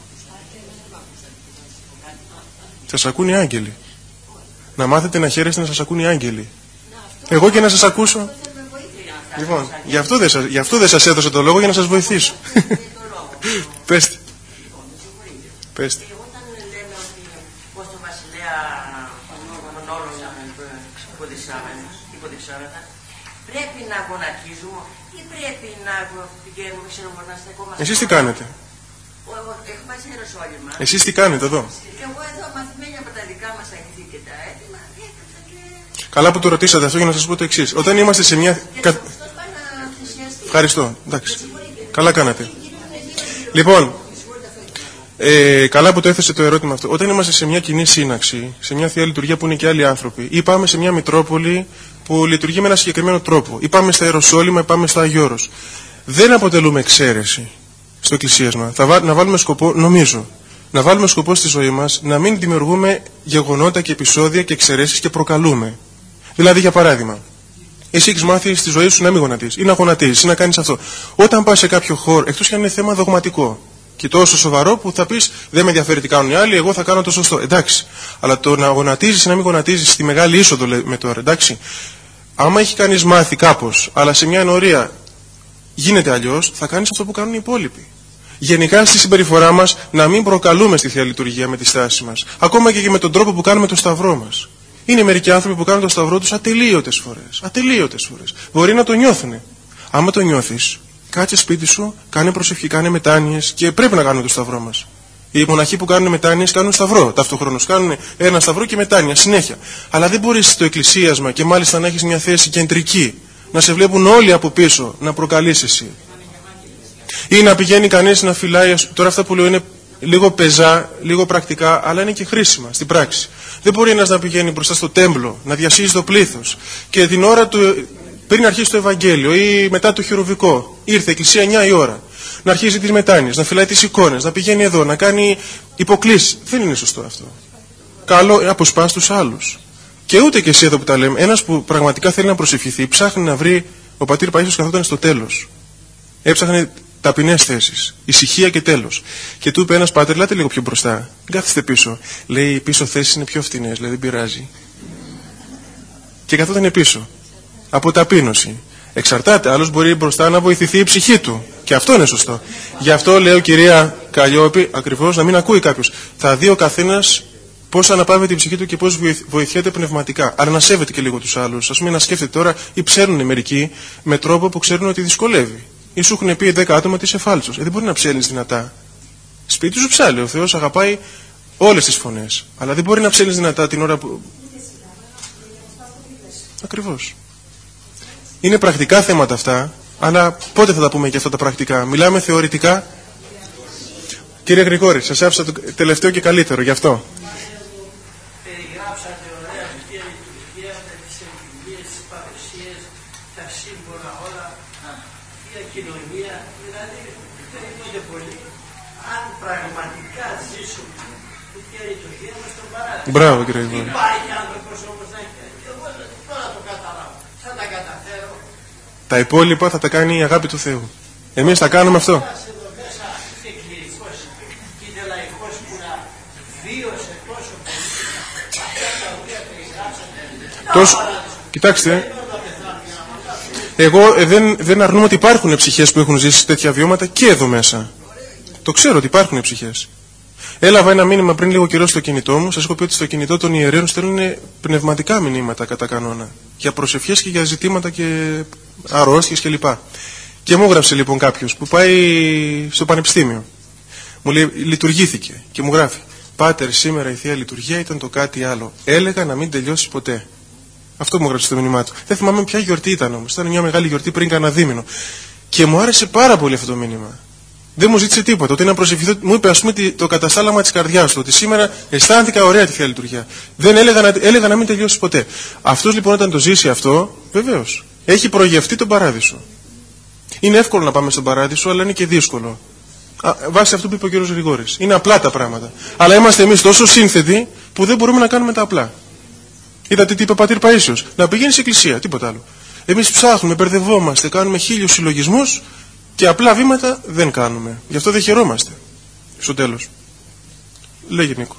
Σας ακούν οι άγγελοι. Να μάθετε να χαίρεστε να σας ακούν οι άγγελοι. Εγώ και να σας ακούσω. Λοιπόν, γι' αυτό δεν σας, γι' αυτό δεν σας έδωσα το λόγο, για να σας βοηθήσω. Πέστε. Πέστε. Όταν λέμε ότι πως το βασιλέα των όλων υποδεξάμενα, πρέπει να γονατίζουμε ή πρέπει να πηγαίνουμε, ξέρω εγώ, να στεκόμαστε. Εσείς τι κάνετε? Εγώ έχω πάει σε Ιεροσόλυμα. Εσείς τι κάνετε εδώ? Και εγώ εδώ μαθημένη από τα δικά μας αγγλικά και τα έτοιμα, έκανα και... Καλά που το ρωτήσατε αυτό, για να σας πω το εξής. Όταν είμαστε σε μια... Ευχαριστώ. Εντάξει. Καλά κάνατε. Λοιπόν, ε, καλά που το έθεσε το ερώτημα αυτό. Όταν είμαστε σε μια κοινή σύναξη, σε μια Θεία Λειτουργία που είναι και άλλοι άνθρωποι, ή πάμε σε μια Μητρόπολη που λειτουργεί με ένα συγκεκριμένο τρόπο, ή πάμε στα Ιεροσόλυμα, ή πάμε στο Άγιο Όρος, δεν αποτελούμε εξαίρεση στο εκκλησίασμα. Θα βά, να βάλουμε σκοπό, νομίζω, να βάλουμε σκοπό στη ζωή μας να μην δημιουργούμε γεγονότα και επεισόδια και εξαιρέσεις και προκαλούμε. Δηλαδή, για παράδειγμα, Εσύ έχεις μάθει στη ζωή σου να μην γονατίζεις ή να γονατίζεις ή να κάνεις αυτό. Όταν πας σε κάποιο χώρο, εκτός και αν είναι θέμα δογματικό και τόσο σοβαρό που θα πεις δεν με ενδιαφέρει τι κάνουν οι άλλοι, εγώ θα κάνω το σωστό. Εντάξει. Αλλά το να γονατίζεις ή να μην γονατίζεις στη μεγάλη είσοδο λέμε τώρα, εντάξει. Άμα έχει κανείς μάθει κάπως, αλλά σε μια ενορία γίνεται αλλιώς, θα κάνεις αυτό που κάνουν οι υπόλοιποι. Γενικά στη συμπεριφορά μας να μην προκαλούμε στη Θεία Λειτουργία με τη στάση μας. Ακόμα και με τον τρόπο που κάνουμε το σταυρό μας. Είναι μερικοί άνθρωποι που κάνουν το σταυρό τους ατελείωτες φορές. Ατελείωτες φορές. Μπορεί να το νιώθουν. Άμα το νιώθεις, κάτσε σπίτι σου, κάνε προσευχή, κάνε μετάνοιες και πρέπει να κάνουμε το σταυρό μας. Οι μοναχοί που κάνουν μετάνοιες κάνουν σταυρό. Ταυτόχρονος κάνουν ένα σταυρό και μετάνοια συνέχεια. Αλλά δεν μπορείς στο εκκλησίασμα και μάλιστα να έχεις μια θέση κεντρική, να σε βλέπουν όλοι από πίσω, να προκαλείς εσύ. Ή να πηγαίνει κανείς να φυλάει. Τώρα αυτά που λέω είναι λίγο πεζά, λίγο πρακτικά, αλλά είναι και χρήσιμα στην πράξη. Δεν μπορεί ένας να πηγαίνει μπροστά στο τέμπλο, να διασχίζει το πλήθος και την ώρα του, πριν αρχίσει το Ευαγγέλιο ή μετά το χειροβικό, ήρθε εκκλησία εννιά η ώρα, να αρχίζει τις μετάνοιες, να φυλάει τις εικόνες, να πηγαίνει εδώ, να κάνει υποκλήσεις. Δεν είναι σωστό αυτό. Καλό να αποσπάς τους άλλους. Και ούτε και εσύ εδώ που τα λέμε, ένας που πραγματικά θέλει να προσευχηθεί, ψάχνει να βρει. Ο πατήρ Παΐσιος καθόταν στο τέλος. Έψαχνε ταπεινές θέσεις, ησυχία και τέλος. Και του είπε ένας πάτερ, ελάτε λίγο πιο μπροστά. Μην κάθεστε πίσω. Λέει, οι πίσω θέσεις είναι πιο φτηνές, δηλαδή δεν πειράζει. Και καθόταν πίσω. Από ταπείνωση. Εξαρτάται, άλλος μπορεί μπροστά να βοηθηθεί η ψυχή του. Και αυτό είναι σωστό. Γι' αυτό λέω, κυρία Καλλιόπη, ακριβώς να μην ακούει κάποιος. Θα δει ο καθένας πώς αναπαύεται η ψυχή του και πώς βοηθιέται πνευματικά. Αλλά να σέβεται και λίγο τους άλλους. Ας πούμε, να σκέφτεται τώρα, ή ψέρνουν μερικοί με τρόπο που ξέρουν ότι δυσκολεύει. Ή σου έχουν πει δέκα άτομα ότι είσαι φάλτσος. Ε, δεν μπορεί να ψέλνεις δυνατά. Σπίτι σου ψάλει. Ο Θεός αγαπάει όλες τις φωνές. Αλλά δεν μπορεί να ψέλνεις δυνατά την ώρα που. Ακριβώς. Είναι πρακτικά θέματα αυτά, αλλά πότε θα τα πούμε και αυτά τα πρακτικά. Μιλάμε θεωρητικά. Κύριε Γρηγόρη, σας άφησα το τελευταίο και καλύτερο, γι' αυτό. Περιγράψατε ωραία αυτή η λειτουργία με τις εμπειρίες, τις παρουσίες, τα σύμβολα όλα, η κοινωνία, δηλαδή περίπτωση πολύ. Αν πραγματικά ζήσουμε αυτή η λειτουργία μας στον παράδεισο. Μπράβο, κύριε Γρηγόρη. Υπάρχει άνθρωπος όμως να έχει. Εγώ τώρα το καταλάβω. Θα τα καταφέρω. Τα υπόλοιπα θα τα κάνει η αγάπη του Θεού. Εμείς θα κάνουμε αυτό. Τόσο... Κοιτάξτε, εγώ ε, δεν, δεν αρνούμαι ότι υπάρχουν ψυχές που έχουν ζήσει τέτοια βιώματα και εδώ μέσα. Το ξέρω ότι υπάρχουν ψυχές. Έλαβα ένα μήνυμα πριν λίγο καιρό στο κινητό μου. Σας έχω πει ότι στο κινητό των ιερέων στέλνουν πνευματικά μηνύματα κατά κανόνα. Για προσευχές και για ζητήματα και αρρώστιες κλπ. Και, και μου έγραψε λοιπόν κάποιος που πάει στο πανεπιστήμιο. Μου λέει λειτουργήθηκε και μου γράφει: Πάτερ, σήμερα η Θεία Λειτουργία ήταν το κάτι άλλο. Έλεγα να μην τελειώσει ποτέ. Αυτό μου έγραψε στο μήνυμά του. Δεν θυμάμαι ποια γιορτή ήταν όμως. Ήταν μια μεγάλη γιορτή πριν κανένα δίμηνο. Και μου άρεσε πάρα πολύ αυτό το μήνυμα. Δεν μου ζήτησε τίποτα. Ότι να προσευχηθώ, μου είπε ας πούμε το καταστάλαγμα της καρδιάς του. Ότι σήμερα αισθάνθηκα ωραία τη Θεία Λειτουργία. Δεν έλεγα να, έλεγα να μην τελειώσει ποτέ. Αυτός λοιπόν όταν το ζήσει αυτό, βεβαίως, έχει προγευτεί τον παράδεισο. Είναι εύκολο να πάμε στον παράδεισο, αλλά είναι και δύσκολο. Α, βάσει αυτού που είπε ο κ. Γρηγόρης. Είναι απλά τα πράγματα. Αλλά είμαστε εμείς τόσο σύνθετοι που δεν μπορούμε να κάνουμε τα απλά. Είδατε τι είπε ο πατήρ Παΐσιος. Να πηγαίνει σε εκκλησία, τίποτα άλλο. Εμείς ψάχνουμε, μπερδευόμαστε, κάνουμε χίλιους συλλογισμούς και απλά βήματα δεν κάνουμε. Γι' αυτό δεν χαιρόμαστε. Στο τέλος. Λέγε Νίκο.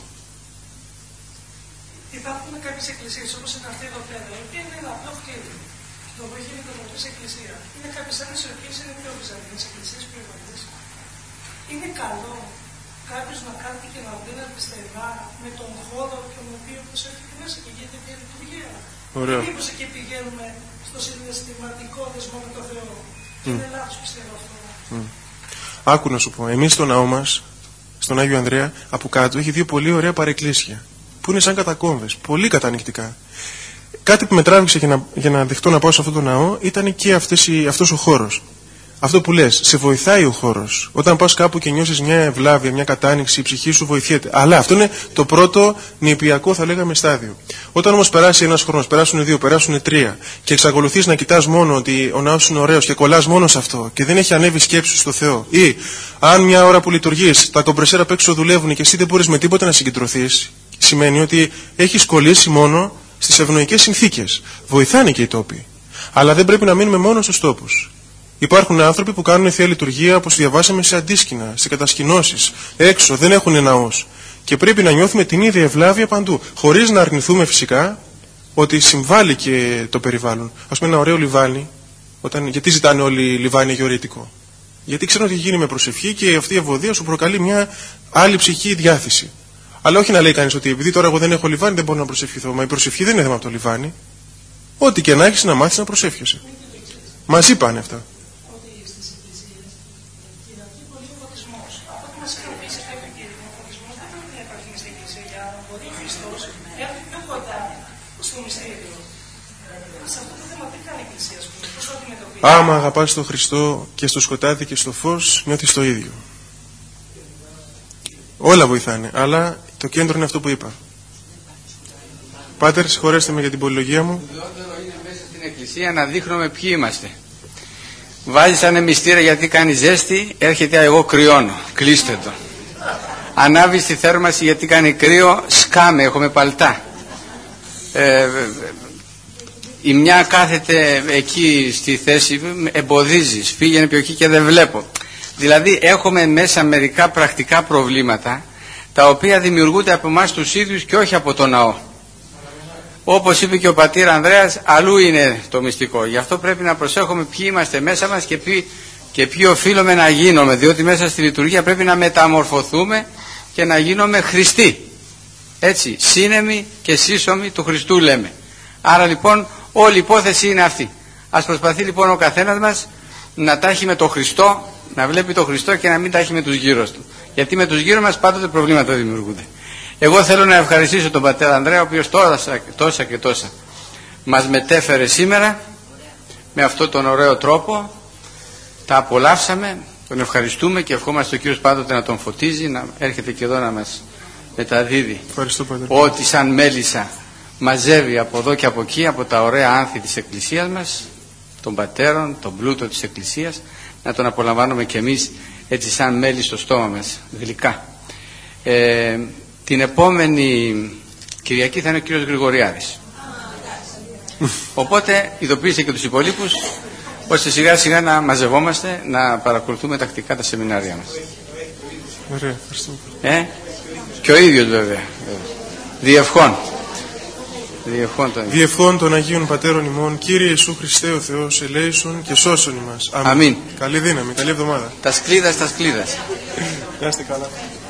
Υπάρχουν κάποιες εκκλησίες όπως είναι αυτή εδώ πέρα, η οποία είναι ένα απλό κτίριο. Το οποίο έχει νοικοκυρίσει εκκλησία. Είναι κάποιες άλλες οι οποίες είναι πιο βυζαντινές εκκλησίες, πιο βαρύες. Είναι καλό κάποιος να κάνει και να δει αριστερά με τον χώρο τον οποίο προσέχει μέσα και γίνεται μια λειτουργία. Ωραίο. Μήπως εκεί πηγαίνουμε στο συναισθηματικό δεσμό με τον Θεό. Mm. Είναι λάθος πιστεύω αυτό. Mm. Άκου να σου πω, εμείς στο ναό μας, στον Άγιο Ανδρέα, από κάτω έχει δύο πολύ ωραία παρεκκλήσια που είναι σαν κατακόμβες, πολύ κατανοητικά. Κάτι που με τράβηξε για να, για να δεχτώ να πάω σε αυτό το ναό ήταν και αυτές οι, αυτός ο χώρος. Αυτό που λες, σε βοηθάει ο χώρος. Όταν πας κάπου και νιώσεις μια ευλάβεια, μια κατάνοιξη, η ψυχή σου βοηθιέται. Αλλά αυτό είναι το πρώτο νηπιακό, θα λέγαμε, στάδιο. Όταν όμως περάσει ένας χρόνος, περάσουν δύο, περάσουν τρία και εξακολουθείς να κοιτάς μόνο ότι ο ναός είναι ωραίος και κολλάς μόνο σε αυτό και δεν έχει ανέβει σκέψη στο Θεό, ή αν μια ώρα που λειτουργείς τα κομπρεσέρα απ' έξω δουλεύουν και εσύ δεν μπορείς με τίποτα να συγκεντρωθείς, σημαίνει ότι έχεις κολλήσει μόνο στις ευνοϊκές συνθήκες. Βοηθάνε και οι τόποι. Αλλά δεν πρέπει να μείνουμε μόνο στους τόπους. Υπάρχουν άνθρωποι που κάνουν θεία λειτουργία, όπως διαβάσαμε, σε αντίσκηνα, σε κατασκηνώσεις, έξω, δεν έχουν ναός. Και πρέπει να νιώθουμε την ίδια ευλάβεια παντού. Χωρίς να αρνηθούμε φυσικά ότι συμβάλλει και το περιβάλλον. Ας πούμε, ένα ωραίο λιβάνι, όταν, γιατί ζητάνε όλοι λιβάνι γεωρητικό? Γιατί ξέρουν ότι γίνει με προσευχή και αυτή η ευωδία σου προκαλεί μια άλλη ψυχική διάθεση. Αλλά όχι να λέει κανείς ότι επειδή τώρα εγώ δεν έχω λιβάνι δεν μπορώ να προσευχηθώ. Μα η προσευχή δεν είναι θέμα από το λιβάνι. Ό,τι και να έχεις να μάθεις να προσεύχεσαι. Μαζί πάνε αυτά. Άμα αγαπάς τον Χριστό και στο σκοτάδι και στο φως, νιώθεις το ίδιο. Όλα βοηθάνε, αλλά το κέντρο είναι αυτό που είπα. Πάτερ, συγχωρέστε με για την πολυλογία μου. Το δεύτερο είναι μέσα στην εκκλησία να δείχνουμε ποιοι είμαστε. Βάζεις ένα μυστήρα γιατί κάνει ζέστη, έρχεται εγώ κρυώνω, κλείστε το. Ανάβεις τη θέρμανση γιατί κάνει κρύο, σκάμε, έχουμε παλτά. Ε, η μια κάθεται εκεί στη θέση, εμποδίζεις, πήγαινε πιο εκεί και δεν βλέπω. Δηλαδή έχουμε μέσα μερικά πρακτικά προβλήματα τα οποία δημιουργούνται από εμάς τους ίδιους και όχι από το ναό. Όπως είπε και ο πατήρ Ανδρέας, αλλού είναι το μυστικό. Γι' αυτό πρέπει να προσέχουμε ποιοι είμαστε μέσα μας και ποιοι, και ποιοι οφείλουμε να γίνουμε, διότι μέσα στη λειτουργία πρέπει να μεταμορφωθούμε και να γίνουμε Χριστοί. Έτσι, σύνεμοι και σύσσωμοι του Χριστού λέμε. Άρα λοιπόν όλη η υπόθεση είναι αυτή. Ας προσπαθεί λοιπόν ο καθένας μας να τα έχει με τον Χριστό, να βλέπει τον Χριστό και να μην τα έχει με τους γύρω του. Γιατί με τους γύρω μας πάντοτε προβλήματα δημιουργούνται. Εγώ θέλω να ευχαριστήσω τον πατέρα Ανδρέα, ο οποίος τόσα, τόσα και τόσα μας μετέφερε σήμερα με αυτόν τον ωραίο τρόπο. Τα απολαύσαμε, τον ευχαριστούμε και ευχόμαστε ο Κύριος πάντοτε να τον φωτίζει, να έρχεται και εδώ να μας μεταδίδει ό,τι σαν μέλισσα μαζεύει από εδώ και από εκεί, από τα ωραία άνθη της Εκκλησίας μας, των πατέρων, τον πλούτο της Εκκλησίας, να τον απολαμβάνουμε κι εμείς έτσι σαν μέλι στο στόμα μας, γλυκά. Ε, την επόμενη Κυριακή θα είναι ο κύριος Γρηγοριάδης. Οπότε ειδοποίησε και τους υπολείπους ώστε σιγά σιγά να μαζευόμαστε, να παρακολουθούμε τακτικά τα σεμινάρια μας. Ωραία, ε? Και ο ίδιος βέβαια. Διευχών. Διευχών των, Διευχών των Αγίων Πατέρων ημών, Κύριε Ιησού Χριστέ ο Θεός, ελέησον και σώσον ημάς. Αμήν. Αμήν. Καλή δύναμη, καλή εβδομάδα. Τα σκλίδας, τα σκλίδας. Να είστε καλά.